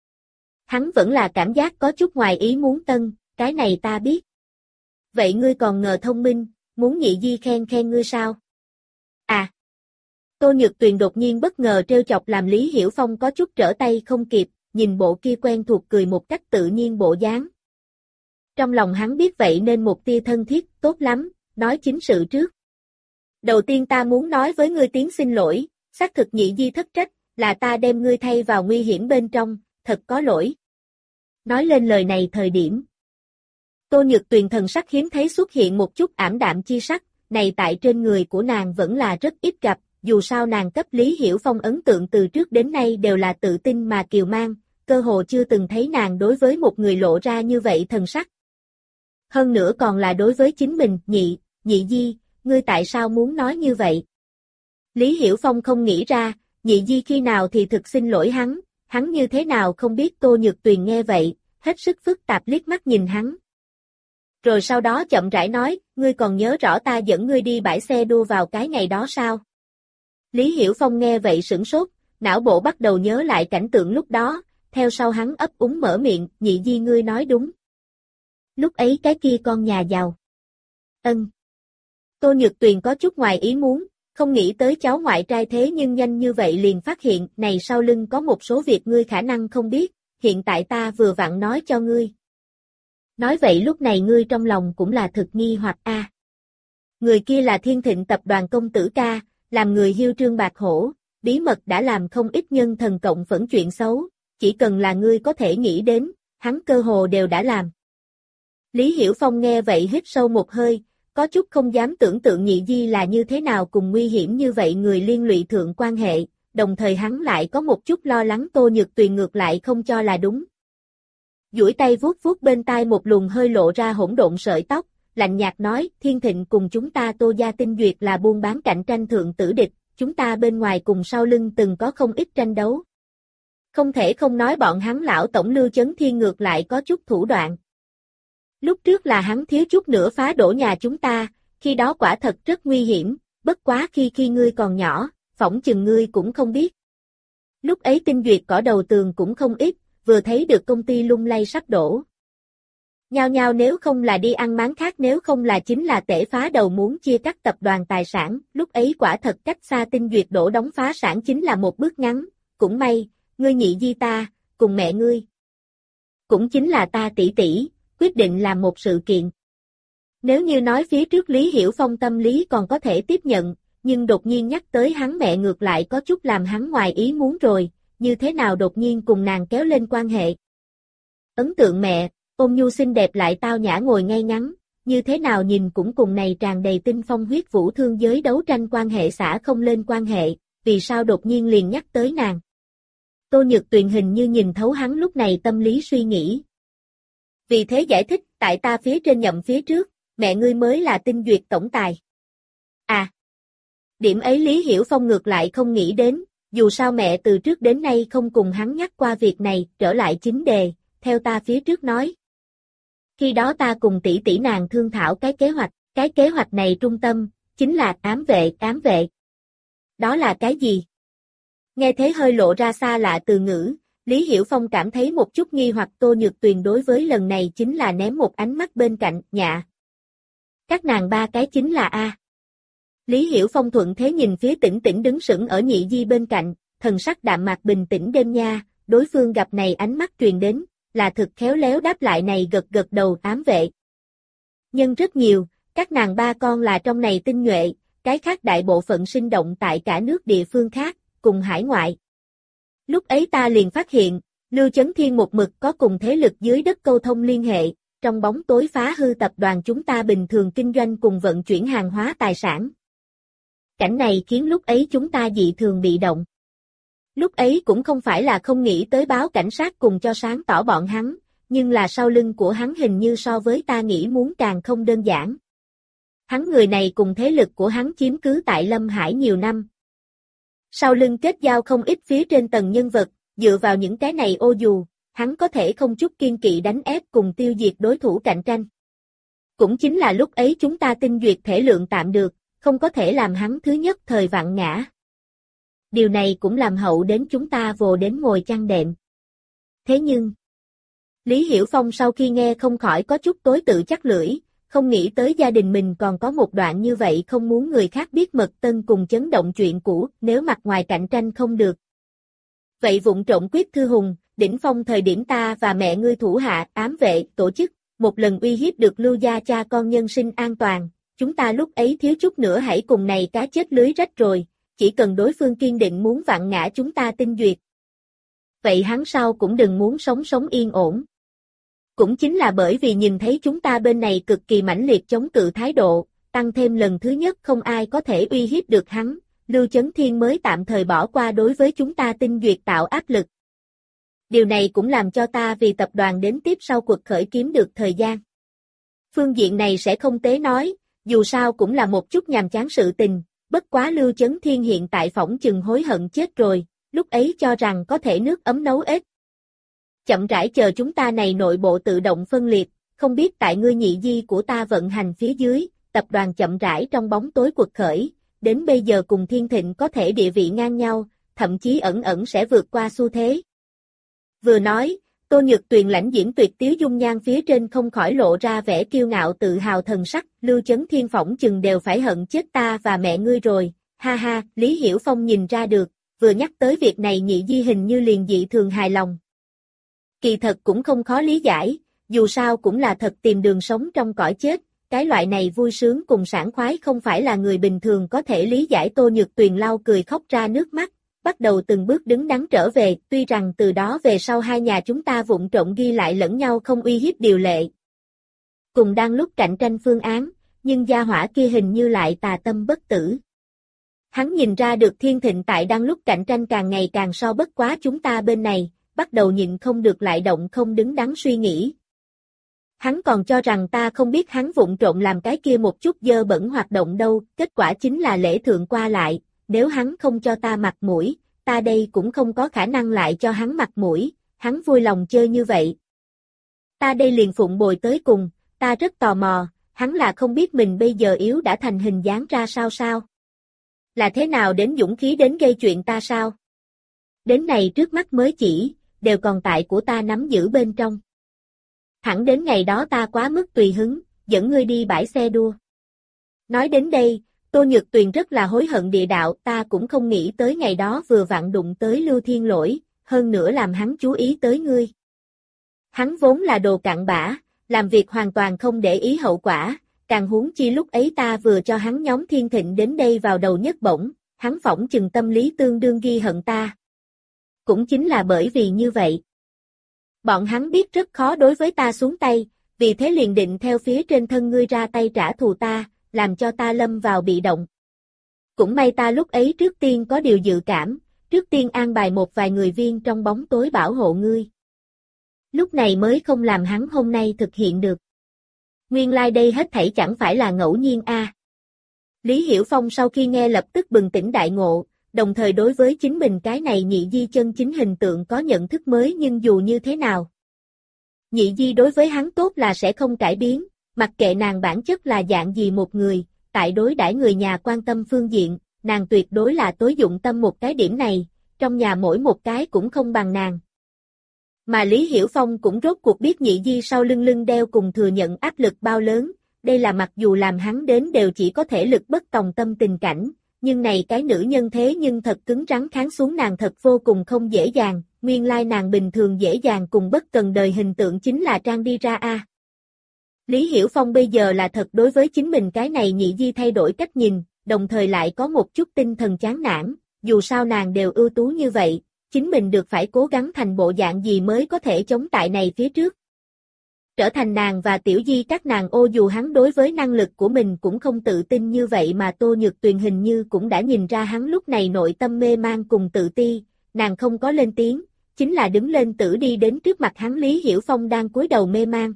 Hắn vẫn là cảm giác có chút ngoài ý muốn tân, cái này ta biết. Vậy ngươi còn ngờ thông minh, muốn Nhị Di khen khen ngươi sao? À! Tô Nhược Tuyền đột nhiên bất ngờ trêu chọc làm Lý Hiểu Phong có chút trở tay không kịp, nhìn bộ kia quen thuộc cười một cách tự nhiên bộ dáng. Trong lòng hắn biết vậy nên một tia thân thiết, tốt lắm, nói chính sự trước. Đầu tiên ta muốn nói với ngươi tiếng xin lỗi, xác thực Nhị Di thất trách, là ta đem ngươi thay vào nguy hiểm bên trong, thật có lỗi. Nói lên lời này thời điểm. Tô Nhược Tuyền thần sắc hiếm thấy xuất hiện một chút ảm đạm chi sắc, này tại trên người của nàng vẫn là rất ít gặp, dù sao nàng cấp Lý Hiểu Phong ấn tượng từ trước đến nay đều là tự tin mà kiều mang, cơ hồ chưa từng thấy nàng đối với một người lộ ra như vậy thần sắc. Hơn nữa còn là đối với chính mình, nhị, Nhị Di, ngươi tại sao muốn nói như vậy? Lý Hiểu Phong không nghĩ ra, Nhị Di khi nào thì thực xin lỗi hắn, hắn như thế nào không biết. Tô Nhược Tuyền nghe vậy, hết sức phức tạp liếc mắt nhìn hắn. Rồi sau đó chậm rãi nói, ngươi còn nhớ rõ ta dẫn ngươi đi bãi xe đua vào cái ngày đó sao? Lý Hiểu Phong nghe vậy sửng sốt, não bộ bắt đầu nhớ lại cảnh tượng lúc đó, theo sau hắn ấp úng mở miệng, Nhị Di ngươi nói đúng. Lúc ấy cái kia con nhà giàu. Ân. Tô Nhược Tuyền có chút ngoài ý muốn, không nghĩ tới cháu ngoại trai thế nhưng nhanh như vậy liền phát hiện, này sau lưng có một số việc ngươi khả năng không biết, hiện tại ta vừa vặn nói cho ngươi. Nói vậy lúc này ngươi trong lòng cũng là thực nghi hoặc a. À. Người kia là Thiên Thịnh tập đoàn công tử ca, làm người hiêu trương bạc hổ, bí mật đã làm không ít nhân thần cộng phẫn chuyện xấu, chỉ cần là ngươi có thể nghĩ đến, hắn cơ hồ đều đã làm. Lý Hiểu Phong nghe vậy hít sâu một hơi, có chút không dám tưởng tượng Nhị Di là như thế nào cùng nguy hiểm như vậy người liên lụy thượng quan hệ, đồng thời hắn lại có một chút lo lắng Tô Nhược Tuyền ngược lại không cho là đúng. Duỗi tay vuốt vuốt bên tai một luồng hơi lộ ra hỗn độn sợi tóc, lạnh nhạt nói, Thiên Thịnh cùng chúng ta Tô gia tinh duyệt là buôn bán cạnh tranh thượng tử địch, chúng ta bên ngoài cùng sau lưng từng có không ít tranh đấu. Không thể không nói bọn hắn lão tổng Lưu Chấn Thiên ngược lại có chút thủ đoạn. Lúc trước là hắn thiếu chút nữa phá đổ nhà chúng ta, khi đó quả thật rất nguy hiểm, bất quá khi khi ngươi còn nhỏ, phỏng chừng ngươi cũng không biết. Lúc ấy tinh duyệt cỏ đầu tường cũng không ít, vừa thấy được công ty lung lay sắp đổ. Nhao nhao nếu không là đi ăn máng khác nếu không là chính là tể phá đầu muốn chia cắt tập đoàn tài sản, lúc ấy quả thật cách xa tinh duyệt đổ đóng phá sản chính là một bước ngắn, cũng may, ngươi Nhị Di ta, cùng mẹ ngươi. Cũng chính là ta tỷ tỷ, quyết định làm một sự kiện. Nếu như nói phía trước Lý Hiểu Phong tâm lý còn có thể tiếp nhận, nhưng đột nhiên nhắc tới hắn mẹ ngược lại có chút làm hắn ngoài ý muốn rồi, như thế nào đột nhiên cùng nàng kéo lên quan hệ. Ấn tượng mẹ, ôn nhu xinh đẹp lại tao nhã ngồi ngay ngắn, như thế nào nhìn cũng cùng này tràn đầy tinh phong huyết vũ thương giới đấu tranh quan hệ xả không lên quan hệ, vì sao đột nhiên liền nhắc tới nàng. Tô Nhược Tuyền hình như nhìn thấu hắn lúc này tâm lý suy nghĩ. Vì thế giải thích, tại ta phía trên nhậm phía trước, mẹ ngươi mới là tinh duyệt tổng tài. À! Điểm ấy Lý Hiểu Phong ngược lại không nghĩ đến, dù sao mẹ từ trước đến nay không cùng hắn nhắc qua việc này, trở lại chính đề, theo ta phía trước nói. Khi đó ta cùng tỷ tỷ nàng thương thảo cái kế hoạch, cái kế hoạch này trung tâm, chính là ám vệ, ám vệ. Đó là cái gì? Nghe thế hơi lộ ra xa lạ từ ngữ, Lý Hiểu Phong cảm thấy một chút nghi hoặc. Tô Nhược Tuyền đối với lần này chính là ném một ánh mắt bên cạnh, nhạ. Các nàng ba cái chính là A. Lý Hiểu Phong thuận thế nhìn phía Tĩnh Tĩnh đứng sững ở nhị di bên cạnh, thần sắc đạm mạc bình tĩnh đêm nha, đối phương gặp này ánh mắt truyền đến, là thực khéo léo đáp lại này gật gật đầu. Ám vệ. Nhân rất nhiều, các nàng ba con là trong này tinh nhuệ, cái khác đại bộ phận sinh động tại cả nước địa phương khác, cùng hải ngoại. Lúc ấy ta liền phát hiện, Lưu Chấn Thiên một mực có cùng thế lực dưới đất câu thông liên hệ, trong bóng tối phá hư tập đoàn chúng ta bình thường kinh doanh cùng vận chuyển hàng hóa tài sản. Cảnh này khiến lúc ấy chúng ta dị thường bị động. Lúc ấy cũng không phải là không nghĩ tới báo cảnh sát cùng cho sáng tỏ bọn hắn, nhưng là sau lưng của hắn hình như so với ta nghĩ muốn càng không đơn giản. Hắn người này cùng thế lực của hắn chiếm cứ tại Lâm Hải nhiều năm. Sau lưng kết giao không ít phía trên tầng nhân vật, dựa vào những cái này ô dù, hắn có thể không chút kiên kỵ đánh ép cùng tiêu diệt đối thủ cạnh tranh. Cũng chính là lúc ấy chúng ta tinh duyệt thể lượng tạm được, không có thể làm hắn thứ nhất thời vặn ngã. Điều này cũng làm hậu đến chúng ta vồ đến ngồi chăn đệm. Thế nhưng, Lý Hiểu Phong sau khi nghe không khỏi có chút tối tự chắc lưỡi, không nghĩ tới gia đình mình còn có một đoạn như vậy không muốn người khác biết mật tân cùng chấn động chuyện cũ, nếu mặt ngoài cạnh tranh không được. Vậy vụng trộm quyết thư hùng, đỉnh phong thời điểm ta và mẹ ngươi thủ hạ, ám vệ, tổ chức, một lần uy hiếp được Lưu gia cha con nhân sinh an toàn, chúng ta lúc ấy thiếu chút nữa hãy cùng này cá chết lưới rách rồi, chỉ cần đối phương kiên định muốn vặn ngã chúng ta tinh duyệt. Vậy hắn sau cũng đừng muốn sống sống yên ổn. Cũng chính là bởi vì nhìn thấy chúng ta bên này cực kỳ mãnh liệt chống cự thái độ, tăng thêm lần thứ nhất không ai có thể uy hiếp được hắn, Lưu Chấn Thiên mới tạm thời bỏ qua đối với chúng ta tinh duyệt tạo áp lực. Điều này cũng làm cho ta vì tập đoàn đến tiếp sau cuộc khởi kiếm được thời gian. Phương diện này sẽ không tế nói, dù sao cũng là một chút nhàm chán sự tình, bất quá Lưu Chấn Thiên hiện tại phỏng chừng hối hận chết rồi, lúc ấy cho rằng có thể nước ấm nấu ếch. Chậm rãi chờ chúng ta này nội bộ tự động phân liệt, không biết tại ngươi nhị di của ta vận hành phía dưới, tập đoàn chậm rãi trong bóng tối cuộc khởi, đến bây giờ cùng Thiên Thịnh có thể địa vị ngang nhau, thậm chí ẩn ẩn sẽ vượt qua xu thế. Vừa nói, Tô Nhược Tuyền lãnh diễn tuyệt tiếu dung nhan phía trên không khỏi lộ ra vẻ kiêu ngạo tự hào thần sắc, Lưu Chấn Thiên phỏng chừng đều phải hận chết ta và mẹ ngươi rồi, ha ha, Lý Hiểu Phong nhìn ra được, vừa nhắc tới việc này nhị di hình như liền dị thường hài lòng. Kỳ thật cũng không khó lý giải, dù sao cũng là thật tìm đường sống trong cõi chết, cái loại này vui sướng cùng sảng khoái không phải là người bình thường có thể lý giải. Tô Nhược Tuyền lau cười khóc ra nước mắt, bắt đầu từng bước đứng đắn trở về, tuy rằng từ đó về sau hai nhà chúng ta vụng trộm ghi lại lẫn nhau không uy hiếp điều lệ. Cùng đang lúc cạnh tranh phương án, nhưng gia hỏa kia hình như lại tà tâm bất tử. Hắn nhìn ra được Thiên Thịnh tại đang lúc cạnh tranh càng ngày càng so bất quá chúng ta bên này, bắt đầu nhịn không được lại động không đứng đắn suy nghĩ. Hắn còn cho rằng ta không biết hắn vụng trộm làm cái kia một chút dơ bẩn hoạt động đâu, kết quả chính là lễ thượng qua lại, nếu hắn không cho ta mặt mũi, ta đây cũng không có khả năng lại cho hắn mặt mũi, hắn vui lòng chơi như vậy. Ta đây liền phụng bồi tới cùng, ta rất tò mò, hắn là không biết mình bây giờ yếu đã thành hình dáng ra sao sao? Là thế nào đến dũng khí đến gây chuyện ta sao? Đến này trước mắt mới chỉ, đều còn tại của ta nắm giữ bên trong. Hẳn đến ngày đó ta quá mức tùy hứng, dẫn ngươi đi bãi xe đua. Nói đến đây, Tô Nhược Tuyền rất là hối hận địa đạo, ta cũng không nghĩ tới ngày đó vừa vặn đụng tới Lưu Thiên Lỗi, hơn nữa làm hắn chú ý tới ngươi. Hắn vốn là đồ cặn bã, làm việc hoàn toàn không để ý hậu quả, càng huống chi lúc ấy ta vừa cho hắn nhóm Thiên Thịnh đến đây vào đầu nhất bổng, hắn phỏng chừng tâm lý tương đương ghi hận ta. Cũng chính là bởi vì như vậy. Bọn hắn biết rất khó đối với ta xuống tay, vì thế liền định theo phía trên thân ngươi ra tay trả thù ta, làm cho ta lâm vào bị động. Cũng may ta lúc ấy trước tiên có điều dự cảm, trước Trước tiên an bài một vài người viên trong bóng tối bảo hộ ngươi. Lúc này mới không làm hắn hôm nay thực hiện được. Nguyên lai like đây hết thảy chẳng phải là ngẫu nhiên a. À. Lý Hiểu Phong sau khi nghe lập tức bừng tỉnh đại ngộ, đồng thời đối với chính mình cái này nhị di chân chính hình tượng có nhận thức mới, nhưng dù như thế nào. Nhị di đối với hắn tốt là sẽ không cải biến, mặc kệ nàng bản chất là dạng gì một người, tại đối đãi người nhà quan tâm phương diện, nàng tuyệt đối là tối dụng tâm một cái điểm này, trong nhà mỗi một cái cũng không bằng nàng. Mà Lý Hiểu Phong cũng rốt cuộc biết nhị di sau lưng lưng đeo cùng thừa nhận áp lực bao lớn, đây là mặc dù làm hắn đến đều chỉ có thể lực bất tòng tâm tình cảnh, nhưng này cái nữ nhân thế nhưng thật cứng rắn kháng xuống nàng thật vô cùng không dễ dàng, nguyên lai nàng bình thường dễ dàng cùng bất cần đời hình tượng chính là trang đi ra a. À. Lý Hiểu Phong bây giờ là thật đối với chính mình cái này nhị di thay đổi cách nhìn, đồng thời lại có một chút tinh thần chán nản, dù sao nàng đều ưu tú như vậy, chính mình được phải cố gắng thành bộ dạng gì mới có thể chống tại này phía trước. Trở thành nàng và Tiểu Di các nàng ô dù hắn đối với năng lực của mình cũng không tự tin như vậy mà Tô Nhược Tuyền hình như cũng đã nhìn ra hắn lúc này nội tâm mê man cùng tự ti, nàng không có lên tiếng, chính là đứng lên tử đi đến trước mặt hắn. Lý Hiểu Phong đang cúi đầu mê man.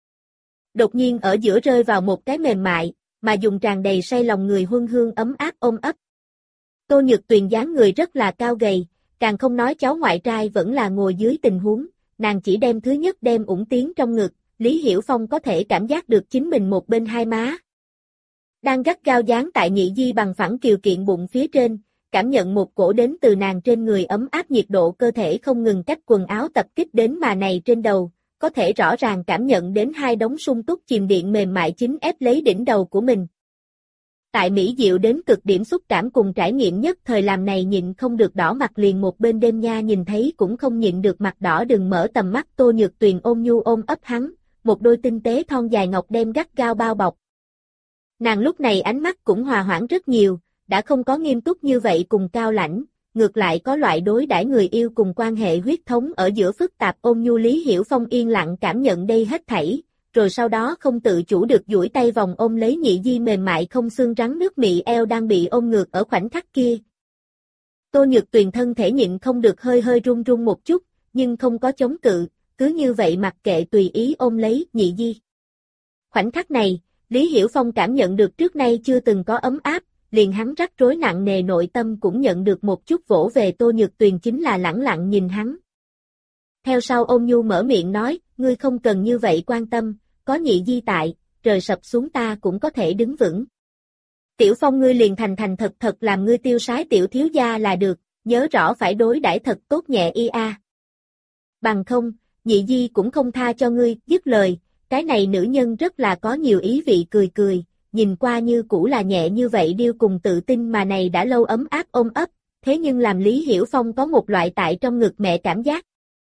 Đột nhiên ở giữa rơi vào một cái mềm mại, mà dùng tràn đầy say lòng người huân hương ấm áp ôm ấp. Tô Nhược Tuyền dáng người rất là cao gầy, càng không nói cháu ngoại trai vẫn là ngồi dưới tình huống, nàng chỉ đem thứ nhất đem ủng tiến trong ngực, Lý Hiểu Phong có thể cảm giác được chính mình một bên hai má. Đang gắt gao dán tại nhị di bằng phẳng kiều kiện bụng phía trên, cảm nhận một cổ đến từ nàng trên người ấm áp nhiệt độ cơ thể không ngừng cách quần áo tập kích đến mà này trên đầu, có thể rõ ràng cảm nhận đến hai đống sung túc chìm điện mềm mại chính ép lấy đỉnh đầu của mình. Tại mỹ diệu đến cực điểm xúc cảm cùng trải nghiệm nhất thời làm này nhịn không được đỏ mặt liền một bên đêm nha nhìn thấy cũng không nhịn được mặt đỏ đừng mở tầm mắt. Tô Nhược Tuyền ôm nhu ôm ấp hắn, một đôi tinh tế thon dài ngọc đem gắt gao bao bọc. Nàng lúc này ánh mắt cũng hòa hoãn rất nhiều, đã không có nghiêm túc như vậy cùng cao lãnh, ngược lại có loại đối đãi người yêu cùng quan hệ huyết thống ở giữa phức tạp ôm nhu. Lý Hiểu Phong yên lặng cảm nhận đây hết thảy, rồi sau đó không tự chủ được duỗi tay vòng ôm lấy nhị di mềm mại không xương rắn nước mị eo đang bị ôm ngược ở khoảnh khắc kia. Tô Nhược Tuyền thân thể nhịn không được hơi hơi run run một chút, nhưng không có chống cự, cứ như vậy mặc kệ tùy ý ôm lấy nhị di. Khoảnh khắc này, Lý Hiểu Phong cảm nhận được trước nay chưa từng có ấm áp, liền hắn rắc rối nặng nề nội tâm cũng nhận được một chút vỗ về. Tô Nhược Tuyền chính là lẳng lặng nhìn hắn. Theo sau ôn nhu mở miệng nói, ngươi không cần như vậy quan tâm, có nhị di tại, trời sập xuống ta cũng có thể đứng vững. Tiểu Phong ngươi liền thành thành thật thật làm ngươi tiêu sái tiểu thiếu gia là được, nhớ rõ phải đối đãi thật tốt nhẹ y a. Bằng không, nhị di cũng không tha cho ngươi. Dứt lời, cái này nữ nhân rất là có nhiều ý vị cười cười, nhìn qua như cũ là nhẹ như vậy điêu cùng tự tin mà này đã lâu ấm áp ôm ấp, thế nhưng làm Lý Hiểu Phong có một loại tại trong ngực mẹ cảm giác.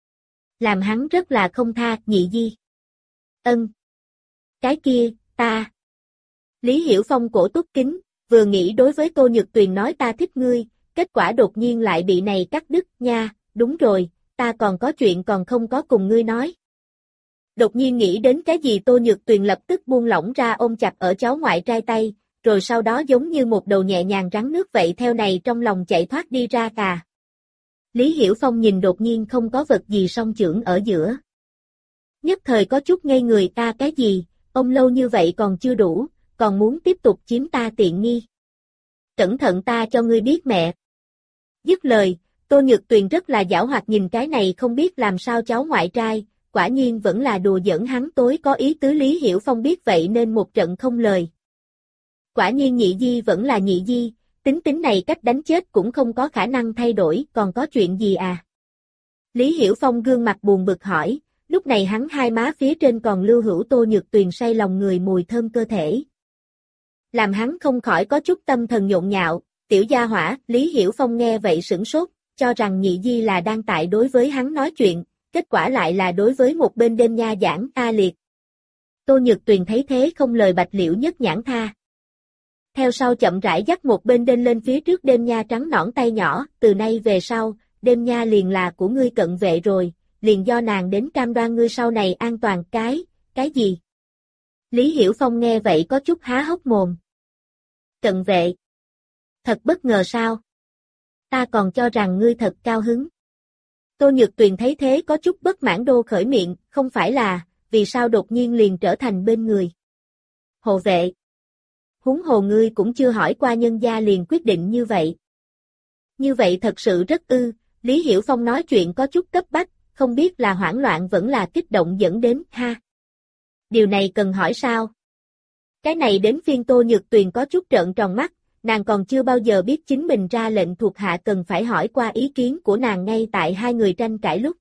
Làm hắn rất là không tha. Nhị di. Ân. Cái kia, ta. Lý Hiểu Phong cổ túc kính, vừa nghĩ đối với Tô Nhược Tuyền nói ta thích ngươi, kết quả đột nhiên lại bị này cắt đứt. Nha, đúng rồi, ta còn có chuyện còn không có cùng ngươi nói. Đột nhiên nghĩ đến cái gì Tô Nhược Tuyền lập tức buông lỏng ra ôm chặt ở cháu ngoại trai tay, rồi sau đó giống như một đầu nhẹ nhàng rắn nước vậy theo này trong lòng chạy thoát đi ra cà. Lý Hiểu Phong nhìn đột nhiên không có vật gì song chưởng ở giữa. Nhất thời có chút ngây người. Ta cái gì, ông lâu như vậy còn chưa đủ, còn muốn tiếp tục chiếm ta tiện nghi. Cẩn thận ta cho ngươi biết mẹ. Dứt lời, Tô Nhược Tuyền rất là giảo hoạt nhìn cái này không biết làm sao cháu ngoại trai, quả nhiên vẫn là đùa giỡn hắn tối có ý tứ. Lý Hiểu Phong biết vậy nên một trận không lời. Quả nhiên nhị di vẫn là nhị di, tính tính này cách đánh chết cũng không có khả năng thay đổi, còn có chuyện gì à? Lý Hiểu Phong gương mặt buồn bực hỏi, lúc này hắn hai má phía trên còn lưu hữu Tô Nhược Tuyền say lòng người mùi thơm cơ thể. Làm hắn không khỏi có chút tâm thần nhộn nhạo, tiểu gia hỏa. Lý Hiểu Phong nghe vậy sửng sốt, cho rằng nhị di là đang tại đối với hắn nói chuyện, kết quả lại là đối với một bên đêm nha giảng. A liệt. Tô Nhược Tuyền thấy thế không lời bạch liễu nhất nhãn tha. Theo sau chậm rãi dắt một bên đên lên phía trước đêm nha trắng nõn tay nhỏ, từ nay về sau, đêm nha liền là của ngươi cận vệ rồi, liền do nàng đến cam đoan ngươi sau này an toàn. Cái, cái gì? Lý Hiểu Phong nghe vậy có chút há hốc mồm. Cận vệ? Thật bất ngờ sao? Ta còn cho rằng ngươi thật cao hứng. Tô Nhược Tuyền thấy thế có chút bất mãn đô khởi miệng, không phải là, vì sao đột nhiên liền trở thành bên người. Hộ vệ. Huống hồ ngươi cũng chưa hỏi qua nhân gia liền quyết định như vậy. Như vậy thật sự rất ư, Lý Hiểu Phong nói chuyện có chút cấp bách, không biết là hoảng loạn vẫn là kích động dẫn đến, ha. Điều này cần hỏi sao? Cái này đến phiên Tô Nhược Tuyền có chút trợn tròn mắt, nàng còn chưa bao giờ biết chính mình ra lệnh thuộc hạ cần phải hỏi qua ý kiến của nàng ngay tại hai người tranh cãi lúc.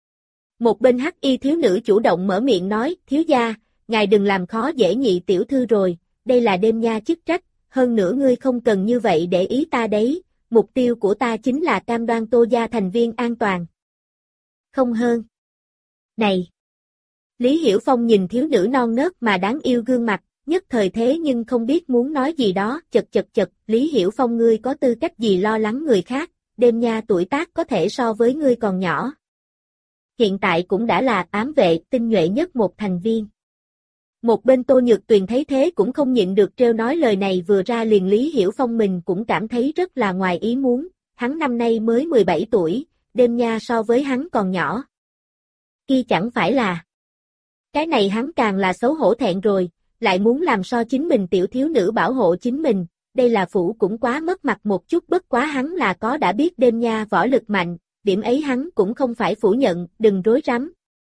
Một bên hắc y thiếu nữ chủ động mở miệng nói, thiếu gia, ngài đừng làm khó dễ nhị tiểu thư rồi, đây là đêm nha chức trách, hơn nữa ngươi không cần như vậy để ý ta đấy, mục tiêu của ta chính là cam đoan Tô gia thành viên an toàn. Không hơn. Này! Lý Hiểu Phong nhìn thiếu nữ non nớt mà đáng yêu gương mặt, nhất thời thế nhưng không biết muốn nói gì đó, chật chật chật, Lý Hiểu Phong ngươi có tư cách gì lo lắng người khác, đêm nha tuổi tác có thể so với ngươi còn nhỏ. Hiện tại cũng đã là ám vệ tinh nhuệ nhất một thành viên. Một bên Tô Nhược Tuyền thấy thế cũng không nhịn được trêu nói lời này vừa ra liền Lý Hiểu Phong mình cũng cảm thấy rất là ngoài ý muốn, hắn năm nay mới mười bảy tuổi, đêm nha so với hắn còn nhỏ. Kia chẳng phải là. Cái này hắn càng là xấu hổ thẹn rồi, lại muốn làm so chính mình tiểu thiếu nữ bảo hộ chính mình, đây là phủ cũng quá mất mặt một chút bất quá hắn là có đã biết đêm nha võ lực mạnh, điểm ấy hắn cũng không phải phủ nhận, đừng rối rắm.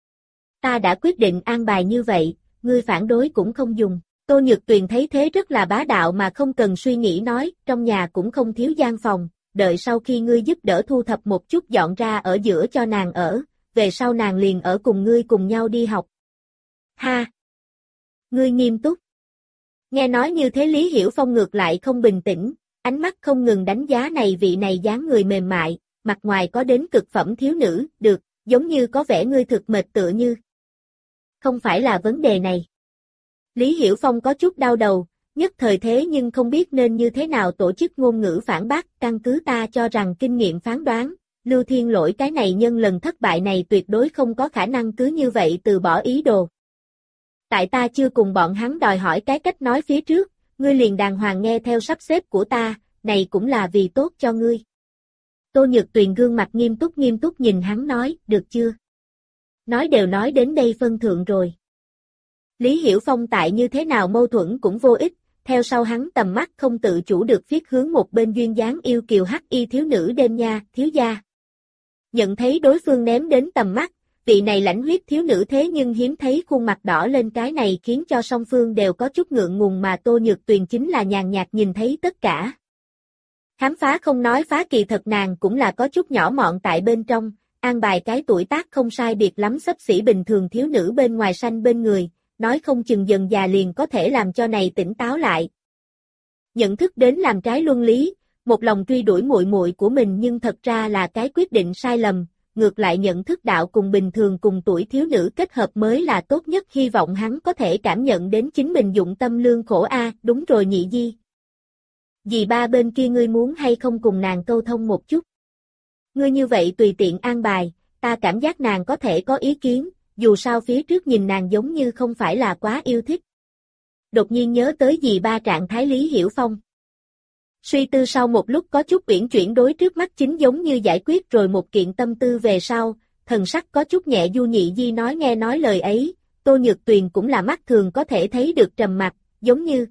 Ta đã quyết định an bài như vậy, ngươi phản đối cũng không dùng. Tô Nhược Tuyền thấy thế rất là bá đạo mà không cần suy nghĩ nói, trong nhà cũng không thiếu gian phòng, đợi sau khi ngươi giúp đỡ thu thập một chút dọn ra ở giữa cho nàng ở, về sau nàng liền ở cùng ngươi cùng nhau đi học. Ha! Ngươi nghiêm túc. Nghe nói như thế Lý Hiểu Phong ngược lại không bình tĩnh, ánh mắt không ngừng đánh giá này vị này dáng người mềm mại, mặt ngoài có đến cực phẩm thiếu nữ, được, giống như có vẻ ngươi thực mệt tựa như. Không phải là vấn đề này. Lý Hiểu Phong có chút đau đầu, nhất thời thế nhưng không biết nên như thế nào tổ chức ngôn ngữ phản bác, căn cứ ta cho rằng kinh nghiệm phán đoán, Lưu Thiên Lỗi cái này nhân lần thất bại này tuyệt đối không có khả năng cứ như vậy từ bỏ ý đồ. Tại ta chưa cùng bọn hắn đòi hỏi cái cách nói phía trước, ngươi liền đàng hoàng nghe theo sắp xếp của ta, này cũng là vì tốt cho ngươi. Tô Nhược Tuyền gương mặt nghiêm túc nghiêm túc nhìn hắn nói, được chưa? Nói đều nói đến đây phân thượng rồi. Lý Hiểu Phong tại như thế nào mâu thuẫn cũng vô ích, theo sau hắn tầm mắt không tự chủ được viết hướng một bên duyên dáng yêu kiều hắc y thiếu nữ đêm nha, thiếu gia. Nhận thấy đối phương ném đến tầm mắt, vị này lãnh huyết thiếu nữ thế nhưng hiếm thấy khuôn mặt đỏ lên cái này khiến cho song phương đều có chút ngượng ngùng mà Tô Nhược Tuyền chính là nhàn nhạt nhìn thấy tất cả. Khám phá không nói phá kỳ thật nàng cũng là có chút nhỏ mọn tại bên trong, an bài cái tuổi tác không sai biệt lắm xấp xỉ bình thường thiếu nữ bên ngoài sanh bên người, nói không chừng dần già liền có thể làm cho này tỉnh táo lại. Nhận thức đến làm trái luân lý, một lòng truy đuổi muội muội của mình nhưng thật ra là cái quyết định sai lầm, ngược lại nhận thức đạo cùng bình thường cùng tuổi thiếu nữ kết hợp mới là tốt nhất, hy vọng hắn có thể cảm nhận đến chính mình dụng tâm lương khổ a, đúng rồi nhị di. Dì ba bên kia ngươi muốn hay không cùng nàng câu thông một chút? Ngươi như vậy tùy tiện an bài, ta cảm giác nàng có thể có ý kiến, dù sao phía trước nhìn nàng giống như không phải là quá yêu thích. Đột nhiên nhớ tới dì ba trạng thái Lý Hiểu Phong. Suy tư sau một lúc có chút uyển chuyển đối trước mắt chính giống như giải quyết rồi một kiện tâm tư về sau, thần sắc có chút nhẹ du nhị di nói nghe nói lời ấy, Tô Nhược Tuyền cũng là mắt thường có thể thấy được trầm mặc, giống như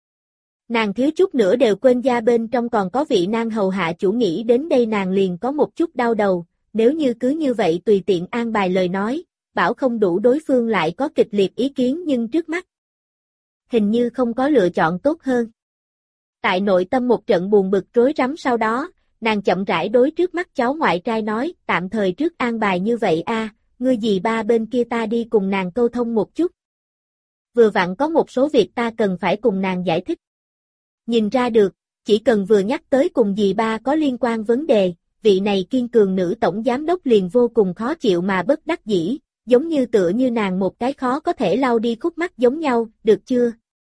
nàng thiếu chút nữa đều quên gia bên trong còn có vị nang hầu hạ chủ, nghĩ đến đây nàng liền có một chút đau đầu, nếu như cứ như vậy tùy tiện an bài lời nói, bảo không đủ đối phương lại có kịch liệt ý kiến nhưng trước mắt hình như không có lựa chọn tốt hơn. Tại nội tâm một trận buồn bực rối rắm sau đó, nàng chậm rãi đối trước mắt cháu ngoại trai nói, tạm thời trước an bài như vậy a, ngươi dì ba bên kia ta đi cùng nàng câu thông một chút. Vừa vặn có một số việc ta cần phải cùng nàng giải thích. Nhìn ra được, chỉ cần vừa nhắc tới cùng dì ba có liên quan vấn đề, vị này kiên cường nữ tổng giám đốc liền vô cùng khó chịu mà bất đắc dĩ, giống như tựa như nàng một cái khó có thể lau đi khúc mắc giống nhau, được chưa?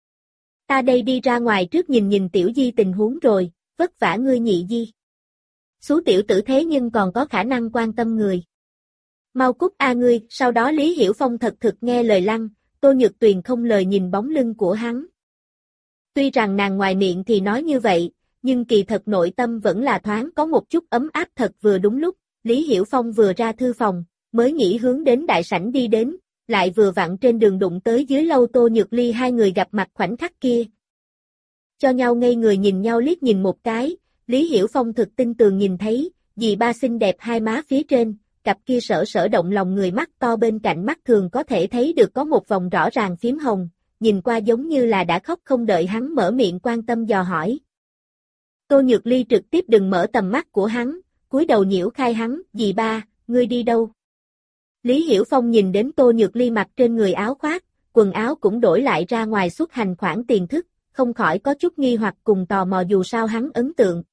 Ta đây đi ra ngoài trước nhìn nhìn tiểu di tình huống rồi, vất vả ngươi nhị di. Xú tiểu tử thế nhưng còn có khả năng quan tâm người. Mau cút a ngươi, sau đó Lý Hiểu Phong thật thực nghe lời lăng, Tô Nhược Tuyền không lời nhìn bóng lưng của hắn. Tuy rằng nàng ngoài miệng thì nói như vậy, nhưng kỳ thật nội tâm vẫn là thoáng có một chút ấm áp. Thật vừa đúng lúc, Lý Hiểu Phong vừa ra thư phòng, mới nghĩ hướng đến đại sảnh đi đến, lại vừa vặn trên đường đụng tới dưới lâu Tô Nhược Ly hai người gặp mặt khoảnh khắc kia. Cho nhau ngây người nhìn nhau liếc nhìn một cái, Lý Hiểu Phong thực tin tường nhìn thấy, dì ba xinh đẹp hai má phía trên, cặp kia sở sở động lòng người mắt to bên cạnh mắt thường có thể thấy được có một vòng rõ ràng phím hồng, nhìn qua giống như là đã khóc không đợi hắn mở miệng quan tâm dò hỏi. Tô Nhược Ly trực tiếp đừng mở tầm mắt của hắn, cúi đầu nhiễu khai hắn, dì ba, ngươi đi đâu? Lý Hiểu Phong nhìn đến Tô Nhược Ly mặc trên người áo khoác, quần áo cũng đổi lại ra ngoài xuất hành khoản tiền thức, không khỏi có chút nghi hoặc cùng tò mò dù sao hắn ấn tượng.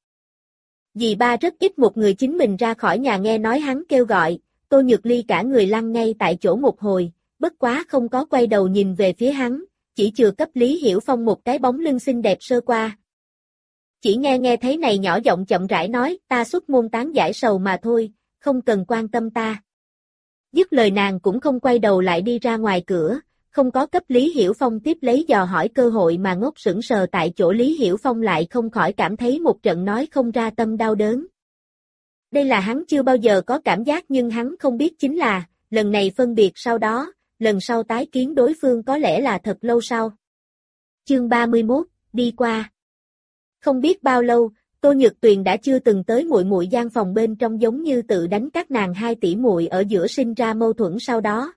Dì ba rất ít một người chính mình ra khỏi nhà nghe nói hắn kêu gọi, Tô Nhược Ly cả người lăn ngay tại chỗ một hồi, bất quá không có quay đầu nhìn về phía hắn, chỉ chừa cấp Lý Hiểu Phong một cái bóng lưng xinh đẹp sơ qua. Chỉ nghe nghe thấy này nhỏ giọng chậm rãi nói, ta xuất môn tán giải sầu mà thôi, không cần quan tâm ta. Dứt lời nàng cũng không quay đầu lại đi ra ngoài cửa, không có cấp Lý Hiểu Phong tiếp lấy dò hỏi cơ hội mà ngốc sững sờ tại chỗ. Lý Hiểu Phong lại không khỏi cảm thấy một trận nói không ra tâm đau đớn. Đây là hắn chưa bao giờ có cảm giác nhưng hắn không biết chính là, lần này phân biệt sau đó, lần sau tái kiến đối phương có lẽ là thật lâu sau. Chương ba mươi mốt, đi qua. Không biết bao lâu, Tô Nhược Tuyền đã chưa từng tới muội muội gian phòng bên trong giống như tự đánh các nàng hai tỷ muội ở giữa sinh ra mâu thuẫn sau đó.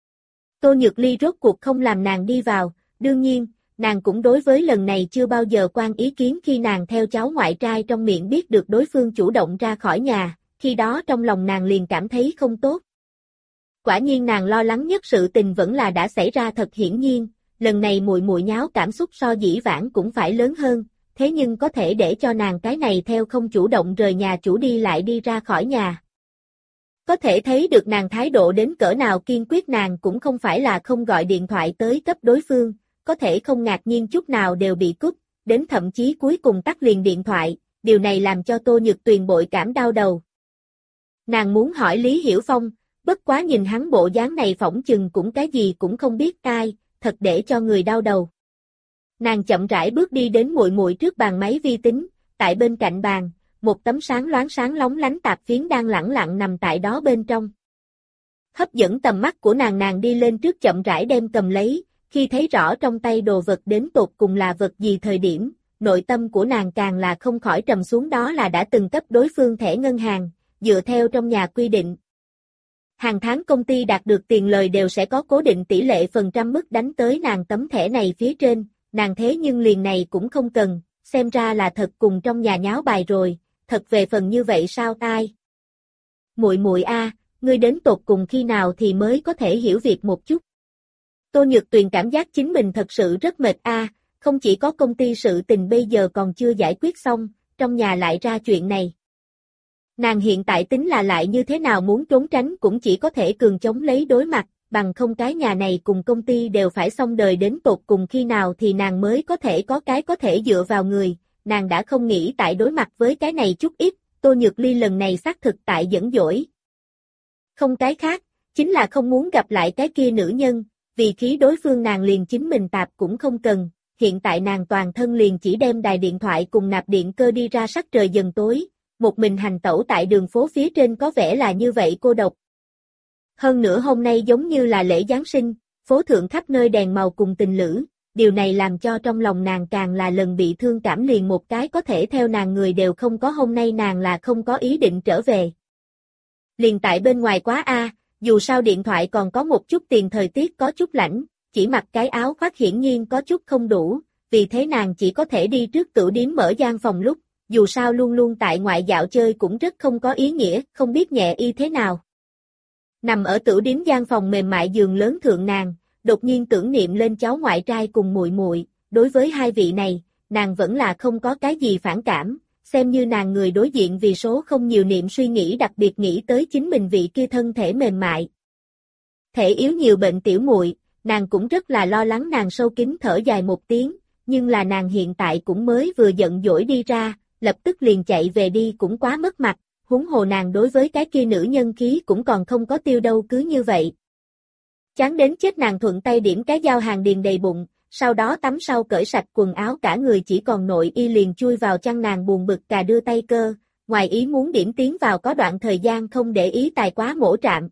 Tô Nhược Ly rốt cuộc không làm nàng đi vào, đương nhiên, nàng cũng đối với lần này chưa bao giờ quan ý kiến. Khi nàng theo cháu ngoại trai trong miệng biết được đối phương chủ động ra khỏi nhà, khi đó trong lòng nàng liền cảm thấy không tốt. Quả nhiên nàng lo lắng nhất sự tình vẫn là đã xảy ra thật hiển nhiên, lần này muội muội nháo cảm xúc so dĩ vãng cũng phải lớn hơn, thế nhưng có thể để cho nàng cái này theo không chủ động rời nhà chủ đi lại đi ra khỏi nhà. Có thể thấy được nàng thái độ đến cỡ nào kiên quyết. Nàng cũng không phải là không gọi điện thoại tới cấp đối phương, có thể không ngạc nhiên chút nào đều bị cúp, đến thậm chí cuối cùng tắt liền điện thoại, điều này làm cho Tô Nhược Tuyền bội cảm đau đầu. Nàng muốn hỏi Lý Hiểu Phong, bất quá nhìn hắn bộ dáng này phỏng chừng cũng cái gì cũng không biết ai, thật để cho người đau đầu. Nàng chậm rãi bước đi đến muội muội trước bàn máy vi tính, tại bên cạnh bàn, một tấm sáng loáng sáng lóng lánh tạp phiến đang lẳng lặng nằm tại đó bên trong. Hấp dẫn tầm mắt của nàng, nàng đi lên trước chậm rãi đem cầm lấy, khi thấy rõ trong tay đồ vật đến tột cùng là vật gì thời điểm, nội tâm của nàng càng là không khỏi trầm xuống. Đó là đã từng cấp đối phương thẻ ngân hàng, dựa theo trong nhà quy định. Hàng tháng công ty đạt được tiền lời đều sẽ có cố định tỷ lệ phần trăm mức đánh tới nàng tấm thẻ này phía trên, nàng thế nhưng liền này cũng không cần, xem ra là thật cùng trong nhà nháo bài rồi, thật về phần như vậy sao tai? Muội muội a, ngươi đến tột cùng khi nào thì mới có thể hiểu việc một chút? Tô Nhược Tuyền cảm giác chính mình thật sự rất mệt a, không chỉ có công ty sự tình bây giờ còn chưa giải quyết xong, trong nhà lại ra chuyện này. Nàng hiện tại tính là lại như thế nào muốn trốn tránh cũng chỉ có thể cường chống lấy đối mặt, bằng không cái nhà này cùng công ty đều phải xong đời. Đến tột cùng khi nào thì nàng mới có thể có cái có thể dựa vào người, nàng đã không nghĩ tại đối mặt với cái này chút ít. Tô Nhược Ly lần này xác thực tại dẫn dỗi. Không cái khác, chính là không muốn gặp lại cái kia nữ nhân, vì khí đối phương nàng liền chính mình tạp cũng không cần, hiện tại nàng toàn thân liền chỉ đem đài điện thoại cùng nạp điện cơ đi ra. Sắc trời dần tối, một mình hành tẩu tại đường phố phía trên có vẻ là như vậy cô độc. Hơn nữa hôm nay giống như là lễ Giáng sinh, phố thượng khắp nơi đèn màu cùng tình lữ, điều này làm cho trong lòng nàng càng là lần bị thương cảm, liền một cái có thể theo nàng người đều không có. Hôm nay nàng là không có ý định trở về. Liền tại bên ngoài quá a, dù sao điện thoại còn có một chút tiền, thời tiết có chút lạnh, chỉ mặc cái áo khoác hiển nhiên có chút không đủ, vì thế nàng chỉ có thể đi trước tửu điếm mở gian phòng. Lúc, dù sao luôn luôn tại ngoại dạo chơi cũng rất không có ý nghĩa, không biết nhẹ y thế nào. Nằm ở tửu điếm gian phòng mềm mại giường lớn thượng, nàng đột nhiên tưởng niệm lên cháu ngoại trai cùng muội muội, đối với hai vị này, nàng vẫn là không có cái gì phản cảm, xem như nàng người đối diện vì số không nhiều niệm suy nghĩ, đặc biệt nghĩ tới chính mình vị kia thân thể mềm mại. Thể yếu nhiều bệnh tiểu muội, nàng cũng rất là lo lắng. Nàng sâu kín thở dài một tiếng, nhưng là nàng hiện tại cũng mới vừa giận dỗi đi ra, lập tức liền chạy về đi cũng quá mất mặt, huống hồ nàng đối với cái kia nữ nhân khí cũng còn không có tiêu đâu, cứ như vậy. Chán đến chết, nàng thuận tay điểm cái dao hàng điền đầy bụng, sau đó tắm sau cởi sạch quần áo cả người chỉ còn nội y liền chui vào chăn nàng buồn bực cà đưa tay cơ, ngoài ý muốn điểm tiến vào có đoạn thời gian không để ý tài quá mổ trạm.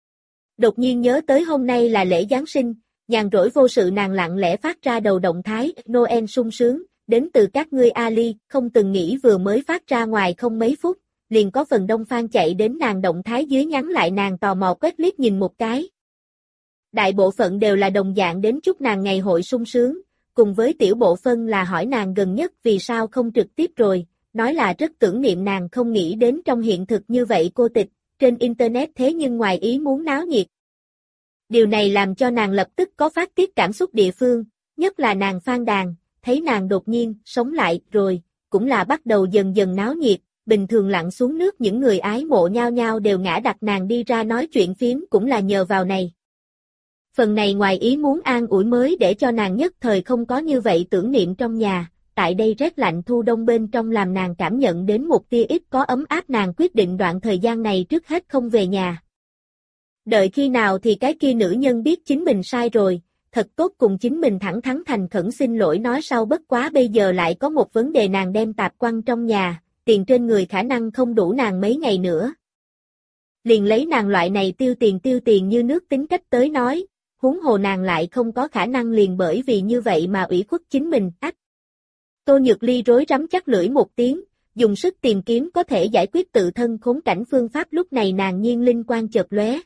Đột nhiên nhớ tới hôm nay là lễ Giáng sinh, nhàn rỗi vô sự nàng lặng lẽ phát ra đầu động thái Noel sung sướng, đến từ các ngươi Ali, không từng nghĩ vừa mới phát ra ngoài không mấy phút, liền có phần đông fan chạy đến nàng động thái dưới nhắn lại nàng tò mò quét liếc nhìn một cái. Đại bộ phận đều là đồng dạng đến chúc nàng ngày hội sung sướng, cùng với tiểu bộ phân là hỏi nàng gần nhất vì sao không trực tiếp rồi, nói là rất tưởng niệm nàng không nghĩ đến trong hiện thực như vậy cô tịch, trên internet thế nhưng ngoài ý muốn náo nhiệt. Điều này làm cho nàng lập tức có phát tiết cảm xúc địa phương, nhất là nàng fan đàn, thấy nàng đột nhiên sống lại rồi, cũng là bắt đầu dần dần náo nhiệt, bình thường lặn xuống nước những người ái mộ nhau nhau đều ngã đặt nàng đi ra nói chuyện phiếm cũng là nhờ vào này. Phần này ngoài ý muốn an ủi mới để cho nàng nhất thời không có như vậy tưởng niệm trong nhà, tại đây rét lạnh thu đông bên trong làm nàng cảm nhận đến một tia ít có ấm áp nàng quyết định đoạn thời gian này trước hết không về nhà. Đợi khi nào thì cái kia nữ nhân biết chính mình sai rồi, thật tốt cùng chính mình thẳng thắn thành khẩn xin lỗi nói sau bất quá bây giờ lại có một vấn đề nàng đem tạp quăng trong nhà, tiền trên người khả năng không đủ nàng mấy ngày nữa. Liền lấy nàng loại này tiêu tiền tiêu tiền như nước tính cách tới nói, huống hồ nàng lại không có khả năng liền bởi vì như vậy mà ủy khuất chính mình, ách. Tô Nhược Ly rối rắm chắc lưỡi một tiếng, dùng sức tìm kiếm có thể giải quyết tự thân khốn cảnh phương pháp lúc này nàng nhiên linh quan chợt lóe.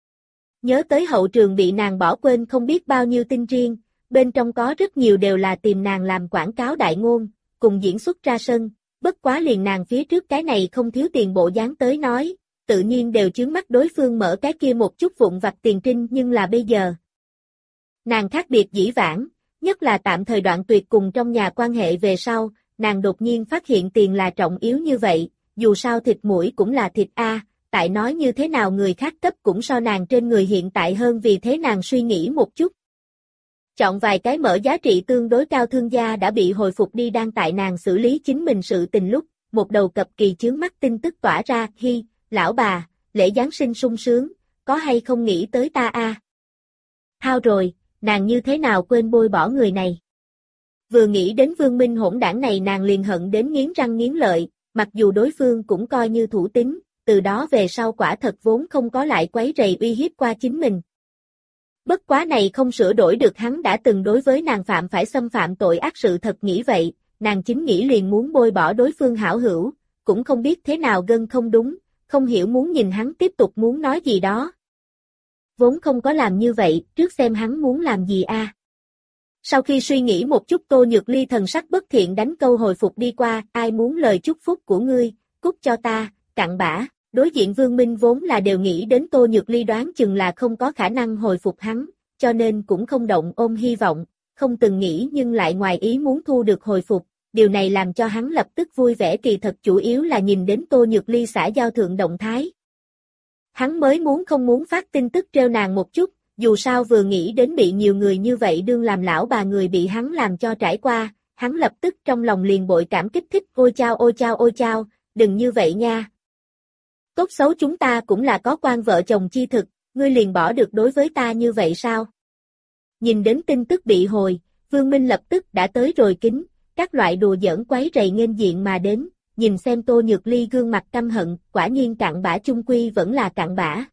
Nhớ tới hậu trường bị nàng bỏ quên không biết bao nhiêu tin riêng, bên trong có rất nhiều đều là tìm nàng làm quảng cáo đại ngôn, cùng diễn xuất ra sân, bất quá liền nàng phía trước cái này không thiếu tiền bộ dáng tới nói, tự nhiên đều chướng mắt đối phương mở cái kia một chút vụn vặt tiền trinh nhưng là bây giờ. Nàng khác biệt dĩ vãng, nhất là tạm thời đoạn tuyệt cùng trong nhà quan hệ về sau, nàng đột nhiên phát hiện tiền là trọng yếu như vậy, dù sao thịt mũi cũng là thịt A, tại nói như thế nào người khác cấp cũng so nàng trên người hiện tại hơn vì thế nàng suy nghĩ một chút. Chọn vài cái mở giá trị tương đối cao thương gia đã bị hồi phục đi đang tại nàng xử lý chính mình sự tình lúc, một đầu cập kỳ chướng mắt tin tức tỏa ra, hi, lão bà, lễ Giáng sinh sung sướng, có hay không nghĩ tới ta a? Hao rồi, nàng như thế nào quên bôi bỏ người này? Vừa nghĩ đến Vương Minh hỗn đảng này nàng liền hận đến nghiến răng nghiến lợi, mặc dù đối phương cũng coi như thủ tín, từ đó về sau quả thật vốn không có lại quấy rầy uy hiếp qua chính mình. Bất quá này không sửa đổi được hắn đã từng đối với nàng phạm phải xâm phạm tội ác sự thật nghĩ vậy, nàng chính nghĩ liền muốn bôi bỏ đối phương hảo hữu, cũng không biết thế nào gân không đúng, không hiểu muốn nhìn hắn tiếp tục muốn nói gì đó. Vốn không có làm như vậy, trước xem hắn muốn làm gì a. À. Sau khi suy nghĩ một chút Tô Nhược Ly thần sắc bất thiện đánh câu hồi phục đi qua, ai muốn lời chúc phúc của ngươi, cút cho ta, cặn bã. Đối diện Vương Minh vốn là đều nghĩ đến Tô Nhược Ly đoán chừng là không có khả năng hồi phục hắn, cho nên cũng không động ôm hy vọng, không từng nghĩ nhưng lại ngoài ý muốn thu được hồi phục, điều này làm cho hắn lập tức vui vẻ kỳ thật chủ yếu là nhìn đến Tô Nhược Ly xã giao thượng động thái. Hắn mới muốn không muốn phát tin tức treo nàng một chút, dù sao vừa nghĩ đến bị nhiều người như vậy đương làm lão bà người bị hắn làm cho trải qua, hắn lập tức trong lòng liền bội cảm kích thích ôi chao ôi chao ôi chao, đừng như vậy nha. Tốt xấu chúng ta cũng là có quan vợ chồng chi thực, ngươi liền bỏ được đối với ta như vậy sao? Nhìn đến tin tức bị hồi, Vương Minh lập tức đã tới rồi kính, các loại đùa giỡn quấy rầy nghênh diện mà đến, nhìn xem Tô Nhược Ly gương mặt căm hận, quả nhiên cặn bã chung quy vẫn là cặn bã.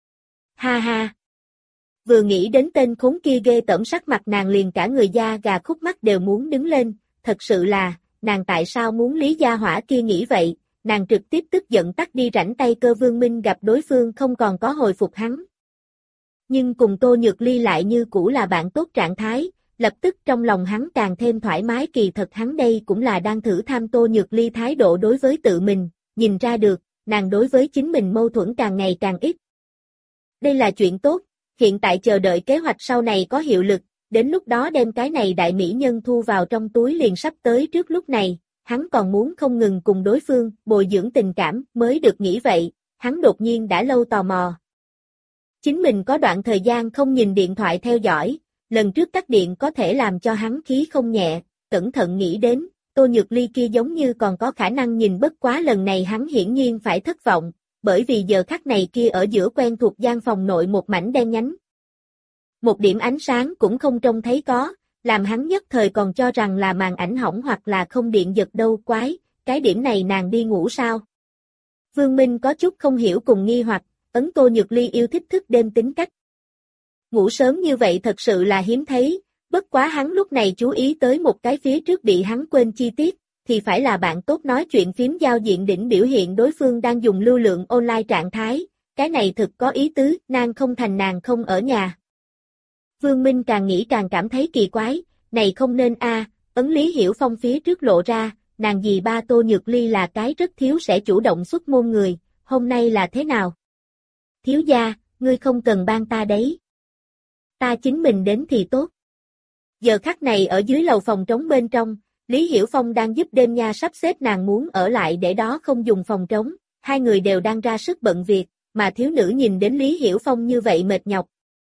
Ha ha! Vừa nghĩ đến tên khốn kia ghê tởm sắc mặt nàng liền cả người da gà khúc mắt đều muốn đứng lên, thật sự là, nàng tại sao muốn Lý Gia Hỏa kia nghĩ vậy? Nàng trực tiếp tức giận tắt đi rảnh tay cơ Vương Minh gặp đối phương không còn có hồi phục hắn. Nhưng cùng Tô Nhược Ly lại như cũ là bạn tốt trạng thái, lập tức trong lòng hắn càng thêm thoải mái kỳ thật hắn đây cũng là đang thử tham Tô Nhược Ly thái độ đối với tự mình, nhìn ra được, nàng đối với chính mình mâu thuẫn càng ngày càng ít. Đây là chuyện tốt, hiện tại chờ đợi kế hoạch sau này có hiệu lực, đến lúc đó đem cái này đại mỹ nhân thu vào trong túi liền sắp tới trước lúc này. Hắn còn muốn không ngừng cùng đối phương bồi dưỡng tình cảm mới được nghĩ vậy, hắn đột nhiên đã lâu tò mò. Chính mình có đoạn thời gian không nhìn điện thoại theo dõi, lần trước tắt điện có thể làm cho hắn khí không nhẹ, cẩn thận nghĩ đến, Tô Nhược Ly kia giống như còn có khả năng nhìn bất quá lần này hắn hiển nhiên phải thất vọng, bởi vì giờ khắc này kia ở giữa quen thuộc gian phòng nội một mảnh đen nhánh. Một điểm ánh sáng cũng không trông thấy có, làm hắn nhất thời còn cho rằng là màn ảnh hỏng hoặc là không điện giật đâu quái, cái điểm này nàng đi ngủ sao? Vương Minh có chút không hiểu cùng nghi hoặc, ấn Tô Nhược Ly yêu thích thức đêm tính cách. Ngủ sớm như vậy thật sự là hiếm thấy, bất quá hắn lúc này chú ý tới một cái phía trước bị hắn quên chi tiết, thì phải là bạn tốt nói chuyện phím giao diện đỉnh biểu hiện đối phương đang dùng lưu lượng online trạng thái, cái này thực có ý tứ, nàng không thành nàng không ở nhà. Vương Minh càng nghĩ càng cảm thấy kỳ quái, này không nên a, ấn Lý Hiểu Phong phía trước lộ ra, nàng dì ba Tô Nhược Ly là cái rất thiếu sẽ chủ động xuất môn người, hôm nay là thế nào? Thiếu gia, ngươi không cần ban ta đấy. Ta chính mình đến thì tốt. Giờ khắc này ở dưới lầu phòng trống bên trong, Lý Hiểu Phong đang giúp đêm nha sắp xếp nàng muốn ở lại để đó không dùng phòng trống, hai người đều đang ra sức bận việc, mà thiếu nữ nhìn đến Lý Hiểu Phong như vậy mệt nhọc.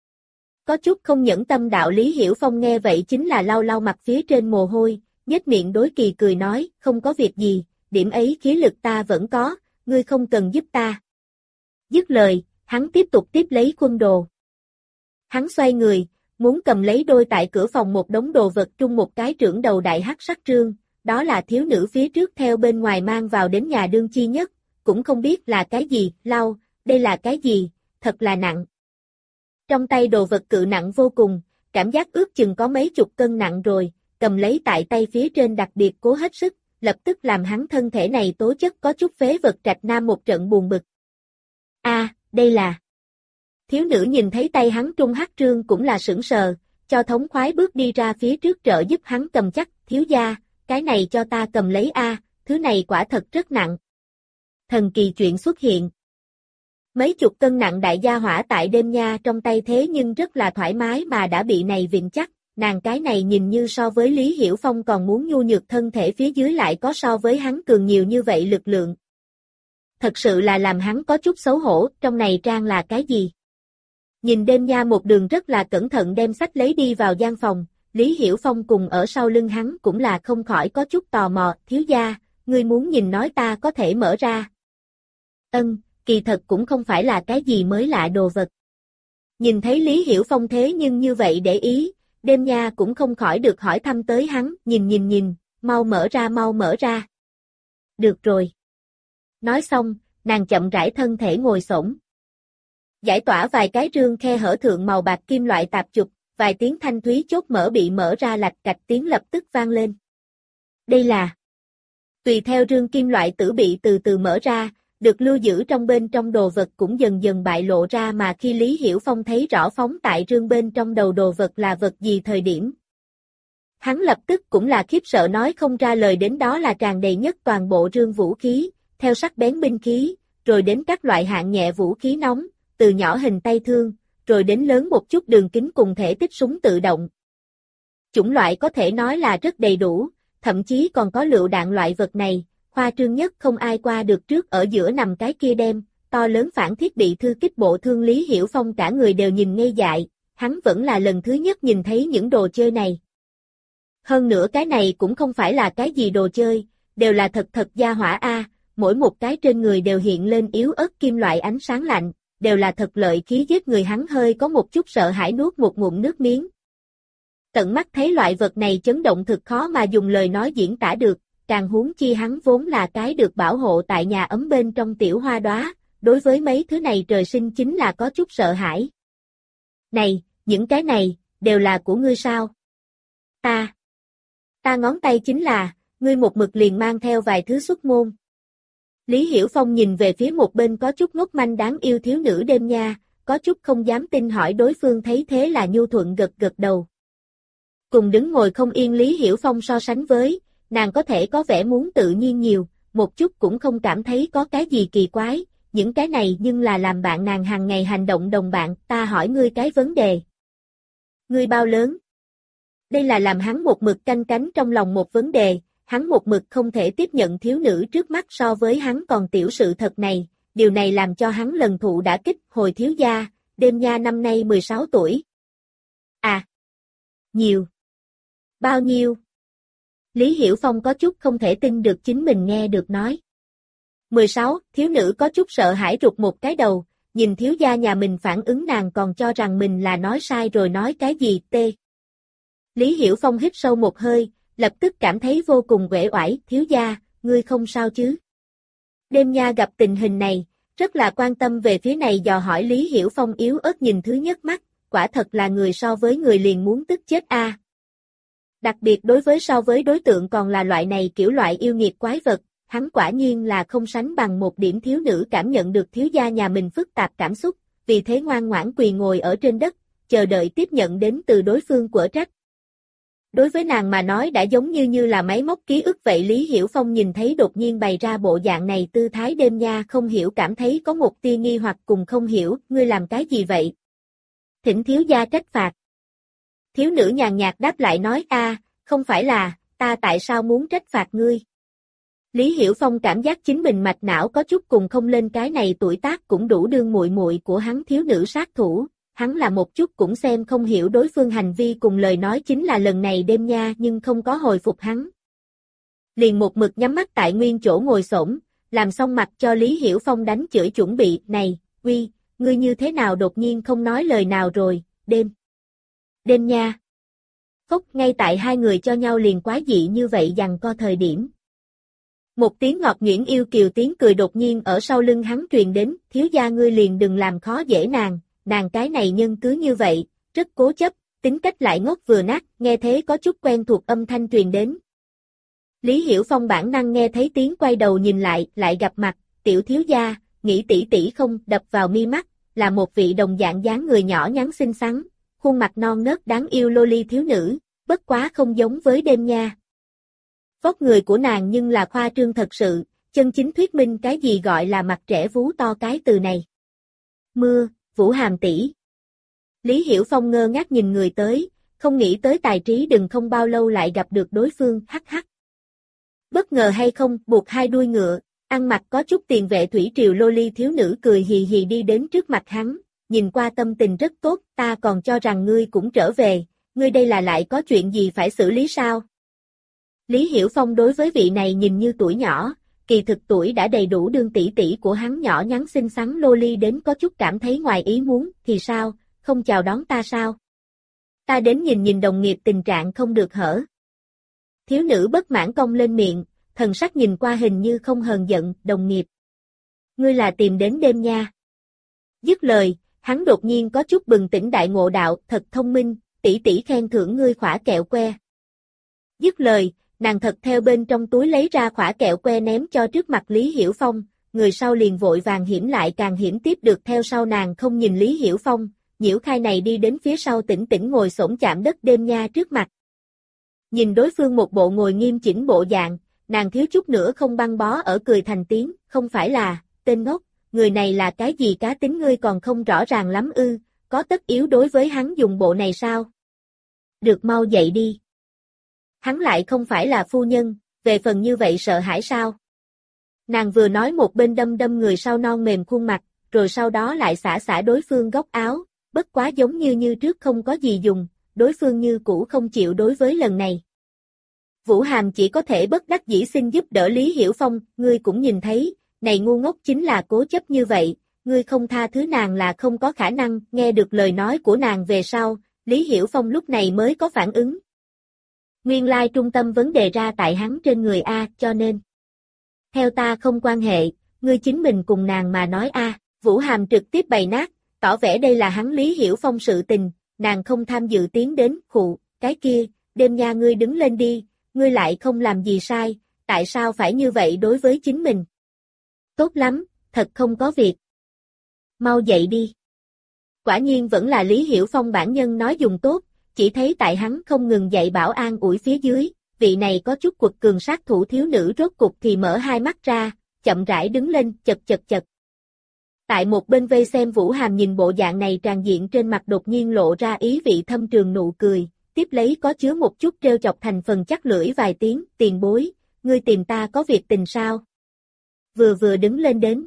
Có chút không nhẫn tâm đạo Lý Hiểu Phong nghe vậy chính là lau lau mặt phía trên mồ hôi, nhếch miệng đối Kỳ cười nói, không có việc gì, điểm ấy khí lực ta vẫn có, ngươi không cần giúp ta. Dứt lời, hắn tiếp tục tiếp lấy quân đồ. Hắn xoay người, muốn cầm lấy đôi tại cửa phòng một đống đồ vật trung một cái trưởng đầu đại hắc sắc trương, đó là thiếu nữ phía trước theo bên ngoài mang vào đến nhà đương chi nhất, cũng không biết là cái gì, lau, đây là cái gì, thật là nặng. Trong tay đồ vật cự nặng vô cùng, cảm giác ước chừng có mấy chục cân nặng rồi, cầm lấy tại tay phía trên đặc biệt cố hết sức, lập tức làm hắn thân thể này tố chất có chút phế vật Trạch Nam một trận buồn bực. A, đây là... Thiếu nữ nhìn thấy tay hắn trung hắc trương cũng là sững sờ, cho thống khoái bước đi ra phía trước trợ giúp hắn cầm chắc, thiếu gia, cái này cho ta cầm lấy a, thứ này quả thật rất nặng. Thần kỳ chuyện xuất hiện. Mấy chục cân nặng đại gia hỏa tại đêm nha trong tay thế nhưng rất là thoải mái mà đã bị này vịn chắc, nàng cái này nhìn như so với Lý Hiểu Phong còn muốn nhu nhược thân thể phía dưới lại có so với hắn cường nhiều như vậy lực lượng. Thật sự là làm hắn có chút xấu hổ, trong này trang là cái gì? Nhìn đêm nha một đường rất là cẩn thận đem sách lấy đi vào gian phòng, Lý Hiểu Phong cùng ở sau lưng hắn cũng là không khỏi có chút tò mò, thiếu gia, ngươi muốn nhìn nói ta có thể mở ra. Ân, kỳ thật cũng không phải là cái gì mới lạ đồ vật. Nhìn thấy Lý Hiểu Phong thế nhưng như vậy để ý, đêm nha cũng không khỏi được hỏi thăm tới hắn, nhìn nhìn nhìn, mau mở ra mau mở ra. Được rồi. Nói xong, nàng chậm rãi thân thể ngồi xổm. Giải tỏa vài cái rương khe hở thượng màu bạc kim loại tạp chụp, vài tiếng thanh thúy chốt mở bị mở ra lạch cạch tiếng lập tức vang lên. Đây là... Tùy theo rương kim loại tử bị từ từ mở ra, được lưu giữ trong bên trong đồ vật cũng dần dần bại lộ ra mà khi Lý Hiểu Phong thấy rõ phóng tại rương bên trong đầu đồ vật là vật gì thời điểm. Hắn lập tức cũng là khiếp sợ nói không ra lời đến đó là tràn đầy nhất toàn bộ rương vũ khí, theo sắc bén binh khí, rồi đến các loại hạng nhẹ vũ khí nóng, từ nhỏ hình tay thương, rồi đến lớn một chút đường kính cùng thể tích súng tự động. Chủng loại có thể nói là rất đầy đủ, thậm chí còn có lựu đạn loại vật này, khoa trương nhất không ai qua được trước ở giữa nằm cái kia đem, to lớn phản thiết bị thư kích bộ thương Lý Hiểu Phong cả người đều nhìn ngây dại, hắn vẫn là lần thứ nhất nhìn thấy những đồ chơi này. Hơn nữa cái này cũng không phải là cái gì đồ chơi, đều là thật thật gia hỏa a, mỗi một cái trên người đều hiện lên yếu ớt kim loại ánh sáng lạnh, đều là thật lợi khí giết người hắn hơi có một chút sợ hãi nuốt một ngụm nước miếng. Tận mắt thấy loại vật này chấn động thực khó mà dùng lời nói diễn tả được, càng huống chi hắn vốn là cái được bảo hộ tại nhà ấm bên trong tiểu hoa đóa, đối với mấy thứ này trời sinh chính là có chút sợ hãi. Này, những cái này, đều là của ngươi sao? Ta. Ta ngón tay chính là, ngươi một mực liền mang theo vài thứ xuất môn. Lý Hiểu Phong nhìn về phía một bên có chút ngốc manh đáng yêu thiếu nữ đêm nha, có chút không dám tin hỏi đối phương thấy thế là nhu thuận gật gật đầu. Cùng đứng ngồi không yên Lý Hiểu Phong so sánh với, nàng có thể có vẻ muốn tự nhiên nhiều, một chút cũng không cảm thấy có cái gì kỳ quái, những cái này nhưng là làm bạn nàng hàng ngày hành động đồng bạn, ta hỏi ngươi cái vấn đề. Ngươi bao lớn? Đây là làm hắn một mực canh cánh trong lòng một vấn đề, hắn một mực không thể tiếp nhận thiếu nữ trước mắt so với hắn còn tiểu sự thật này, điều này làm cho hắn lần thụ đã kích hồi thiếu gia, đêm nha năm nay mười sáu tuổi. À! Nhiều! Bao nhiêu? Lý Hiểu Phong có chút không thể tin được chính mình nghe được nói. mười sáu, thiếu nữ có chút sợ hãi rụt một cái đầu, nhìn thiếu gia nhà mình phản ứng nàng còn cho rằng mình là nói sai rồi nói cái gì tê. Lý Hiểu Phong hít sâu một hơi, lập tức cảm thấy vô cùng uể oải, thiếu gia, ngươi không sao chứ? Đêm Nha gặp tình hình này, rất là quan tâm về phía này dò hỏi Lý Hiểu Phong yếu ớt nhìn thứ nhất mắt, quả thật là người so với người liền muốn tức chết a. À. Đặc biệt đối với so với đối tượng còn là loại này kiểu loại yêu nghiệt quái vật, hắn quả nhiên là không sánh bằng một điểm thiếu nữ cảm nhận được thiếu gia nhà mình phức tạp cảm xúc, vì thế ngoan ngoãn quỳ ngồi ở trên đất, chờ đợi tiếp nhận đến từ đối phương của trách. Đối với nàng mà nói đã giống như như là máy móc ký ức vậy. Lý Hiểu Phong nhìn thấy đột nhiên bày ra bộ dạng này tư thái Đêm Nha không hiểu cảm thấy có một tia nghi hoặc cùng không hiểu, ngươi làm cái gì vậy? Thỉnh thiếu gia trách phạt. Thiếu nữ nhàn nhạt đáp lại nói a, không phải là, ta tại sao muốn trách phạt ngươi? Lý Hiểu Phong cảm giác chính mình mạch não có chút cùng không lên, cái này tuổi tác cũng đủ đương muội muội của hắn thiếu nữ sát thủ. Hắn là một chút cũng xem không hiểu đối phương hành vi cùng lời nói, chính là lần này Đêm Nha nhưng không có hồi phục hắn. Liền một mực nhắm mắt tại nguyên chỗ ngồi xổm, làm xong mặt cho Lý Hiểu Phong đánh chửi chuẩn bị, này, uy, ngươi như thế nào đột nhiên không nói lời nào rồi, đêm. Đêm Nha. Phốc, ngay tại hai người cho nhau liền quái dị như vậy giằng co thời điểm. Một tiếng ngọt nhuyễn yêu kiều tiếng cười đột nhiên ở sau lưng hắn truyền đến, thiếu gia ngươi liền đừng làm khó dễ nàng. Nàng cái này nhân cứ như vậy, rất cố chấp, tính cách lại ngốc vừa nát, nghe thế có chút quen thuộc âm thanh truyền đến. Lý Hiểu Phong bản năng nghe thấy tiếng quay đầu nhìn lại, lại gặp mặt, tiểu thiếu gia, nghĩ tỷ tỷ không, đập vào mi mắt, là một vị đồng dạng dáng người nhỏ nhắn xinh xắn, khuôn mặt non nớt đáng yêu loli thiếu nữ, bất quá không giống với Đêm Nha. Vóc người của nàng nhưng là khoa trương thật sự, chân chính thuyết minh cái gì gọi là mặt trẻ vú to cái từ này. Mưa. Vũ Hàm tỷ. Lý Hiểu Phong ngơ ngác nhìn người tới, không nghĩ tới tài trí đừng không bao lâu lại gặp được đối phương, hắc hắc. Bất ngờ hay không, buộc hai đuôi ngựa, ăn mặc có chút tiền vệ thủy triều loli thiếu nữ cười hì hì đi đến trước mặt hắn, nhìn qua tâm tình rất tốt, ta còn cho rằng ngươi cũng trở về, ngươi đây là lại có chuyện gì phải xử lý sao? Lý Hiểu Phong đối với vị này nhìn như tuổi nhỏ, kỳ thực tuổi đã đầy đủ đương tỷ tỷ của hắn nhỏ nhắn xinh xắn loli đến có chút cảm thấy ngoài ý muốn, thì sao, không chào đón ta sao? Ta đến nhìn nhìn đồng nghiệp tình trạng không được hở. Thiếu nữ bất mãn cong lên miệng, thần sắc nhìn qua hình như không hờn giận, đồng nghiệp. Ngươi là tìm đến Đêm Nha. Dứt lời, hắn đột nhiên có chút bừng tỉnh đại ngộ đạo, thật thông minh, tỷ tỷ khen thưởng ngươi khỏa kẹo que. Dứt lời, nàng thật theo bên trong túi lấy ra khỏa kẹo que ném cho trước mặt Lý Hiểu Phong, người sau liền vội vàng hiểm lại càng hiểm tiếp được theo sau nàng không nhìn Lý Hiểu Phong, nhiễu khai này đi đến phía sau tỉnh tỉnh ngồi xổm chạm đất Đêm Nha trước mặt. Nhìn đối phương một bộ ngồi nghiêm chỉnh bộ dạng, nàng thiếu chút nữa không băng bó ở cười thành tiếng, không phải là, tên ngốc, người này là cái gì cá tính ngươi còn không rõ ràng lắm ư, có tất yếu đối với hắn dùng bộ này sao? Được mau dậy đi. Hắn lại không phải là phu nhân, về phần như vậy sợ hãi sao? Nàng vừa nói một bên đâm đâm người sau non mềm khuôn mặt, rồi sau đó lại xả xả đối phương góc áo, bất quá giống như như trước không có gì dùng, đối phương như cũ không chịu đối với lần này. Vũ Hàm chỉ có thể bất đắc dĩ xin giúp đỡ Lý Hiểu Phong, ngươi cũng nhìn thấy, này ngu ngốc chính là cố chấp như vậy, ngươi không tha thứ nàng là không có khả năng, nghe được lời nói của nàng về sau, Lý Hiểu Phong lúc này mới có phản ứng. Nguyên lai trung tâm vấn đề ra tại hắn trên người A, cho nên. Theo ta không quan hệ, ngươi chính mình cùng nàng mà nói A, Vũ Hàm trực tiếp bày nát, tỏ vẻ đây là hắn Lý Hiểu Phong sự tình, nàng không tham dự tiến đến, khụ, cái kia, Đêm Nha ngươi đứng lên đi, ngươi lại không làm gì sai, tại sao phải như vậy đối với chính mình? Tốt lắm, thật không có việc. Mau dậy đi. Quả nhiên vẫn là Lý Hiểu Phong bản nhân nói dùng tốt, chỉ thấy tại hắn không ngừng dạy bảo an ủi phía dưới, vị này có chút quật cường sát thủ thiếu nữ rốt cục thì mở hai mắt ra, chậm rãi đứng lên, chật chật chật. Tại một bên vây xem Vũ Hàm nhìn bộ dạng này tràn diện trên mặt đột nhiên lộ ra ý vị thâm trường nụ cười, tiếp lấy có chứa một chút trêu chọc thành phần chắc lưỡi vài tiếng, tiền bối, ngươi tìm ta có việc tình sao? Vừa vừa đứng lên đến.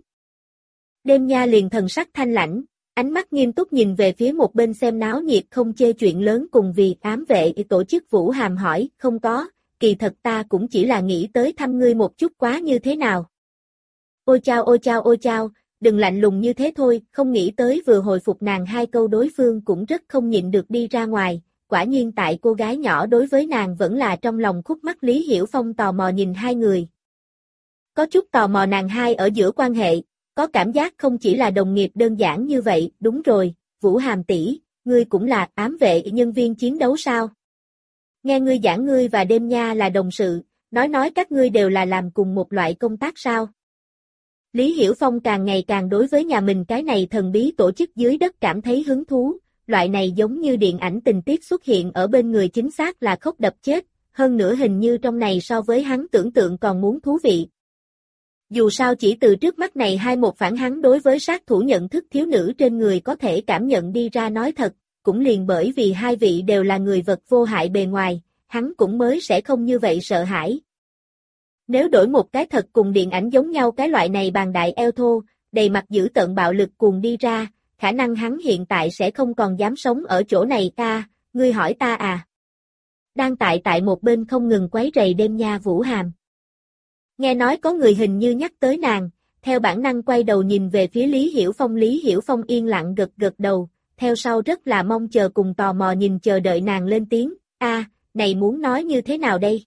Đêm Nha liền thần sắc thanh lãnh, ánh mắt nghiêm túc nhìn về phía một bên xem náo nhiệt không chê chuyện lớn cùng vì ám vệ tổ chức Vũ Hàm hỏi, không có, kỳ thật ta cũng chỉ là nghĩ tới thăm ngươi một chút quá như thế nào. Ôi chao ôi chao ôi chao, đừng lạnh lùng như thế thôi, không nghĩ tới vừa hồi phục nàng hai câu đối phương cũng rất không nhịn được đi ra ngoài, quả nhiên tại cô gái nhỏ đối với nàng vẫn là trong lòng khúc mắc. Lý Hiểu Phong tò mò nhìn hai người. Có chút tò mò nàng hai ở giữa quan hệ, có cảm giác không chỉ là đồng nghiệp đơn giản như vậy. Đúng rồi, Vũ Hàm tỷ, ngươi cũng là ám vệ nhân viên chiến đấu sao? Nghe ngươi giảng ngươi và Đêm Nha là đồng sự, nói nói các ngươi đều là làm cùng một loại công tác sao? Lý Hiểu Phong càng ngày càng đối với nhà mình cái này thần bí tổ chức dưới đất cảm thấy hứng thú, loại này giống như điện ảnh tình tiết xuất hiện ở bên người chính xác là khóc đập chết, hơn nữa hình như trong này so với hắn tưởng tượng còn muốn thú vị. Dù sao chỉ từ trước mắt này hai một phản hắn đối với sát thủ nhận thức thiếu nữ trên người có thể cảm nhận đi ra. Nói thật, cũng liền bởi vì hai vị đều là người vật vô hại bề ngoài, hắn cũng mới sẽ không như vậy sợ hãi. Nếu đổi một cái thật cùng điện ảnh giống nhau cái loại này bàn đại eo thô, đầy mặt dữ tợn bạo lực cuồng đi ra, khả năng hắn hiện tại sẽ không còn dám sống ở chỗ này. Ta, ngươi hỏi ta à? Đang tại tại một bên không ngừng quấy rầy Đêm Nha Vũ Hàm. Nghe nói có người hình như nhắc tới nàng, theo bản năng quay đầu nhìn về phía Lý Hiểu Phong. Lý Hiểu Phong yên lặng gật gật đầu, theo sau rất là mong chờ cùng tò mò nhìn chờ đợi nàng lên tiếng. A, này muốn nói như thế nào đây?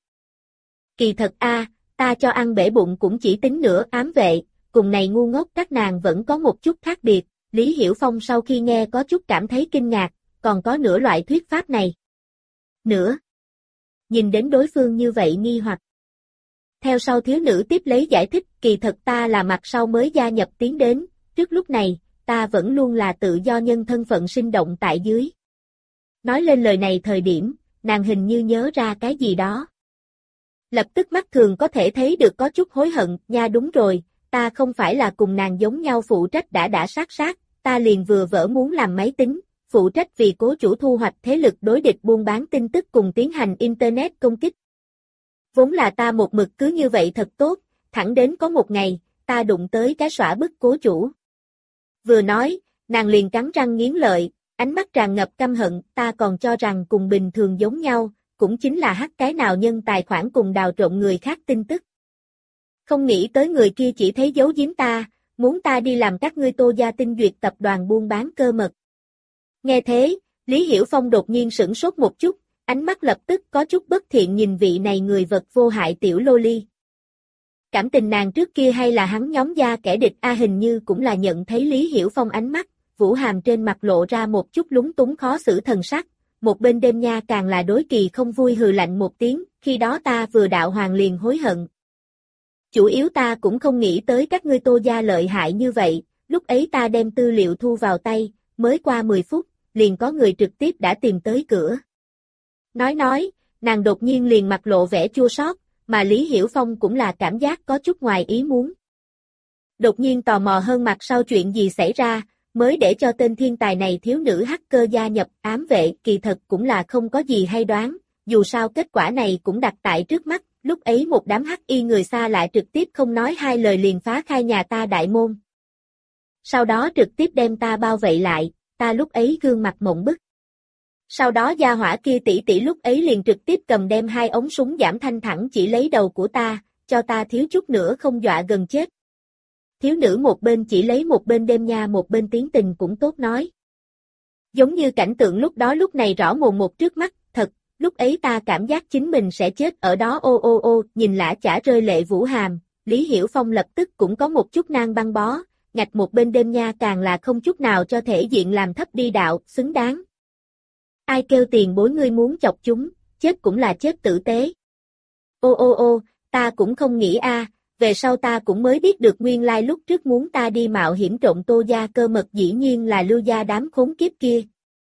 Kỳ thật a, ta cho ăn bể bụng cũng chỉ tính nửa ám vệ, cùng này ngu ngốc các nàng vẫn có một chút khác biệt. Lý Hiểu Phong sau khi nghe có chút cảm thấy kinh ngạc, còn có nửa loại thuyết pháp này. Nữa. Nhìn đến đối phương như vậy nghi hoặc. Theo sau thiếu nữ tiếp lấy giải thích, kỳ thật ta là mặt sau mới gia nhập tiến đến, trước lúc này, ta vẫn luôn là tự do nhân thân phận sinh động tại dưới. Nói lên lời này thời điểm, nàng hình như nhớ ra cái gì đó. Lập tức mắt thường có thể thấy được có chút hối hận. Nha đúng rồi, ta không phải là cùng nàng giống nhau phụ trách đã đã sát sát, ta liền vừa vỡ muốn làm máy tính, phụ trách vì cố chủ thu hoạch thế lực đối địch buôn bán tin tức cùng tiến hành internet công kích. Vốn là ta một mực cứ như vậy thật tốt, thẳng đến có một ngày, ta đụng tới cái xõa bức cố chủ. Vừa nói, nàng liền cắn răng nghiến lợi, ánh mắt tràn ngập căm hận. Ta còn cho rằng cùng bình thường giống nhau, cũng chính là hack cái nào nhân tài khoản cùng đào trộm người khác tin tức. Không nghĩ tới người kia chỉ thấy giấu giếm ta, muốn ta đi làm các ngươi Tô Gia Tinh Duyệt tập đoàn buôn bán cơ mật. Nghe thế, Lý Hiểu Phong đột nhiên sửng sốt một chút, ánh mắt lập tức có chút bất thiện nhìn vị này người vật vô hại tiểu lô ly. Cảm tình nàng trước kia hay là hắn nhóm gia kẻ địch a? Hình như cũng là nhận thấy Lý Hiểu Phong ánh mắt, Vũ Hàm trên mặt lộ ra một chút lúng túng khó xử thần sắc, một bên Đêm Nha càng là đối kỳ không vui hừ lạnh một tiếng, khi đó ta vừa đạo hoàng liền hối hận. Chủ yếu ta cũng không nghĩ tới các ngươi Tô gia lợi hại như vậy, lúc ấy ta đem tư liệu thu vào tay, mới qua mười phút, liền có người trực tiếp đã tìm tới cửa. Nói nói, nàng đột nhiên liền mặt lộ vẻ chua xót, mà Lý Hiểu Phong cũng là cảm giác có chút ngoài ý muốn. Đột nhiên tò mò hơn mặt sau chuyện gì xảy ra, mới để cho tên thiên tài này thiếu nữ hacker gia nhập ám vệ. Kỳ thật cũng là không có gì hay đoán, dù sao kết quả này cũng đặt tại trước mắt, lúc ấy một đám hắc y người xa lạ trực tiếp không nói hai lời liền phá khai nhà ta đại môn. Sau đó trực tiếp đem ta bao vây lại, ta lúc ấy gương mặt mộng bức. Sau đó gia hỏa kia tỷ tỷ lúc ấy liền trực tiếp cầm đem hai ống súng giảm thanh thẳng chỉ lấy đầu của ta, cho ta thiếu chút nữa không dọa gần chết. Thiếu nữ một bên chỉ lấy một bên Đêm Nha một bên tiếng tình cũng tốt nói. Giống như cảnh tượng lúc đó lúc này rõ mồn một trước mắt, thật, lúc ấy ta cảm giác chính mình sẽ chết ở đó. Ô ô ô, nhìn lã chả rơi lệ Vũ Hàm, Lý Hiểu Phong lập tức cũng có một chút nang băng bó, ngạch một bên Đêm Nha càng là không chút nào cho thể diện làm thấp đi đạo, xứng đáng. Ai kêu tiền bối ngươi muốn chọc chúng, chết cũng là chết tử tế. Ô ô ô, ta cũng không nghĩ a, về sau ta cũng mới biết được nguyên lai lúc trước muốn ta đi mạo hiểm trộm Tô gia cơ mật dĩ nhiên là Lưu gia đám khốn kiếp kia.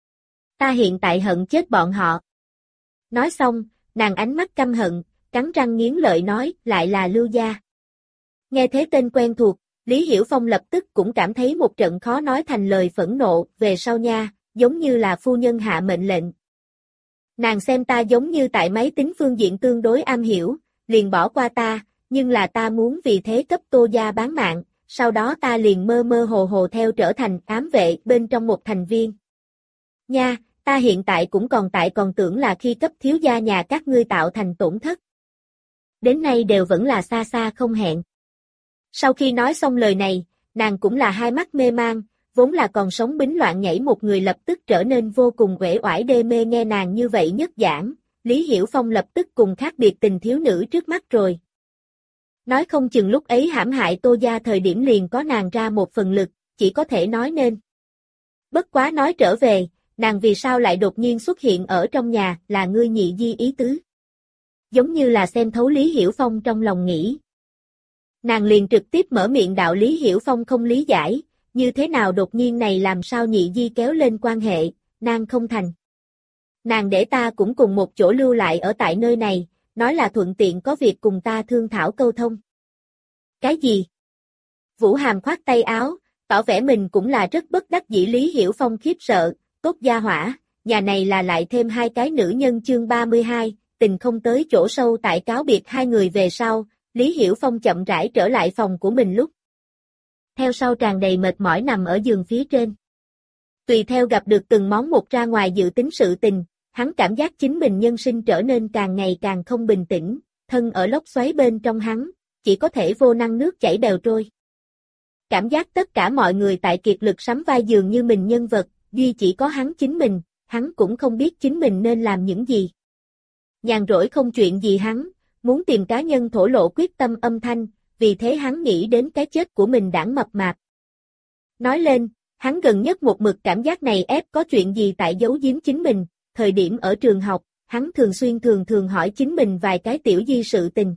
Ta hiện tại hận chết bọn họ. Nói xong, nàng ánh mắt căm hận, cắn răng nghiến lợi nói, lại là Lưu gia. Nghe thế tên quen thuộc, Lý Hiểu Phong lập tức cũng cảm thấy một trận khó nói thành lời phẫn nộ. Về sau nha, giống như là phu nhân hạ mệnh lệnh. Nàng xem ta giống như tại máy tính phương diện tương đối am hiểu, liền bỏ qua ta, nhưng là ta muốn vì thế cấp Tô gia bán mạng, sau đó ta liền mơ mơ hồ hồ theo trở thành ám vệ bên trong một thành viên. Nha, ta hiện tại cũng còn tại còn tưởng là khi cấp thiếu gia nhà các ngươi tạo thành tổn thất. Đến nay đều vẫn là xa xa không hẹn. Sau khi nói xong lời này, nàng cũng là hai mắt mê mang, vốn là còn sống bính loạn nhảy một người lập tức trở nên vô cùng uể oải đê mê nghe nàng như vậy nhất giảng, Lý Hiểu Phong lập tức cùng khác biệt tình thiếu nữ trước mắt rồi. Nói không chừng lúc ấy hãm hại Tô gia thời điểm liền có nàng ra một phần lực, chỉ có thể nói nên. Bất quá nói trở về, nàng vì sao lại đột nhiên xuất hiện ở trong nhà, là ngươi nhị di ý tứ. Giống như là xem thấu Lý Hiểu Phong trong lòng nghĩ. Nàng liền trực tiếp mở miệng đạo Lý Hiểu Phong không lý giải, như thế nào đột nhiên này làm sao nhị di kéo lên quan hệ, nàng không thành. Nàng để ta cũng cùng một chỗ lưu lại ở tại nơi này, nói là thuận tiện có việc cùng ta thương thảo câu thông. Cái gì? Vũ Hàm khoát tay áo, tỏ vẻ mình cũng là rất bất đắc dĩ. Lý Hiểu Phong khiếp sợ, tốt gia hỏa, nhà này là lại thêm hai cái nữ nhân. Chương ba mươi hai, tình không tới chỗ sâu. Tại cáo biệt hai người về sau, Lý Hiểu Phong chậm rãi trở lại phòng của mình lúc. Theo sau tràn đầy mệt mỏi nằm ở giường phía trên. Tùy theo gặp được từng món một ra ngoài dự tính sự tình, hắn cảm giác chính mình nhân sinh trở nên càng ngày càng không bình tĩnh, thân ở lốc xoáy bên trong hắn, chỉ có thể vô năng nước chảy bèo trôi. Cảm giác tất cả mọi người tại kiệt lực sắm vai dường như mình nhân vật, duy chỉ có hắn chính mình, hắn cũng không biết chính mình nên làm những gì. Nhàn rỗi không chuyện gì hắn, muốn tìm cá nhân thổ lộ quyết tâm âm thanh, vì thế hắn nghĩ đến cái chết của mình đảng mập mạp. Nói lên, hắn gần nhất một mực cảm giác này ép có chuyện gì tại giấu giếm chính mình, thời điểm ở trường học, hắn thường xuyên thường thường hỏi chính mình vài cái tiểu di sự tình.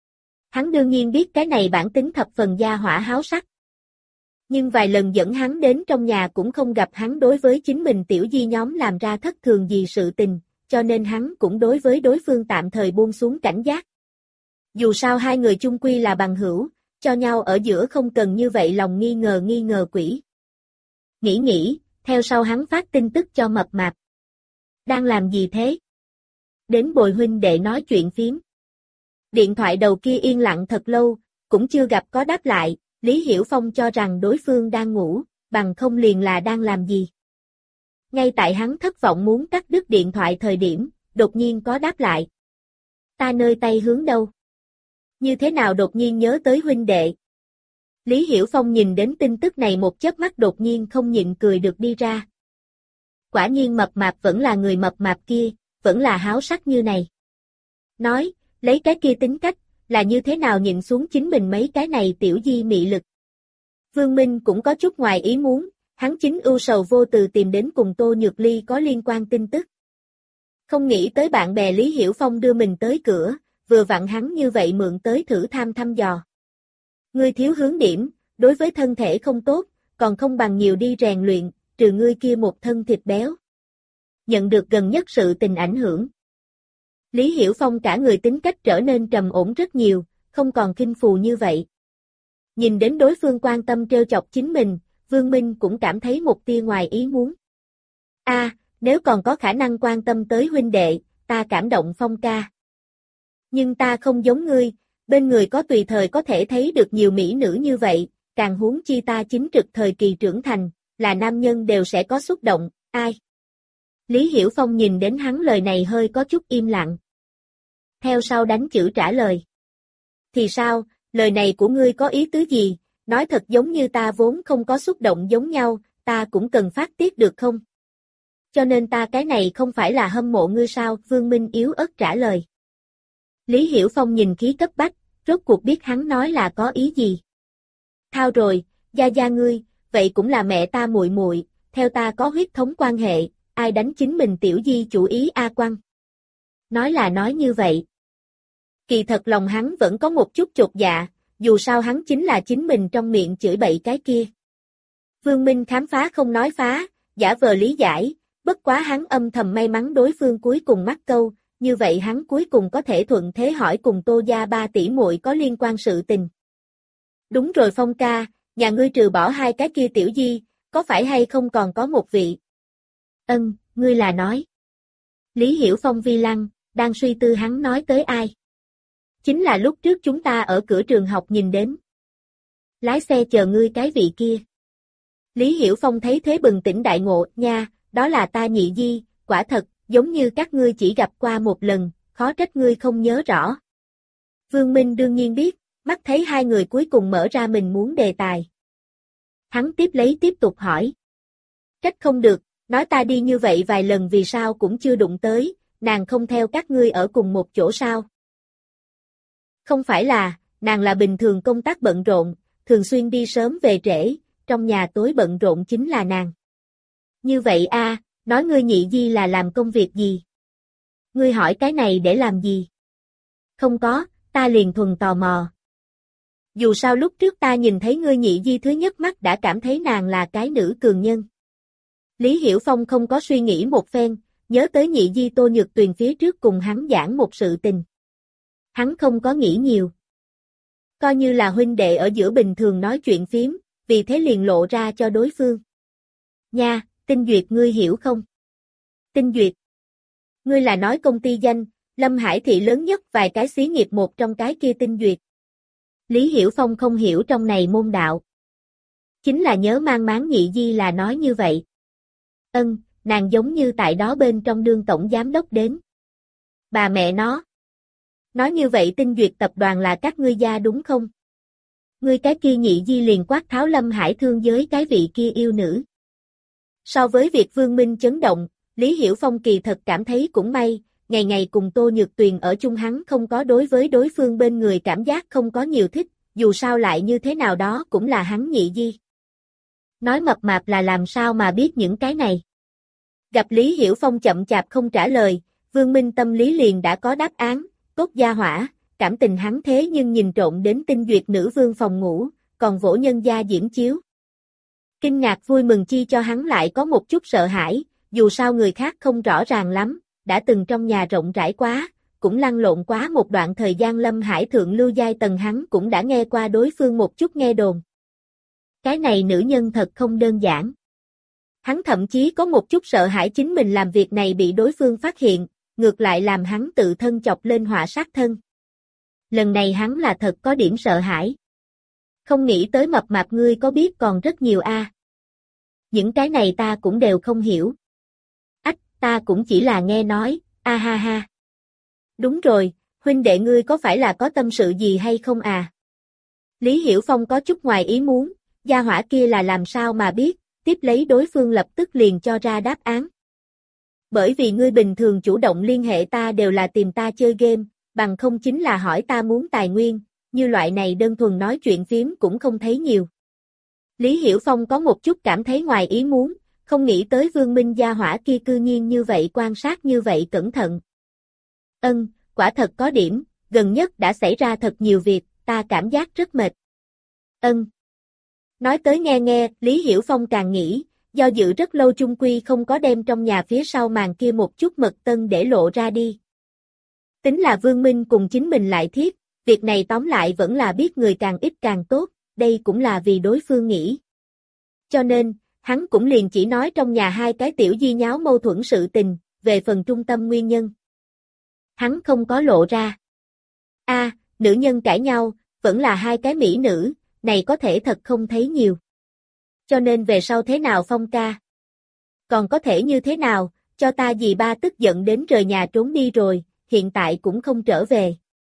Hắn đương nhiên biết cái này bản tính thập phần gia hỏa háo sắc. Nhưng vài lần dẫn hắn đến trong nhà cũng không gặp hắn đối với chính mình tiểu di nhóm làm ra thất thường gì sự tình, cho nên hắn cũng đối với đối phương tạm thời buông xuống cảnh giác. Dù sao hai người chung quy là bằng hữu, cho nhau ở giữa không cần như vậy lòng nghi ngờ nghi ngờ quỷ. Nghĩ nghĩ, theo sau hắn phát tin tức cho mập mạp. Đang làm gì thế? Đến bồi huynh đệ nói chuyện phiếm. Điện thoại đầu kia yên lặng thật lâu, cũng chưa gặp có đáp lại, Lý Hiểu Phong cho rằng đối phương đang ngủ, bằng không liền là đang làm gì. Ngay tại hắn thất vọng muốn cắt đứt điện thoại thời điểm, đột nhiên có đáp lại. Ta nơi tay hướng đâu? Như thế nào đột nhiên nhớ tới huynh đệ? Lý Hiểu Phong nhìn đến tin tức này một chớp mắt đột nhiên không nhịn cười được đi ra. Quả nhiên mập mạp vẫn là người mập mạp kia, vẫn là háo sắc như này. Nói, lấy cái kia tính cách, là như thế nào nhịn xuống chính mình mấy cái này tiểu di mị lực. Vương Minh cũng có chút ngoài ý muốn, hắn chính ưu sầu vô từ tìm đến cùng Tô Nhược Ly có liên quan tin tức. Không nghĩ tới bạn bè Lý Hiểu Phong đưa mình tới cửa, vừa vặn hắn như vậy mượn tới thử tham thăm dò. Ngươi thiếu hướng điểm, đối với thân thể không tốt, còn không bằng nhiều đi rèn luyện, trừ ngươi kia một thân thịt béo. Nhận được gần nhất sự tình ảnh hưởng. Lý Hiểu Phong cả người tính cách trở nên trầm ổn rất nhiều, không còn khinh phù như vậy. Nhìn đến đối phương quan tâm trêu chọc chính mình, Vương Minh cũng cảm thấy một tia ngoài ý muốn. A, à, nếu còn có khả năng quan tâm tới huynh đệ, ta cảm động Phong ca. Nhưng ta không giống ngươi, bên người có tùy thời có thể thấy được nhiều mỹ nữ như vậy, càng huống chi ta chính trực thời kỳ trưởng thành, là nam nhân đều sẽ có xúc động, ai? Lý Hiểu Phong nhìn đến hắn lời này hơi có chút im lặng. Theo sau đánh chữ trả lời. Thì sao, lời này của ngươi có ý tứ gì, nói thật giống như ta vốn không có xúc động giống nhau, ta cũng cần phát tiết được không? Cho nên ta cái này không phải là hâm mộ ngươi sao, Vương Minh yếu ớt trả lời. Lý Hiểu Phong nhìn khí cấp bách, rốt cuộc biết hắn nói là có ý gì. Thao rồi, gia gia ngươi, vậy cũng là mẹ ta muội muội, theo ta có huyết thống quan hệ, ai đánh chính mình tiểu di chủ ý A Quang. Nói là nói như vậy. Kỳ thật lòng hắn vẫn có một chút chột dạ, dù sao hắn chính là chính mình trong miệng chửi bậy cái kia. Vương Minh khám phá không nói phá, giả vờ lý giải, bất quá hắn âm thầm may mắn đối phương cuối cùng mắc câu, như vậy hắn cuối cùng có thể thuận thế hỏi cùng Tô gia ba tỷ muội có liên quan sự tình. Đúng rồi Phong ca, nhà ngươi trừ bỏ hai cái kia tiểu di, có phải hay không còn có một vị? Ân, ngươi là nói. Lý Hiểu Phong vi lăng, đang suy tư hắn nói tới ai. Chính là lúc trước chúng ta ở cửa trường học nhìn đến. Lái xe chờ ngươi cái vị kia. Lý Hiểu Phong thấy thế bừng tỉnh đại ngộ, nha, đó là ta nhị di, quả thật, giống như các ngươi chỉ gặp qua một lần, khó trách ngươi không nhớ rõ. Vương Minh đương nhiên biết, mắt thấy hai người cuối cùng mở ra mình muốn đề tài. Hắn tiếp lấy tiếp tục hỏi. Trách không được, nói ta đi như vậy vài lần vì sao cũng chưa đụng tới, nàng không theo các ngươi ở cùng một chỗ sao? Không phải là, nàng là bình thường công tác bận rộn, thường xuyên đi sớm về trễ, trong nhà tối bận rộn chính là nàng. Như vậy a, nói ngươi nhị di là làm công việc gì? Ngươi hỏi cái này để làm gì? Không có, ta liền thuần tò mò. Dù sao lúc trước ta nhìn thấy ngươi nhị di thứ nhất mắt đã cảm thấy nàng là cái nữ cường nhân. Lý Hiểu Phong không có suy nghĩ một phen, nhớ tới nhị di Tô Nhược Tuyền phía trước cùng hắn giảng một sự tình. Hắn không có nghĩ nhiều. Coi như là huynh đệ ở giữa bình thường nói chuyện phím, vì thế liền lộ ra cho đối phương. Nha, Tinh Duyệt ngươi hiểu không? Tinh Duyệt. Ngươi là nói công ty danh, Lâm Hải thị lớn nhất vài cái xí nghiệp một trong cái kia Tinh Duyệt. Lý Hiểu Phong không hiểu trong này môn đạo. Chính là nhớ mang máng nhị di là nói như vậy. Ân, nàng giống như tại đó bên trong đương tổng giám đốc đến. Bà mẹ nó. Nói như vậy Tinh Duyệt tập đoàn là các ngươi gia đúng không? Ngươi cái kia nhị di liền quát tháo Lâm Hải thương giới cái vị kia yêu nữ. So với việc Vương Minh chấn động, Lý Hiểu Phong kỳ thật cảm thấy cũng may, ngày ngày cùng Tô Nhược Tuyền ở chung hắn không có đối với đối phương bên người cảm giác không có nhiều thích, dù sao lại như thế nào đó cũng là hắn nhị di. Nói mập mạp là làm sao mà biết những cái này. Gặp Lý Hiểu Phong chậm chạp không trả lời, Vương Minh tâm lý liền đã có đáp án, cốt gia hỏa, cảm tình hắn thế nhưng nhìn trộn đến Tinh Duyệt nữ vương phòng ngủ, còn vỗ nhân gia diễm chiếu. Kinh ngạc vui mừng chi cho hắn lại có một chút sợ hãi, dù sao người khác không rõ ràng lắm, đã từng trong nhà rộng rãi quá, cũng lăn lộn quá một đoạn thời gian Lâm Hải thượng lưu giai tầng hắn cũng đã nghe qua đối phương một chút nghe đồn. Cái này nữ nhân thật không đơn giản. Hắn thậm chí có một chút sợ hãi chính mình làm việc này bị đối phương phát hiện, ngược lại làm hắn tự thân chọc lên họa sát thân. Lần này hắn là thật có điểm sợ hãi. Không nghĩ tới mập mạp ngươi có biết còn rất nhiều a. À. Những cái này ta cũng đều không hiểu. Ách, ta cũng chỉ là nghe nói, a ha ha. Đúng rồi, huynh đệ ngươi có phải là có tâm sự gì hay không à? Lý Hiểu Phong có chút ngoài ý muốn, gia hỏa kia là làm sao mà biết, tiếp lấy đối phương lập tức liền cho ra đáp án. Bởi vì ngươi bình thường chủ động liên hệ ta đều là tìm ta chơi game, bằng không chính là hỏi ta muốn tài nguyên, như loại này đơn thuần nói chuyện phím cũng không thấy nhiều. Lý Hiểu Phong có một chút cảm thấy ngoài ý muốn, không nghĩ tới Vương Minh gia hỏa kia cư nhiên như vậy quan sát như vậy cẩn thận. Ân, quả thật có điểm, gần nhất đã xảy ra thật nhiều việc, ta cảm giác rất mệt. Ân. Nói tới nghe nghe, Lý Hiểu Phong càng nghĩ, do dự rất lâu chung quy không có đem trong nhà phía sau màn kia một chút mật tân để lộ ra đi. Tính là Vương Minh cùng chính mình lại thiết, việc này tóm lại vẫn là biết người càng ít càng tốt, đây cũng là vì đối phương nghĩ. Cho nên, hắn cũng liền chỉ nói trong nhà hai cái tiểu di nháo mâu thuẫn sự tình, về phần trung tâm nguyên nhân. Hắn không có lộ ra. A, à, nữ nhân cãi nhau, vẫn là hai cái mỹ nữ, này có thể thật không thấy nhiều. Cho nên về sau thế nào Phong ca? Còn có thể như thế nào, cho ta dì ba tức giận đến rời nhà trốn đi rồi, hiện tại cũng không trở về.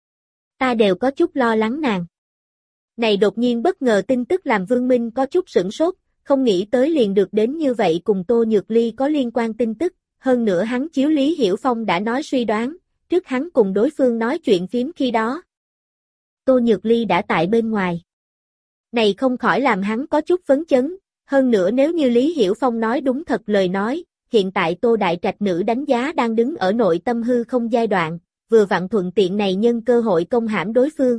Ta đều có chút lo lắng nàng. Này đột nhiên bất ngờ tin tức làm Vương Minh có chút sửng sốt, không nghĩ tới liền được đến như vậy cùng Tô Nhược Ly có liên quan tin tức, hơn nữa hắn chiếu Lý Hiểu Phong đã nói suy đoán, trước hắn cùng đối phương nói chuyện phím khi đó. Tô Nhược Ly đã tại bên ngoài. Này không khỏi làm hắn có chút phấn chấn, hơn nữa nếu như Lý Hiểu Phong nói đúng thật lời nói, hiện tại Tô Đại Trạch nữ đánh giá đang đứng ở nội tâm hư không giai đoạn, vừa vặn thuận tiện này nhân cơ hội công hãm đối phương.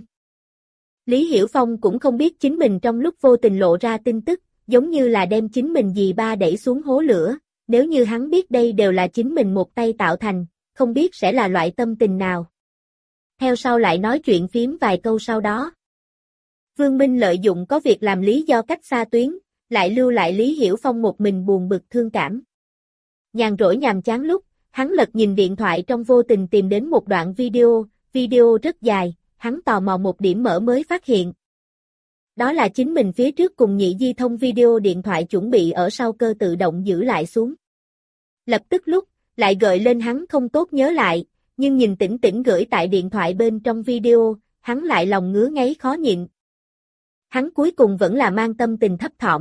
Lý Hiểu Phong cũng không biết chính mình trong lúc vô tình lộ ra tin tức, giống như là đem chính mình dì ba đẩy xuống hố lửa, nếu như hắn biết đây đều là chính mình một tay tạo thành, không biết sẽ là loại tâm tình nào. Theo sau lại nói chuyện phím vài câu sau đó. Vương Minh lợi dụng có việc làm lý do cách xa tuyến, lại lưu lại Lý Hiểu Phong một mình buồn bực thương cảm. Nhàn rỗi nhàm chán lúc, hắn lật nhìn điện thoại trong vô tình tìm đến một đoạn video, video rất dài, hắn tò mò một điểm mở mới phát hiện. Đó là chính mình phía trước cùng nhị di thông video điện thoại chuẩn bị ở sau cơ tự động giữ lại xuống. Lập tức lúc, lại gợi lên hắn không tốt nhớ lại, nhưng nhìn tỉnh tỉnh gửi tại điện thoại bên trong video, hắn lại lòng ngứa ngáy khó nhịn. Hắn cuối cùng vẫn là mang tâm tình thấp thỏm,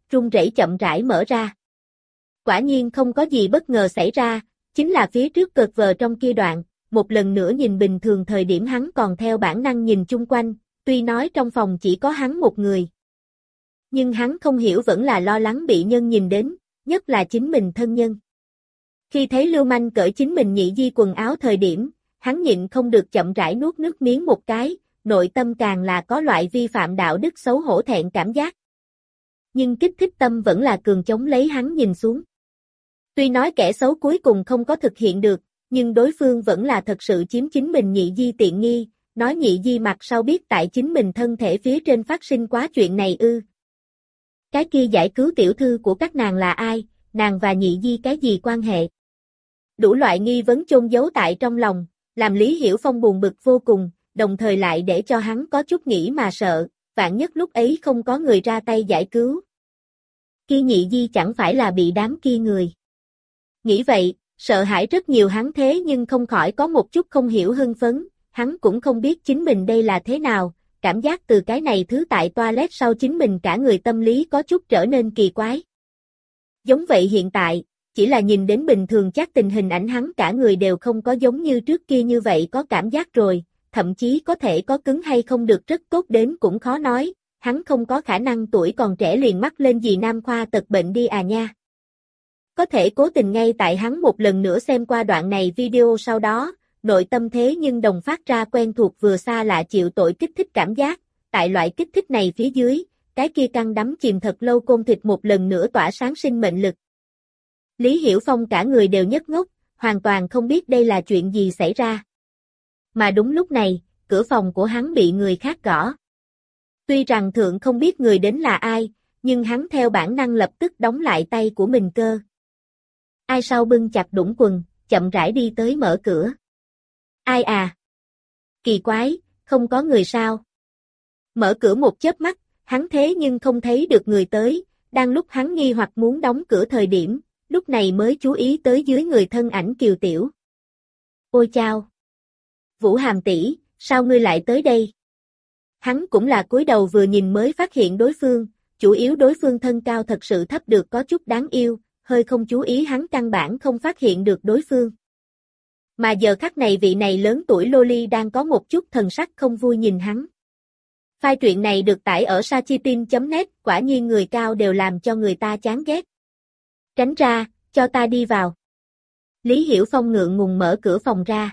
run rẩy chậm rãi mở ra. Quả nhiên không có gì bất ngờ xảy ra, chính là phía trước cợt vờ trong kia đoạn, một lần nữa nhìn bình thường thời điểm hắn còn theo bản năng nhìn chung quanh, tuy nói trong phòng chỉ có hắn một người. Nhưng hắn không hiểu vẫn là lo lắng bị nhân nhìn đến, nhất là chính mình thân nhân. Khi thấy Lưu Manh cởi chính mình nhị di quần áo thời điểm, hắn nhịn không được chậm rãi nuốt nước miếng một cái, nội tâm càng là có loại vi phạm đạo đức xấu hổ thẹn cảm giác. Nhưng kích thích tâm vẫn là cường chống lấy hắn nhìn xuống. Tuy nói kẻ xấu cuối cùng không có thực hiện được, nhưng đối phương vẫn là thật sự chiếm chính mình nhị di tiện nghi, nói nhị di mặt sau biết tại chính mình thân thể phía trên phát sinh quá chuyện này ư. Cái kia giải cứu tiểu thư của các nàng là ai, nàng và nhị di cái gì quan hệ? Đủ loại nghi vấn chôn giấu tại trong lòng, làm Lý Hiểu Phong buồn bực vô cùng, đồng thời lại để cho hắn có chút nghĩ mà sợ, vạn nhất lúc ấy không có người ra tay giải cứu. Kia nhị di chẳng phải là bị đám kia người. Nghĩ vậy, sợ hãi rất nhiều hắn thế nhưng không khỏi có một chút không hiểu hưng phấn, hắn cũng không biết chính mình đây là thế nào, cảm giác từ cái này thứ tại toilet sau chính mình cả người tâm lý có chút trở nên kỳ quái. Giống vậy hiện tại, chỉ là nhìn đến bình thường chắc tình hình ảnh hắn cả người đều không có giống như trước kia như vậy có cảm giác rồi, thậm chí có thể có cứng hay không được rất tốt đến cũng khó nói, hắn không có khả năng tuổi còn trẻ liền mắc lên gì nam khoa tật bệnh đi à nha. Có thể cố tình ngay tại hắn một lần nữa xem qua đoạn này video sau đó, nội tâm thế nhưng đồng phát ra quen thuộc vừa xa lạ chịu tội kích thích cảm giác, tại loại kích thích này phía dưới, cái kia căng đắm chìm thật lâu côn thịt một lần nữa tỏa sáng sinh mệnh lực. Lý Hiểu Phong cả người đều nhấc ngốc, hoàn toàn không biết đây là chuyện gì xảy ra. Mà đúng lúc này, cửa phòng của hắn bị người khác gõ. Tuy rằng thượng không biết người đến là ai, nhưng hắn theo bản năng lập tức đóng lại tay của mình cơ. Ai sau bưng chặt đũng quần, chậm rãi đi tới mở cửa. Ai à? Kỳ quái, không có người sao? Mở cửa một chớp mắt, hắn thế nhưng không thấy được người tới, đang lúc hắn nghi hoặc muốn đóng cửa thời điểm, lúc này mới chú ý tới dưới người thân ảnh kiều tiểu. Ôi chao! Vũ Hàm tỷ, sao ngươi lại tới đây? Hắn cũng là cúi đầu vừa nhìn mới phát hiện đối phương, chủ yếu đối phương thân cao thật sự thấp được có chút đáng yêu, hơi không chú ý hắn căn bản không phát hiện được đối phương. Mà giờ khắc này vị này lớn tuổi Loli đang có một chút thần sắc không vui nhìn hắn. File truyện này được tải ở sachitin chấm net, quả nhiên người cao đều làm cho người ta chán ghét. Tránh ra, cho ta đi vào. Lý Hiểu Phong ngượng ngùng mở cửa phòng ra.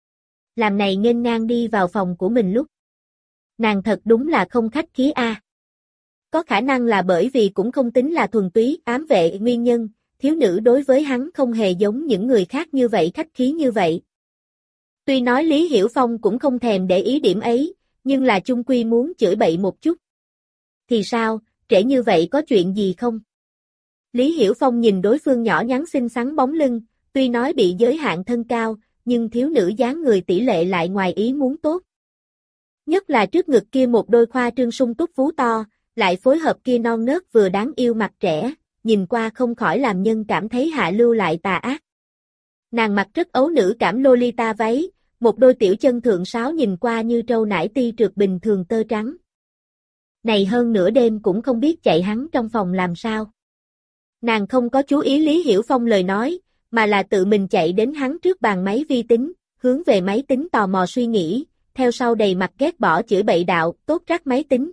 Làm này nghênh ngang đi vào phòng của mình lúc. Nàng thật đúng là không khách khí a. À. Có khả năng là bởi vì cũng không tính là thuần túy ám vệ nguyên nhân, thiếu nữ đối với hắn không hề giống những người khác như vậy khách khí như vậy. Tuy nói Lý Hiểu Phong cũng không thèm để ý điểm ấy, nhưng là chung quy muốn chửi bậy một chút. Thì sao, trễ như vậy có chuyện gì không? Lý Hiểu Phong nhìn đối phương nhỏ nhắn xinh xắn bóng lưng, tuy nói bị giới hạn thân cao, nhưng thiếu nữ dáng người tỷ lệ lại ngoài ý muốn tốt. Nhất là trước ngực kia một đôi khoa trương sung túc vú to, lại phối hợp kia non nớt vừa đáng yêu mặt trẻ, nhìn qua không khỏi làm nhân cảm thấy hạ lưu lại tà ác. Nàng mặc rất ấu nữ cảm Lolita váy, một đôi tiểu chân thượng sáo nhìn qua như trâu nải ti trượt bình thường tơ trắng. Này hơn nửa đêm cũng không biết chạy hắn trong phòng làm sao. Nàng không có chú ý Lý Hiểu Phong lời nói, mà là tự mình chạy đến hắn trước bàn máy vi tính, hướng về máy tính tò mò suy nghĩ, theo sau đầy mặt ghét bỏ chửi bậy đạo, tốt rắc máy tính.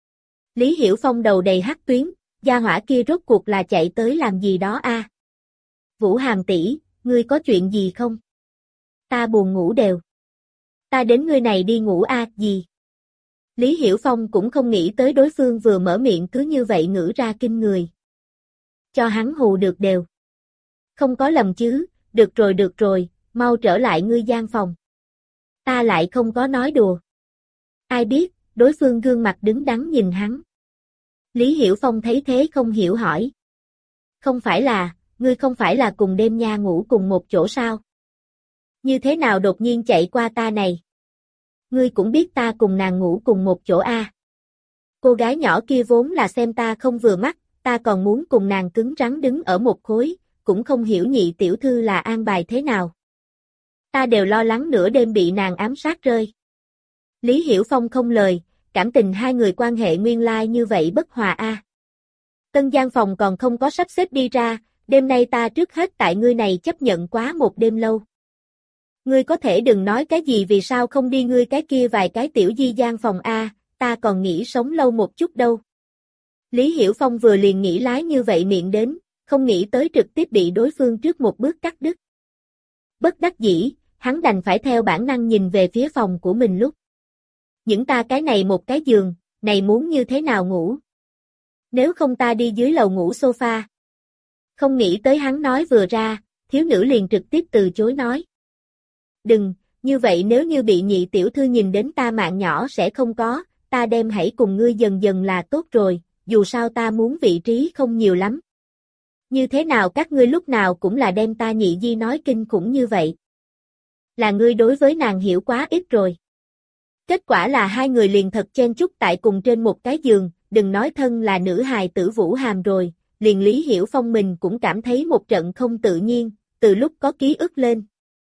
Lý Hiểu Phong đầu đầy hắc tuyến, gia hỏa kia rốt cuộc là chạy tới làm gì đó a? À? Vũ Hàm tỷ, ngươi có chuyện gì không? Ta buồn ngủ đều. Ta đến ngươi này đi ngủ a, à, gì? Lý Hiểu Phong cũng không nghĩ tới đối phương vừa mở miệng cứ như vậy ngữ ra kinh người. Cho hắn hù được đều. Không có lầm chứ, được rồi được rồi, mau trở lại ngươi gian phòng. Ta lại không có nói đùa. Ai biết, đối phương gương mặt đứng đắn nhìn hắn. Lý Hiểu Phong thấy thế không hiểu hỏi. Không phải là, ngươi không phải là cùng đêm nha ngủ cùng một chỗ sao? Như thế nào đột nhiên chạy qua ta này? Ngươi cũng biết ta cùng nàng ngủ cùng một chỗ a. À? Cô gái nhỏ kia vốn là xem ta không vừa mắt, ta còn muốn cùng nàng cứng rắn đứng ở một khối, cũng không hiểu nhị tiểu thư là an bài thế nào. Ta đều lo lắng nửa đêm bị nàng ám sát rơi. Lý Hiểu Phong không lời, cảm tình hai người quan hệ nguyên lai như vậy bất hòa a. À. Tân gian phòng còn không có sắp xếp đi ra, đêm nay ta trước hết tại ngươi này chấp nhận quá một đêm lâu. Ngươi có thể đừng nói cái gì vì sao không đi ngươi cái kia vài cái tiểu di gian phòng a, ta còn nghĩ sống lâu một chút đâu. Lý Hiểu Phong vừa liền nghĩ lái như vậy miệng đến, không nghĩ tới trực tiếp bị đối phương trước một bước cắt đứt. Bất đắc dĩ, hắn đành phải theo bản năng nhìn về phía phòng của mình lúc. Những ta cái này một cái giường, này muốn như thế nào ngủ? Nếu không ta đi dưới lầu ngủ sofa. Không nghĩ tới hắn nói vừa ra, thiếu nữ liền trực tiếp từ chối nói. Đừng, như vậy nếu như bị nhị tiểu thư nhìn đến ta mạng nhỏ sẽ không có, ta đem hãy cùng ngươi dần dần là tốt rồi, dù sao ta muốn vị trí không nhiều lắm. Như thế nào các ngươi lúc nào cũng là đem ta nhị di nói kinh khủng như vậy. Là ngươi đối với nàng hiểu quá ít rồi. Kết quả là hai người liền thật chen chúc tại cùng trên một cái giường, đừng nói thân là nữ hài tử Vũ Hàm rồi, liền Lý Hiểu Phong mình cũng cảm thấy một trận không tự nhiên, từ lúc có ký ức lên.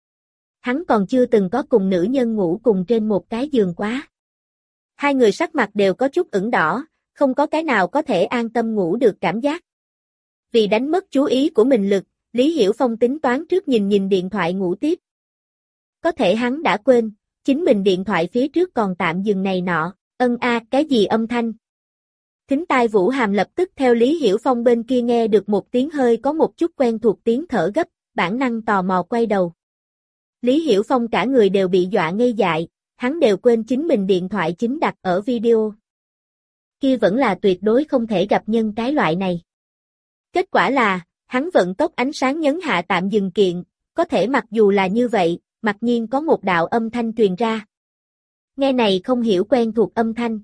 Hắn còn chưa từng có cùng nữ nhân ngủ cùng trên một cái giường quá. Hai người sắc mặt đều có chút ửng đỏ, không có cái nào có thể an tâm ngủ được cảm giác. Vì đánh mất chú ý của mình lực, Lý Hiểu Phong tính toán trước nhìn nhìn điện thoại ngủ tiếp. Có thể hắn đã quên, chính mình điện thoại phía trước còn tạm dừng này nọ, ân a cái gì âm thanh. Thính tai Vũ Hàm lập tức theo Lý Hiểu Phong bên kia nghe được một tiếng hơi có một chút quen thuộc tiếng thở gấp, bản năng tò mò quay đầu. Lý Hiểu Phong cả người đều bị dọa ngây dại, hắn đều quên chính mình điện thoại chính đặt ở video. Kia vẫn là tuyệt đối không thể gặp nhân cái loại này. Kết quả là, hắn vận tốc ánh sáng nhấn hạ tạm dừng kiện, có thể mặc dù là như vậy, mặc nhiên có một đạo âm thanh truyền ra. Nghe này không hiểu quen thuộc âm thanh.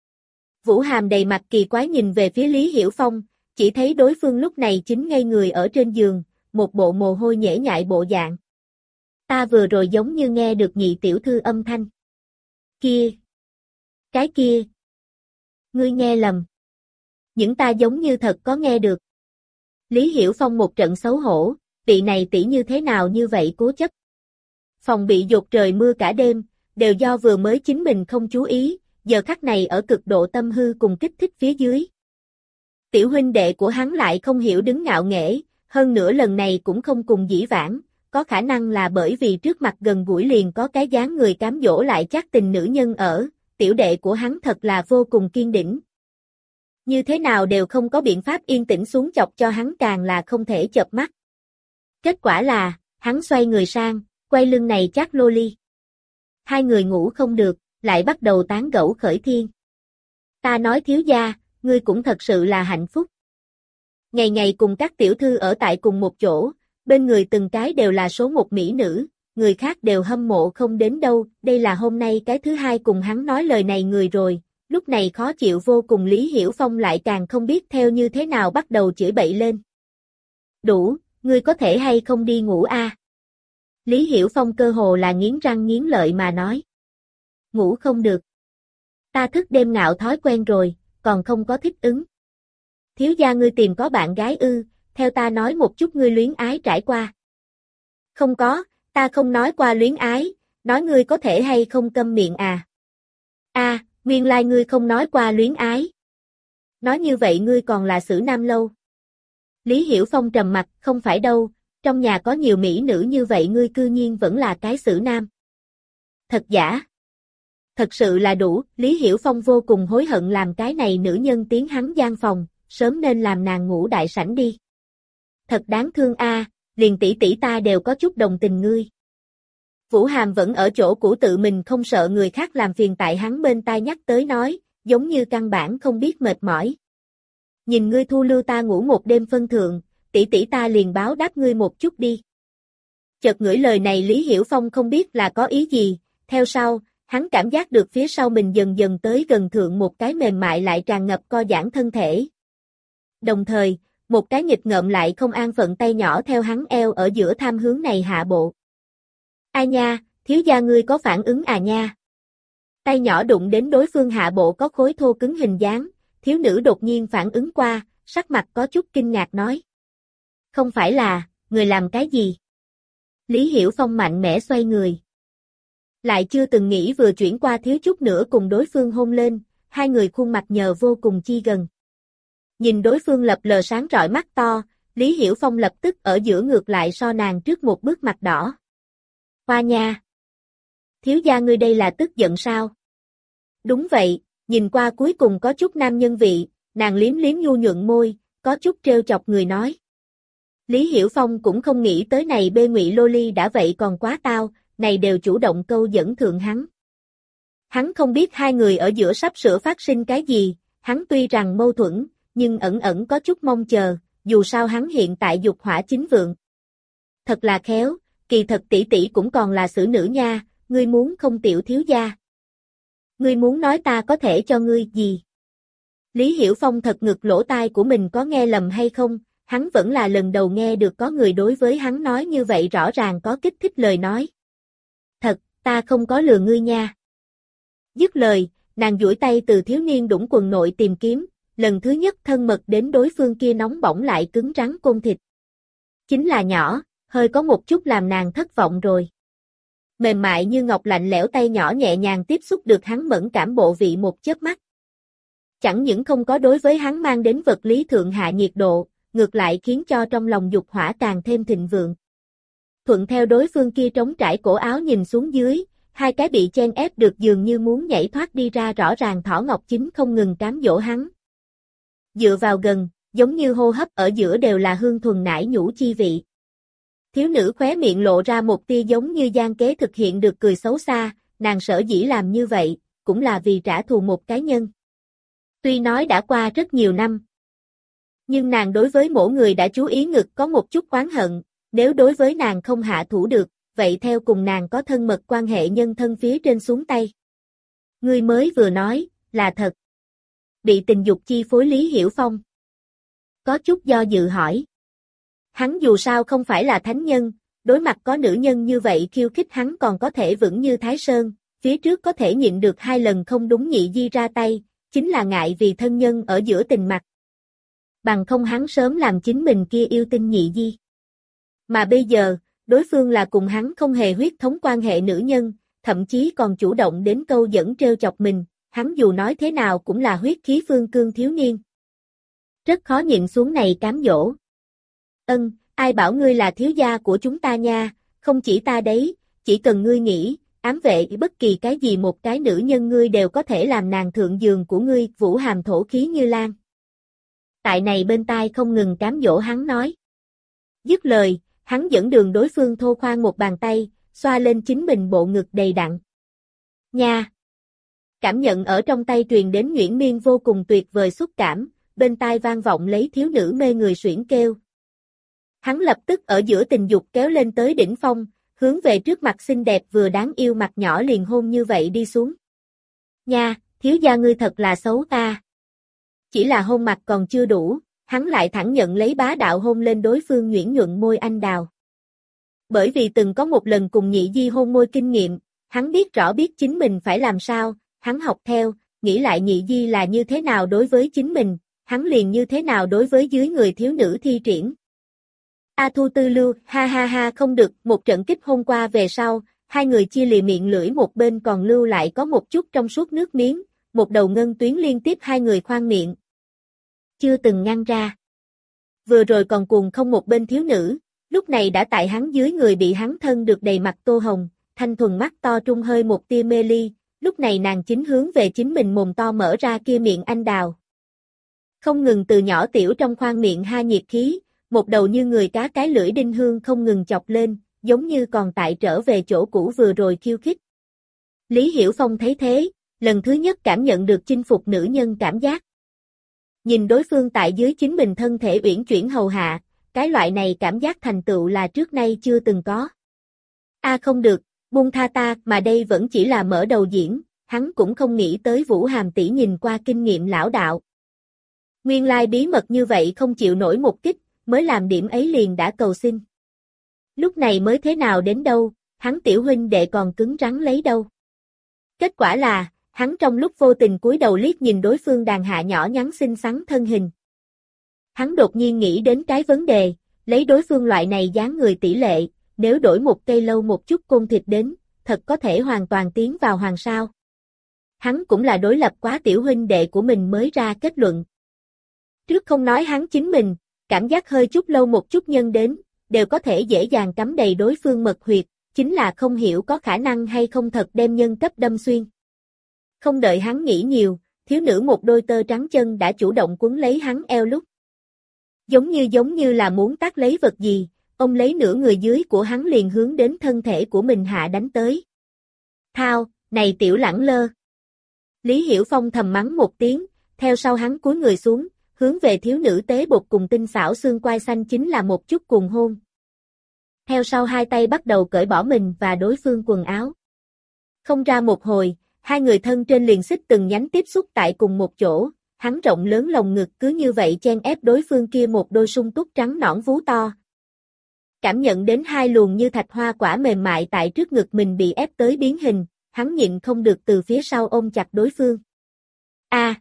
Vũ Hàm đầy mặt kỳ quái nhìn về phía Lý Hiểu Phong, chỉ thấy đối phương lúc này chính ngây người ở trên giường, một bộ mồ hôi nhễ nhại bộ dạng. Ta vừa rồi giống như nghe được nhị tiểu thư âm thanh. Kia! Cái kia! Ngươi nghe lầm. Những ta giống như thật có nghe được. Lý Hiểu Phong một trận xấu hổ, vị này tỷ như thế nào như vậy cố chấp. Phòng bị dột trời mưa cả đêm, đều do vừa mới chính mình không chú ý, giờ khắc này ở cực độ tâm hư cùng kích thích phía dưới. Tiểu huynh đệ của hắn lại không hiểu đứng ngạo nghễ, hơn nữa lần này cũng không cùng dĩ vãng, có khả năng là bởi vì trước mặt gần gũi liền có cái dáng người cám dỗ lại chắc tình nữ nhân ở, tiểu đệ của hắn thật là vô cùng kiên đỉnh. Như thế nào đều không có biện pháp yên tĩnh xuống chọc cho hắn càng là không thể chợp mắt. Kết quả là, hắn xoay người sang, quay lưng này chắc lô ly. Hai người ngủ không được, lại bắt đầu tán gẫu khởi thiên. Ta nói thiếu gia, ngươi cũng thật sự là hạnh phúc. Ngày ngày cùng các tiểu thư ở tại cùng một chỗ, bên người từng cái đều là số một mỹ nữ, người khác đều hâm mộ không đến đâu, đây là hôm nay cái thứ hai cùng hắn nói lời này người rồi, lúc này khó chịu vô cùng Lý Hiểu Phong lại càng không biết theo như thế nào bắt đầu chửi bậy lên. Đủ, ngươi có thể hay không đi ngủ a? À? Lý Hiểu Phong cơ hồ là nghiến răng nghiến lợi mà nói. Ngủ không được. Ta thức đêm ngạo thói quen rồi, còn không có thích ứng. Thiếu gia ngươi tìm có bạn gái ư, theo ta nói một chút ngươi luyến ái trải qua. Không có, ta không nói qua luyến ái, nói ngươi có thể hay không câm miệng à. A, à, nguyên lai ngươi không nói qua luyến ái. Nói như vậy ngươi còn là xử nam lâu. Lý Hiểu Phong trầm mặt, không phải đâu, trong nhà có nhiều mỹ nữ như vậy ngươi cư nhiên vẫn là cái xử nam. Thật giả. Thật sự là đủ, Lý Hiểu Phong vô cùng hối hận làm cái này nữ nhân tiến hắn gian phòng, sớm nên làm nàng ngủ đại sảnh đi. Thật đáng thương a, à, liền tỷ tỷ ta đều có chút đồng tình ngươi. Vũ Hàm vẫn ở chỗ cũ tự mình không sợ người khác làm phiền tại hắn bên tai nhắc tới nói, giống như căn bản không biết mệt mỏi. Nhìn ngươi thu lưu ta ngủ một đêm phân thượng, tỷ tỷ ta liền báo đáp ngươi một chút đi. Chợt ngửi lời này Lý Hiểu Phong không biết là có ý gì, theo sau, hắn cảm giác được phía sau mình dần dần tới gần thượng một cái mềm mại lại tràn ngập co giãn thân thể. Đồng thời, một cái nghịch ngợm lại không an phận tay nhỏ theo hắn eo ở giữa tham hướng này hạ bộ. Ai nha, thiếu gia ngươi có phản ứng à nha. Tay nhỏ đụng đến đối phương hạ bộ có khối thô cứng hình dáng, thiếu nữ đột nhiên phản ứng qua, sắc mặt có chút kinh ngạc nói. Không phải là, người làm cái gì? Lý Hiểu Phong mạnh mẽ xoay người. Lại chưa từng nghĩ vừa chuyển qua thiếu chút nữa cùng đối phương hôn lên, hai người khuôn mặt nhờ vô cùng chi gần. Nhìn đối phương lập lờ sáng rọi mắt to, Lý Hiểu Phong lập tức ở giữa ngược lại so nàng trước một bước mặt đỏ. Hoa nha! Thiếu gia ngươi đây là tức giận sao? Đúng vậy, nhìn qua cuối cùng có chút nam nhân vị, nàng liếm liếm nhu nhuận môi, có chút trêu chọc người nói. Lý Hiểu Phong cũng không nghĩ tới này bê ngụy loli đã vậy còn quá tao, này đều chủ động câu dẫn thượng hắn. Hắn không biết hai người ở giữa sắp sửa phát sinh cái gì, hắn tuy rằng mâu thuẫn, nhưng ẩn ẩn có chút mong chờ, dù sao hắn hiện tại dục hỏa chính vượng. Thật là khéo, kỳ thật tỷ tỷ cũng còn là xử nữ nha, ngươi muốn không tiểu thiếu gia. Ngươi muốn nói ta có thể cho ngươi gì? Lý Hiểu Phong thật ngực lỗ tai của mình có nghe lầm hay không, hắn vẫn là lần đầu nghe được có người đối với hắn nói như vậy rõ ràng có kích thích lời nói. Thật, ta không có lừa ngươi nha. Dứt lời, nàng duỗi tay từ thiếu niên đũng quần nội tìm kiếm, lần thứ nhất thân mật đến đối phương kia nóng bỏng lại cứng rắn côn thịt. Chính là nhỏ, hơi có một chút làm nàng thất vọng rồi. Mềm mại như ngọc lạnh lẽo tay nhỏ nhẹ nhàng tiếp xúc được hắn mẫn cảm bộ vị một chớp mắt. Chẳng những không có đối với hắn mang đến vật lý thượng hạ nhiệt độ, ngược lại khiến cho trong lòng dục hỏa càng thêm thịnh vượng. Thuận theo đối phương kia trống trải cổ áo nhìn xuống dưới, hai cái bị chen ép được dường như muốn nhảy thoát đi ra rõ ràng thỏ ngọc chính không ngừng cám dỗ hắn. Dựa vào gần, giống như hô hấp ở giữa đều là hương thuần nải nhũ chi vị. Thiếu nữ khóe miệng lộ ra một tia giống như gian kế thực hiện được cười xấu xa, nàng sở dĩ làm như vậy, cũng là vì trả thù một cái nhân. Tuy nói đã qua rất nhiều năm, nhưng nàng đối với mỗi người đã chú ý ngực có một chút oán hận, nếu đối với nàng không hạ thủ được, vậy theo cùng nàng có thân mật quan hệ nhân thân phía trên xuống tay. Ngươi mới vừa nói, là thật. Bị tình dục chi phối Lý Hiểu Phong. Có chút do dự hỏi. Hắn dù sao không phải là thánh nhân, đối mặt có nữ nhân như vậy khiêu khích hắn còn có thể vững như Thái Sơn, phía trước có thể nhịn được hai lần không đúng nhị di ra tay, chính là ngại vì thân nhân ở giữa tình mặt. Bằng không hắn sớm làm chính mình kia yêu tinh nhị di. Mà bây giờ, đối phương là cùng hắn không hề huyết thống quan hệ nữ nhân, thậm chí còn chủ động đến câu dẫn trêu chọc mình, hắn dù nói thế nào cũng là huyết khí phương cương thiếu niên. Rất khó nhịn xuống này cám dỗ. Ân, ai bảo ngươi là thiếu gia của chúng ta nha, không chỉ ta đấy, chỉ cần ngươi nghĩ, ám vệ bất kỳ cái gì một cái nữ nhân ngươi đều có thể làm nàng thượng giường của ngươi, vũ hàm thổ khí như lan. Tại này bên tai không ngừng cám dỗ hắn nói. Dứt lời, hắn dẫn đường đối phương thô khoan một bàn tay, xoa lên chính mình bộ ngực đầy đặn. Nha! Cảm nhận ở trong tay truyền đến nhuyễn miên vô cùng tuyệt vời xúc cảm, bên tai vang vọng lấy thiếu nữ mê người suyễn kêu. Hắn lập tức ở giữa tình dục kéo lên tới đỉnh phong, hướng về trước mặt xinh đẹp vừa đáng yêu mặt nhỏ liền hôn như vậy đi xuống. Nha, thiếu gia ngươi thật là xấu ta. Chỉ là hôn mặt còn chưa đủ, hắn lại thẳng nhận lấy bá đạo hôn lên đối phương nhuyễn nhuận môi anh đào. Bởi vì từng có một lần cùng nhị di hôn môi kinh nghiệm, hắn biết rõ biết chính mình phải làm sao, hắn học theo, nghĩ lại nhị di là như thế nào đối với chính mình, hắn liền như thế nào đối với dưới người thiếu nữ thi triển. A Thu Tư Lưu, ha ha ha không được, một trận kích hôn qua về sau, hai người chia lìa miệng lưỡi một bên còn lưu lại có một chút trong suốt nước miếng, một đầu ngân tuyến liên tiếp hai người khoang miệng. Chưa từng ngăn ra. Vừa rồi còn cuồng không một bên thiếu nữ, lúc này đã tại hắn dưới người bị hắn thân được đầy mặt tô hồng, thanh thuần mắt to trung hơi một tia mê ly, lúc này nàng chính hướng về chính mình mồm to mở ra kia miệng anh đào. Không ngừng từ nhỏ tiểu trong khoang miệng ha nhiệt khí, một đầu như người cá cái lưỡi đinh hương không ngừng chọc lên, giống như còn tại trở về chỗ cũ vừa rồi khiêu khích. Lý Hiểu Phong thấy thế, lần thứ nhất cảm nhận được chinh phục nữ nhân cảm giác. Nhìn đối phương tại dưới chính mình thân thể uyển chuyển hầu hạ, cái loại này cảm giác thành tựu là trước nay chưa từng có. A à không được, buông tha ta, mà đây vẫn chỉ là mở đầu diễn, hắn cũng không nghĩ tới Vũ Hàm tỷ nhìn qua kinh nghiệm lão đạo. Nguyên lai bí mật như vậy không chịu nổi một kích, mới làm điểm ấy liền đã cầu xin. Lúc này mới thế nào đến đâu, hắn tiểu huynh đệ còn cứng rắn lấy đâu. Kết quả là, hắn trong lúc vô tình cúi đầu liếc nhìn đối phương đàn hạ nhỏ nhắn xinh xắn thân hình. Hắn đột nhiên nghĩ đến cái vấn đề, lấy đối phương loại này dáng người tỷ lệ, nếu đổi một cây lâu một chút côn thịt đến, thật có thể hoàn toàn tiến vào hoàng sao. Hắn cũng là đối lập quá tiểu huynh đệ của mình mới ra kết luận. Trước không nói hắn chính mình, cảm giác hơi chút lâu một chút nhân đến, đều có thể dễ dàng cắm đầy đối phương mật huyệt, chính là không hiểu có khả năng hay không thật đem nhân cấp đâm xuyên. Không đợi hắn nghĩ nhiều, thiếu nữ một đôi tơ trắng chân đã chủ động quấn lấy hắn eo lúc. Giống như giống như là muốn tác lấy vật gì, ông lấy nửa người dưới của hắn liền hướng đến thân thể của mình hạ đánh tới. Thao, này tiểu lẳng lơ. Lý Hiểu Phong thầm mắng một tiếng, theo sau hắn cúi người xuống, hướng về thiếu nữ tế bột cùng tinh xảo xương quai xanh chính là một chút cuồng hôn. Theo sau hai tay bắt đầu cởi bỏ mình và đối phương quần áo. Không ra một hồi, hai người thân trên liền xích từng nhánh tiếp xúc tại cùng một chỗ, hắn rộng lớn lồng ngực cứ như vậy chen ép đối phương kia một đôi sung túc trắng nõn vú to. Cảm nhận đến hai luồng như thạch hoa quả mềm mại tại trước ngực mình bị ép tới biến hình, hắn nhịn không được từ phía sau ôm chặt đối phương. A,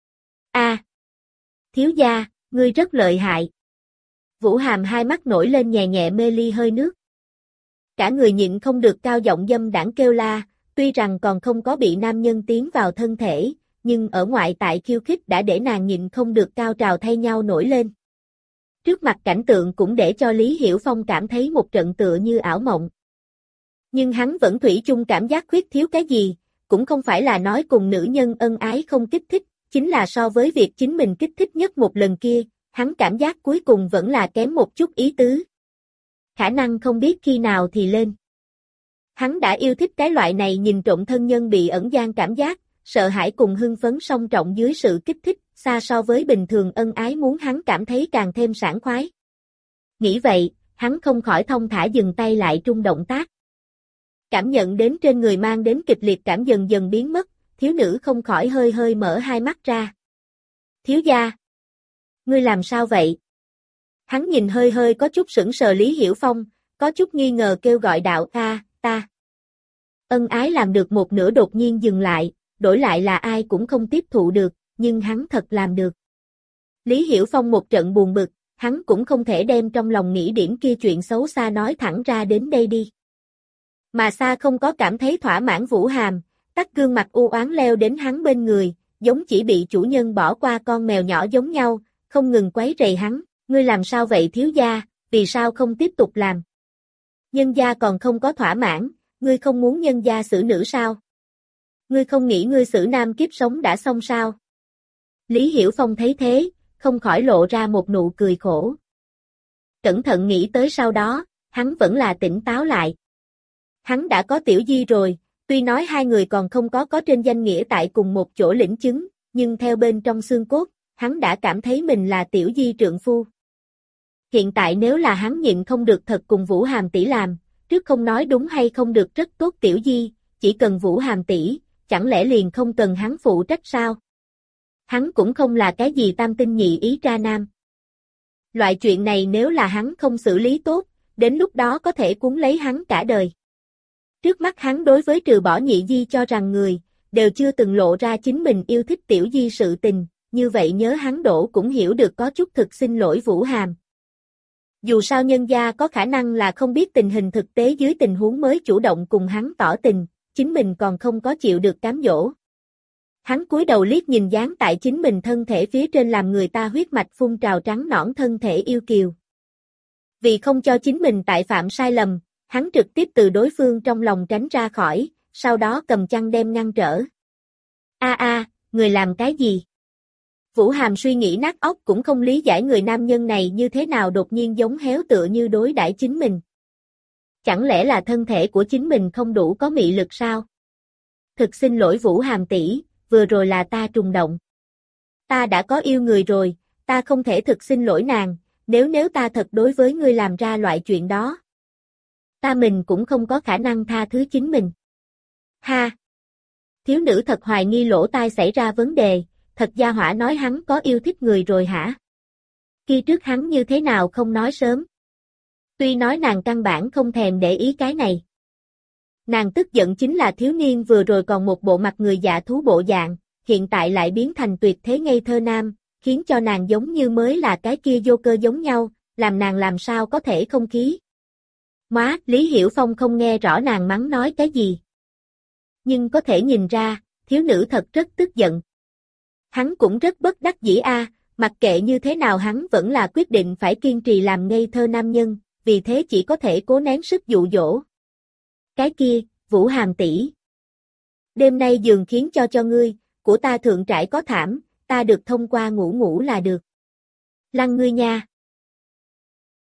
a, thiếu gia, ngươi rất lợi hại. Vũ Hàm hai mắt nổi lên nhẹ nhẹ mê ly hơi nước. Cả người nhịn không được cao giọng dâm đãng kêu la, tuy rằng còn không có bị nam nhân tiến vào thân thể, nhưng ở ngoại tại khiêu khích đã để nàng nhịn không được cao trào thay nhau nổi lên. Trước mặt cảnh tượng cũng để cho Lý Hiểu Phong cảm thấy một trận tựa như ảo mộng. Nhưng hắn vẫn thủy chung cảm giác khuyết thiếu cái gì, cũng không phải là nói cùng nữ nhân ân ái không kích thích, chính là so với việc chính mình kích thích nhất một lần kia, hắn cảm giác cuối cùng vẫn là kém một chút ý tứ. Khả năng không biết khi nào thì lên. Hắn đã yêu thích cái loại này nhìn trộm thân nhân bị ẩn gian cảm giác, sợ hãi cùng hưng phấn song trọng dưới sự kích thích, xa so với bình thường ân ái muốn hắn cảm thấy càng thêm sảng khoái. Nghĩ vậy, hắn không khỏi thông thả dừng tay lại trung động tác. Cảm nhận đến trên người mang đến kịch liệt cảm dần dần biến mất, thiếu nữ không khỏi hơi hơi mở hai mắt ra. Thiếu gia! Ngươi làm sao vậy? Hắn nhìn hơi hơi có chút sững sờ Lý Hiểu Phong, có chút nghi ngờ kêu gọi đạo a, ta. Ân ái làm được một nửa đột nhiên dừng lại, đổi lại là ai cũng không tiếp thụ được, nhưng hắn thật làm được. Lý Hiểu Phong một trận buồn bực, hắn cũng không thể đem trong lòng nghĩ điểm kia chuyện xấu xa nói thẳng ra đến đây đi. Mà xa không có cảm thấy thỏa mãn Vũ Hàm, tắt gương mặt u oán leo đến hắn bên người, giống chỉ bị chủ nhân bỏ qua con mèo nhỏ giống nhau, không ngừng quấy rầy hắn, ngươi làm sao vậy thiếu gia, vì sao không tiếp tục làm? Nhân gia còn không có thỏa mãn, ngươi không muốn nhân gia xử nữ sao? Ngươi không nghĩ ngươi xử nam kiếp sống đã xong sao? Lý Hiểu Phong thấy thế, không khỏi lộ ra một nụ cười khổ. Cẩn thận nghĩ tới sau đó, hắn vẫn là tỉnh táo lại. Hắn đã có tiểu di rồi, tuy nói hai người còn không có có trên danh nghĩa tại cùng một chỗ lĩnh chứng, nhưng theo bên trong xương cốt, hắn đã cảm thấy mình là tiểu di trượng phu. Hiện tại nếu là hắn nhịn không được thật cùng Vũ Hàm tỷ làm, trước không nói đúng hay không được rất tốt tiểu di, chỉ cần Vũ Hàm tỷ, chẳng lẽ liền không cần hắn phụ trách sao? Hắn cũng không là cái gì tam tinh nhị ý tra nam. Loại chuyện này nếu là hắn không xử lý tốt, đến lúc đó có thể cuốn lấy hắn cả đời. Trước mắt hắn đối với trừ bỏ nhị di cho rằng người, đều chưa từng lộ ra chính mình yêu thích tiểu di sự tình, như vậy nhớ hắn đổ cũng hiểu được có chút thực xin lỗi Vũ Hàm. Dù sao nhân gia có khả năng là không biết tình hình thực tế dưới tình huống mới chủ động cùng hắn tỏ tình, chính mình còn không có chịu được cám dỗ. Hắn cúi đầu liếc nhìn dáng tại chính mình thân thể phía trên làm người ta huyết mạch phun trào trắng nõn thân thể yêu kiều. Vì không cho chính mình tại phạm sai lầm, hắn trực tiếp từ đối phương trong lòng tránh ra khỏi, sau đó cầm chăn đem ngăn trở. A a, người làm cái gì? Vũ Hàm suy nghĩ nát óc cũng không lý giải người nam nhân này như thế nào đột nhiên giống héo tựa như đối đãi chính mình. Chẳng lẽ là thân thể của chính mình không đủ có mị lực sao? Thực xin lỗi Vũ Hàm tỷ, vừa rồi là ta trùng động. Ta đã có yêu người rồi, ta không thể thực xin lỗi nàng, nếu nếu ta thật đối với ngươi làm ra loại chuyện đó. Ta mình cũng không có khả năng tha thứ chính mình. Ha! Thiếu nữ thật hoài nghi lỗ tai xảy ra vấn đề, thật gia hỏa nói hắn có yêu thích người rồi hả? Khi trước hắn như thế nào không nói sớm? Tuy nói nàng căn bản không thèm để ý cái này. Nàng tức giận chính là thiếu niên vừa rồi còn một bộ mặt người dạ thú bộ dạng, hiện tại lại biến thành tuyệt thế ngây thơ nam, khiến cho nàng giống như mới là cái kia vô cơ giống nhau, làm nàng làm sao có thể không khí. Má, Lý Hiểu Phong không nghe rõ nàng mắng nói cái gì. Nhưng có thể nhìn ra, thiếu nữ thật rất tức giận. Hắn cũng rất bất đắc dĩ a, Mặc kệ như thế nào hắn vẫn là quyết định phải kiên trì làm ngây thơ nam nhân, vì thế chỉ có thể cố nén sức dụ dỗ. Cái kia, Vũ Hàm tỷ, đêm nay giường khiến cho cho ngươi, của ta thượng trải có thảm, ta được thông qua ngủ ngủ là được. Lăn ngươi nha.